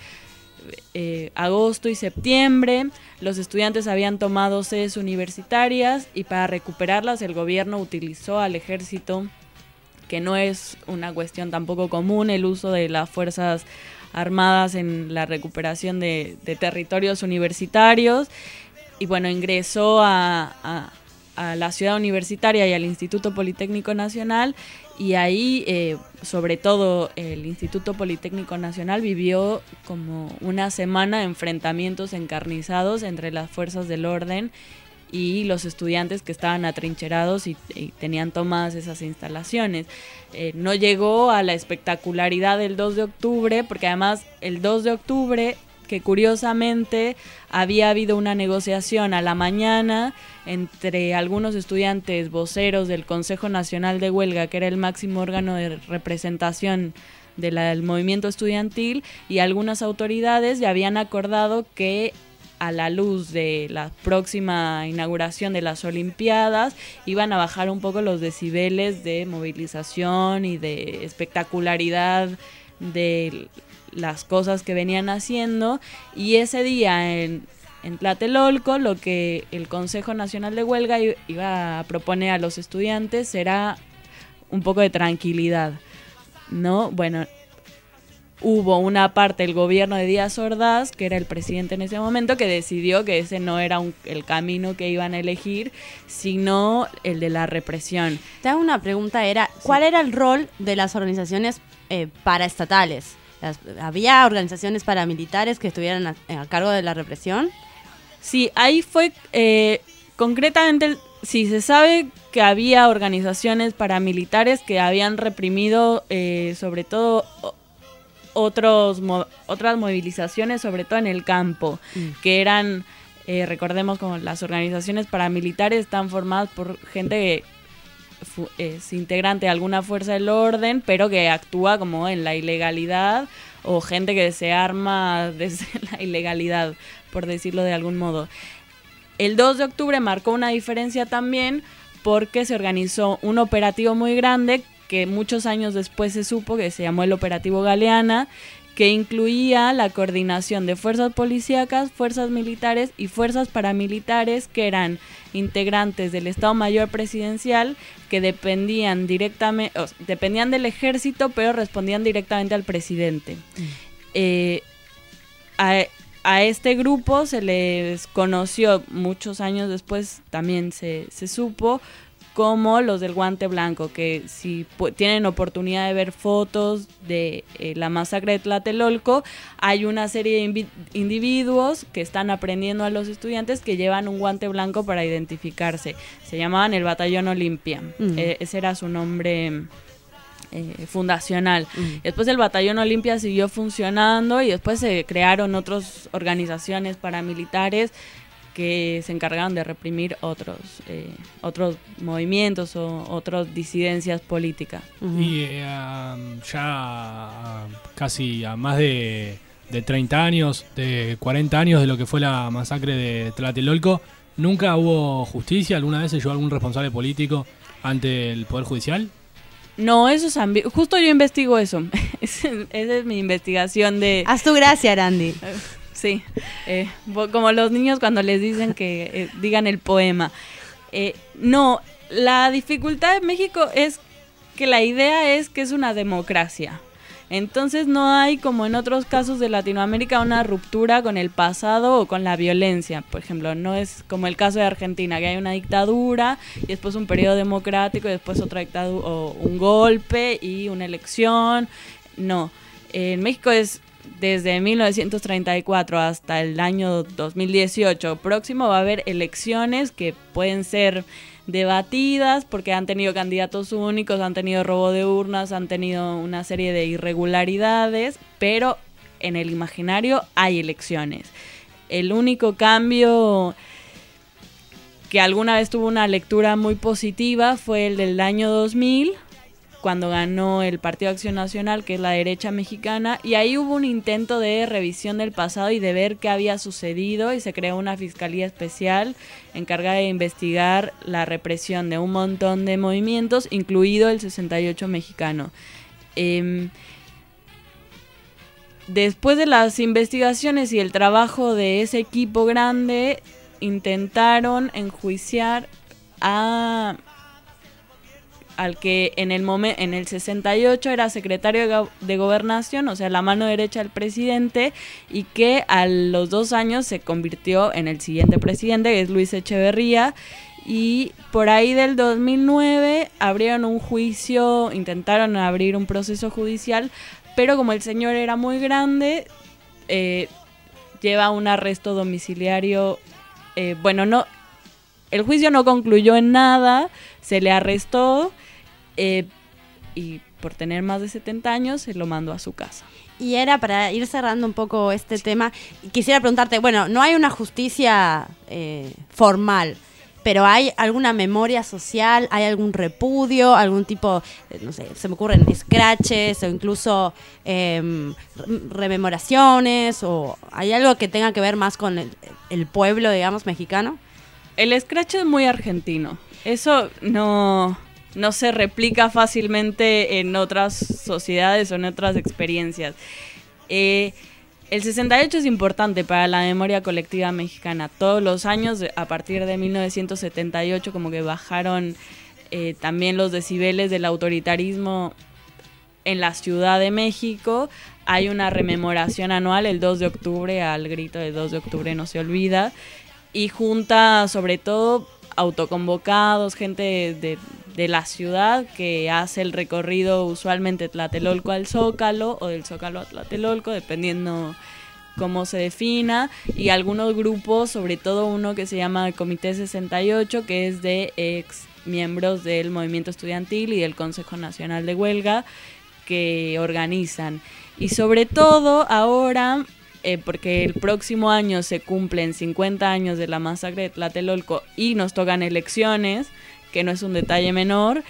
agosto y septiembre. Los estudiantes habían tomado sedes universitarias y para recuperarlas el gobierno utilizó al ejército, que no es una cuestión tampoco común el uso de las fuerzas armadas en la recuperación de territorios universitarios, y bueno, ingresó a la ciudad universitaria y al Instituto Politécnico Nacional, y ahí sobre todo el Instituto Politécnico Nacional vivió como una semana de enfrentamientos encarnizados entre las fuerzas del orden y los estudiantes que estaban atrincherados y tenían tomadas esas instalaciones. No llegó a la espectacularidad del 2 de octubre, porque además el 2 de octubre, que curiosamente había habido una negociación a la mañana entre algunos estudiantes voceros del Consejo Nacional de Huelga, que era el máximo órgano de representación del movimiento estudiantil, y algunas autoridades ya habían acordado que a la luz de la próxima inauguración de las Olimpiadas iban a bajar un poco los decibeles de movilización y de espectacularidad de las cosas que venían haciendo, y ese día en Tlatelolco lo que el Consejo Nacional de Huelga iba a proponer a los estudiantes era un poco de tranquilidad, ¿no? Bueno, hubo una parte del gobierno de Díaz Ordaz, que era el presidente en ese momento, que decidió que ese no era el camino que iban a elegir, sino el de la represión. Te hago una pregunta, ¿cuál era el rol de las organizaciones paraestatales ¿Había organizaciones paramilitares que estuvieran a cargo de la represión? Sí, ahí fue concretamente, sí, se sabe que había organizaciones paramilitares que habían reprimido sobre todo otras movilizaciones, sobre todo en el campo, que eran, recordemos, como las organizaciones paramilitares están formadas por gente que es integrante de alguna fuerza del orden, pero que actúa como en la ilegalidad, o gente que se arma desde la ilegalidad, por decirlo de algún modo. El 2 de octubre marcó una diferencia también porque se organizó un operativo muy grande que muchos años después se supo que se llamó el Operativo Galeana, que incluía la coordinación de fuerzas policíacas, fuerzas militares y fuerzas paramilitares que eran integrantes del Estado Mayor Presidencial, que dependían del ejército, pero respondían directamente al presidente. A este grupo se les conoció muchos años después, también se supo, como los del Guante Blanco, que si tienen oportunidad de ver fotos de la masacre de Tlatelolco, hay una serie de individuos que están aprendiendo a los estudiantes que llevan un guante blanco para identificarse. Se llamaban el Batallón Olimpia. Ese era su nombre fundacional. Después el Batallón Olimpia siguió funcionando y después se crearon otras organizaciones paramilitares que se encargaron de reprimir otros movimientos o otras disidencias políticas. Y ya casi a más de 30 años, de 40 años de lo que fue la masacre de Tlatelolco, ¿nunca hubo justicia? ¿Alguna vez se llevó algún responsable político ante el Poder Judicial? No, eso es justo yo investigo eso. Esa es mi investigación de... Haz tu gracia, Arandi. Sí, como los niños cuando les dicen que digan el poema. No, la dificultad de México es que la idea es que es una democracia. Entonces no hay, como en otros casos de Latinoamérica, una ruptura con el pasado o con la violencia. Por ejemplo, no es como el caso de Argentina, que hay una dictadura y después un periodo democrático y después otra dictadura o un golpe y una elección. No, en México es desde 1934 hasta el año 2018 próximo va a haber elecciones que pueden ser debatidas porque han tenido candidatos únicos, han tenido robo de urnas, han tenido una serie de irregularidades, pero en el imaginario hay elecciones. El único cambio que alguna vez tuvo una lectura muy positiva fue el del año 2000, cuando ganó el Partido Acción Nacional, que es la derecha mexicana, y ahí hubo un intento de revisión del pasado y de ver qué había sucedido, y se creó una fiscalía especial encargada de investigar la represión de un montón de movimientos, incluido el 68 mexicano. Después de las investigaciones y el trabajo de ese equipo grande, intentaron enjuiciar al que en el 68 era secretario de Gobernación, o sea, la mano derecha del presidente, y que a los 2 años se convirtió en el siguiente presidente, que es Luis Echeverría, y por ahí del 2009 abrieron un juicio, intentaron abrir un proceso judicial, pero como el señor era muy grande, lleva un arresto domiciliario, el juicio no concluyó en nada, se le arrestó, y por tener más de 70 años se lo mandó a su casa. Y era para ir cerrando un poco este tema, quisiera preguntarte, bueno, no hay una justicia formal, pero ¿hay alguna memoria social? ¿Hay algún repudio? ¿Algún tipo, no sé, se me ocurren scratches o incluso rememoraciones? ¿O hay algo que tenga que ver más con el pueblo, digamos, mexicano? El scratch es muy argentino. Eso no se replica fácilmente en otras sociedades o en otras experiencias. El 68 es importante para la memoria colectiva mexicana. Todos los años, a partir de 1978, como que bajaron también los decibeles del autoritarismo en la Ciudad de México. Hay una rememoración anual el 2 de octubre, al grito de 2 de octubre no se olvida, y junta sobre todo autoconvocados, gente de la ciudad, que hace el recorrido usualmente de Tlatelolco al Zócalo o del Zócalo a Tlatelolco, dependiendo cómo se defina, y algunos grupos, sobre todo uno que se llama Comité 68, que es de ex miembros del movimiento estudiantil y del Consejo Nacional de Huelga, que organizan. Y sobre todo ahora, porque el próximo año se cumplen 50 años de la masacre de Tlatelolco y nos tocan elecciones, que no es un detalle menor,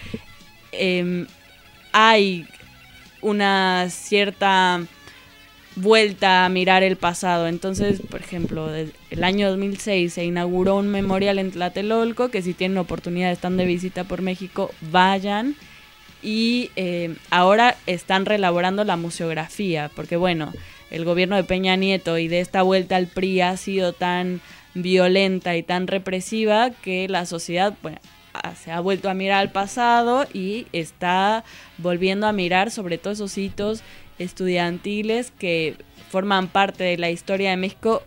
hay una cierta vuelta a mirar el pasado. Entonces, por ejemplo, el año 2006 se inauguró un memorial en Tlatelolco, que si tienen oportunidad, están de visita por México, vayan. Y ahora están reelaborando la museografía, porque bueno, el gobierno de Peña Nieto y de esta vuelta al PRI ha sido tan violenta y tan represiva que la sociedad, bueno, se ha vuelto a mirar al pasado y está volviendo a mirar sobre todo esos hitos estudiantiles que forman parte de la historia de México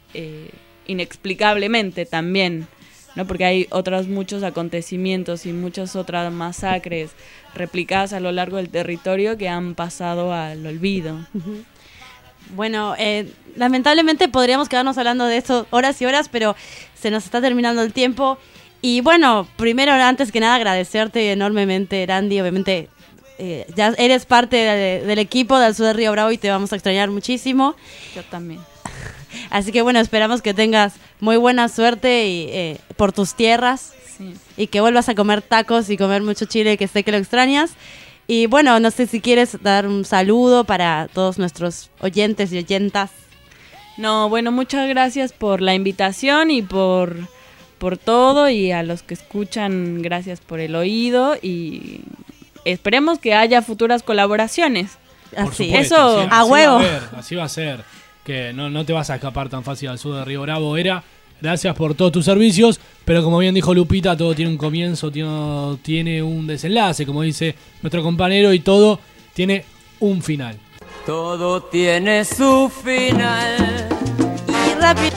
inexplicablemente también, ¿no? Porque hay otros muchos acontecimientos y muchas otras masacres replicadas a lo largo del territorio que han pasado al olvido. Uh-huh. Bueno, lamentablemente podríamos quedarnos hablando de esto horas y horas, pero se nos está terminando el tiempo. Y bueno, primero, antes que nada, agradecerte enormemente, Randy. Obviamente ya eres parte del equipo del Sur del Río Bravo y te vamos a extrañar muchísimo. Yo también. Así que bueno, esperamos que tengas muy buena suerte y, por tus tierras. Sí. Y que vuelvas a comer tacos y comer mucho chile, que sé que lo extrañas. Y bueno, no sé si quieres dar un saludo para todos nuestros oyentes y oyentas. No, bueno, muchas gracias por la invitación y por todo, y a los que escuchan, gracias por el oído, y esperemos que haya futuras colaboraciones. Así, supuesto, eso así, a huevo. Así va a ser, que no te vas a escapar tan fácil al Sur de Río Bravo. Gracias por todos tus servicios, pero como bien dijo Lupita, todo tiene un comienzo, tiene un desenlace, como dice nuestro compañero, y todo tiene un final. Todo tiene su final. Y rápido.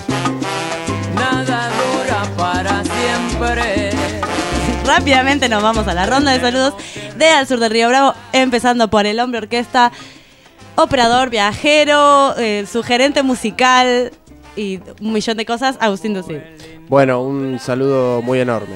Nada dura para siempre. Rápidamente nos vamos a la ronda de saludos de Al Sur del Río Bravo, empezando por el hombre orquesta, operador, viajero, su gerente musical y un millón de cosas, Agustín Ducil. Bueno, un saludo muy enorme,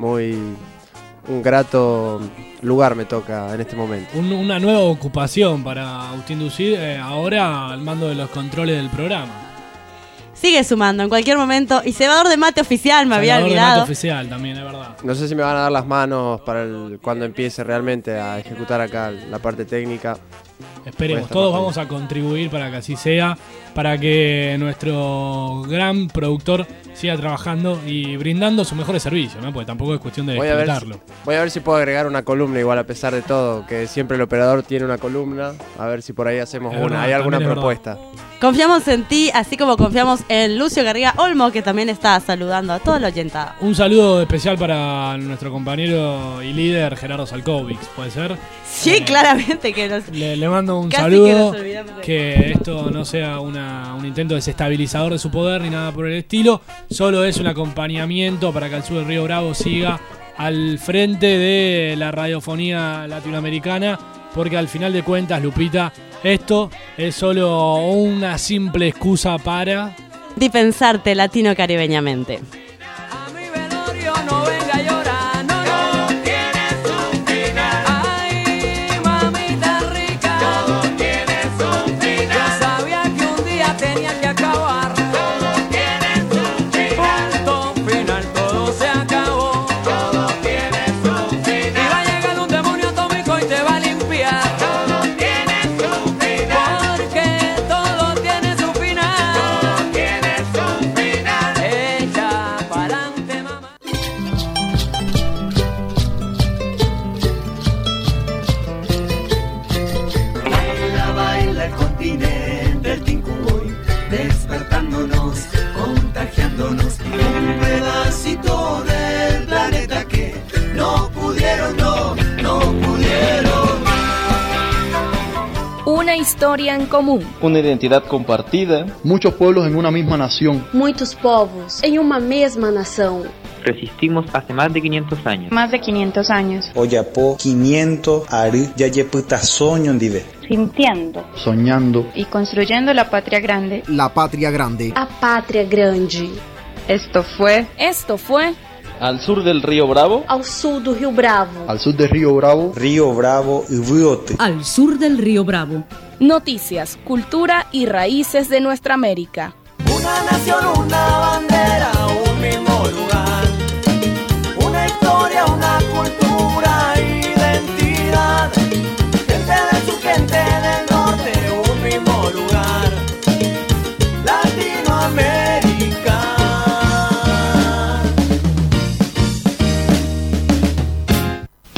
un grato lugar me toca en este momento. Una nueva ocupación para Agustín Ducil, ahora al mando de los controles del programa. Sigue sumando en cualquier momento. Y cebador de mate oficial, me había olvidado. De mate oficial también, es verdad. No sé si me van a dar las manos para cuando empiece realmente a ejecutar acá la parte técnica. Esperemos, todos vamos a contribuir para que así sea, para que nuestro gran productor siga trabajando y brindando sus mejores servicios, ¿no? Porque tampoco es cuestión de descontarlo. Voy a ver si puedo agregar una columna igual, a pesar de todo, que siempre el operador tiene una columna. A ver si por ahí hacemos ¿hay alguna propuesta? Confiamos en ti, así como confiamos en Lucio Garriga Olmo, que también está saludando a toda la oyentada. Un saludo especial para nuestro compañero y líder Gerardo Salkovic, ¿puede ser? Sí, claramente que nos... Le mando un saludo, que esto no sea un intento desestabilizador de su poder ni nada por el estilo, solo es un acompañamiento para que Al Sur del Río Bravo siga al frente de la radiofonía latinoamericana, porque al final de cuentas, Lupita, esto es solo una simple excusa para dipensarte latino-caribeñamente. A mi velorio no venga a llorar, no, todo tiene su final. Ay, mamita rica, todo tiene su final. Yo sabía que un día tenía que acabar. Todo tiene su final. Punto final, todo se acabó. Todo tiene su final. Y va a llegar un demonio atómico y te va a limpiar. Despertándonos, contagiándonos, un pedacito del planeta que no pudieron. Una historia en común. Una identidad compartida. Muchos pueblos en una misma nación. Muitos povos em uma mesma nação. resistimos hace más de 500 años. Más de 500 años. Oyapo 500 ari yayeputa soño ndive. Sintiendo. Soñando. Y construyendo la patria grande. La patria grande. A patria grande. Esto fue Al sur del río Bravo. Al sur del río Bravo. Al sur del río Bravo. Río Bravo y Riote. Al sur del río Bravo. Noticias, cultura y raíces de nuestra América. Una nación, una bandera.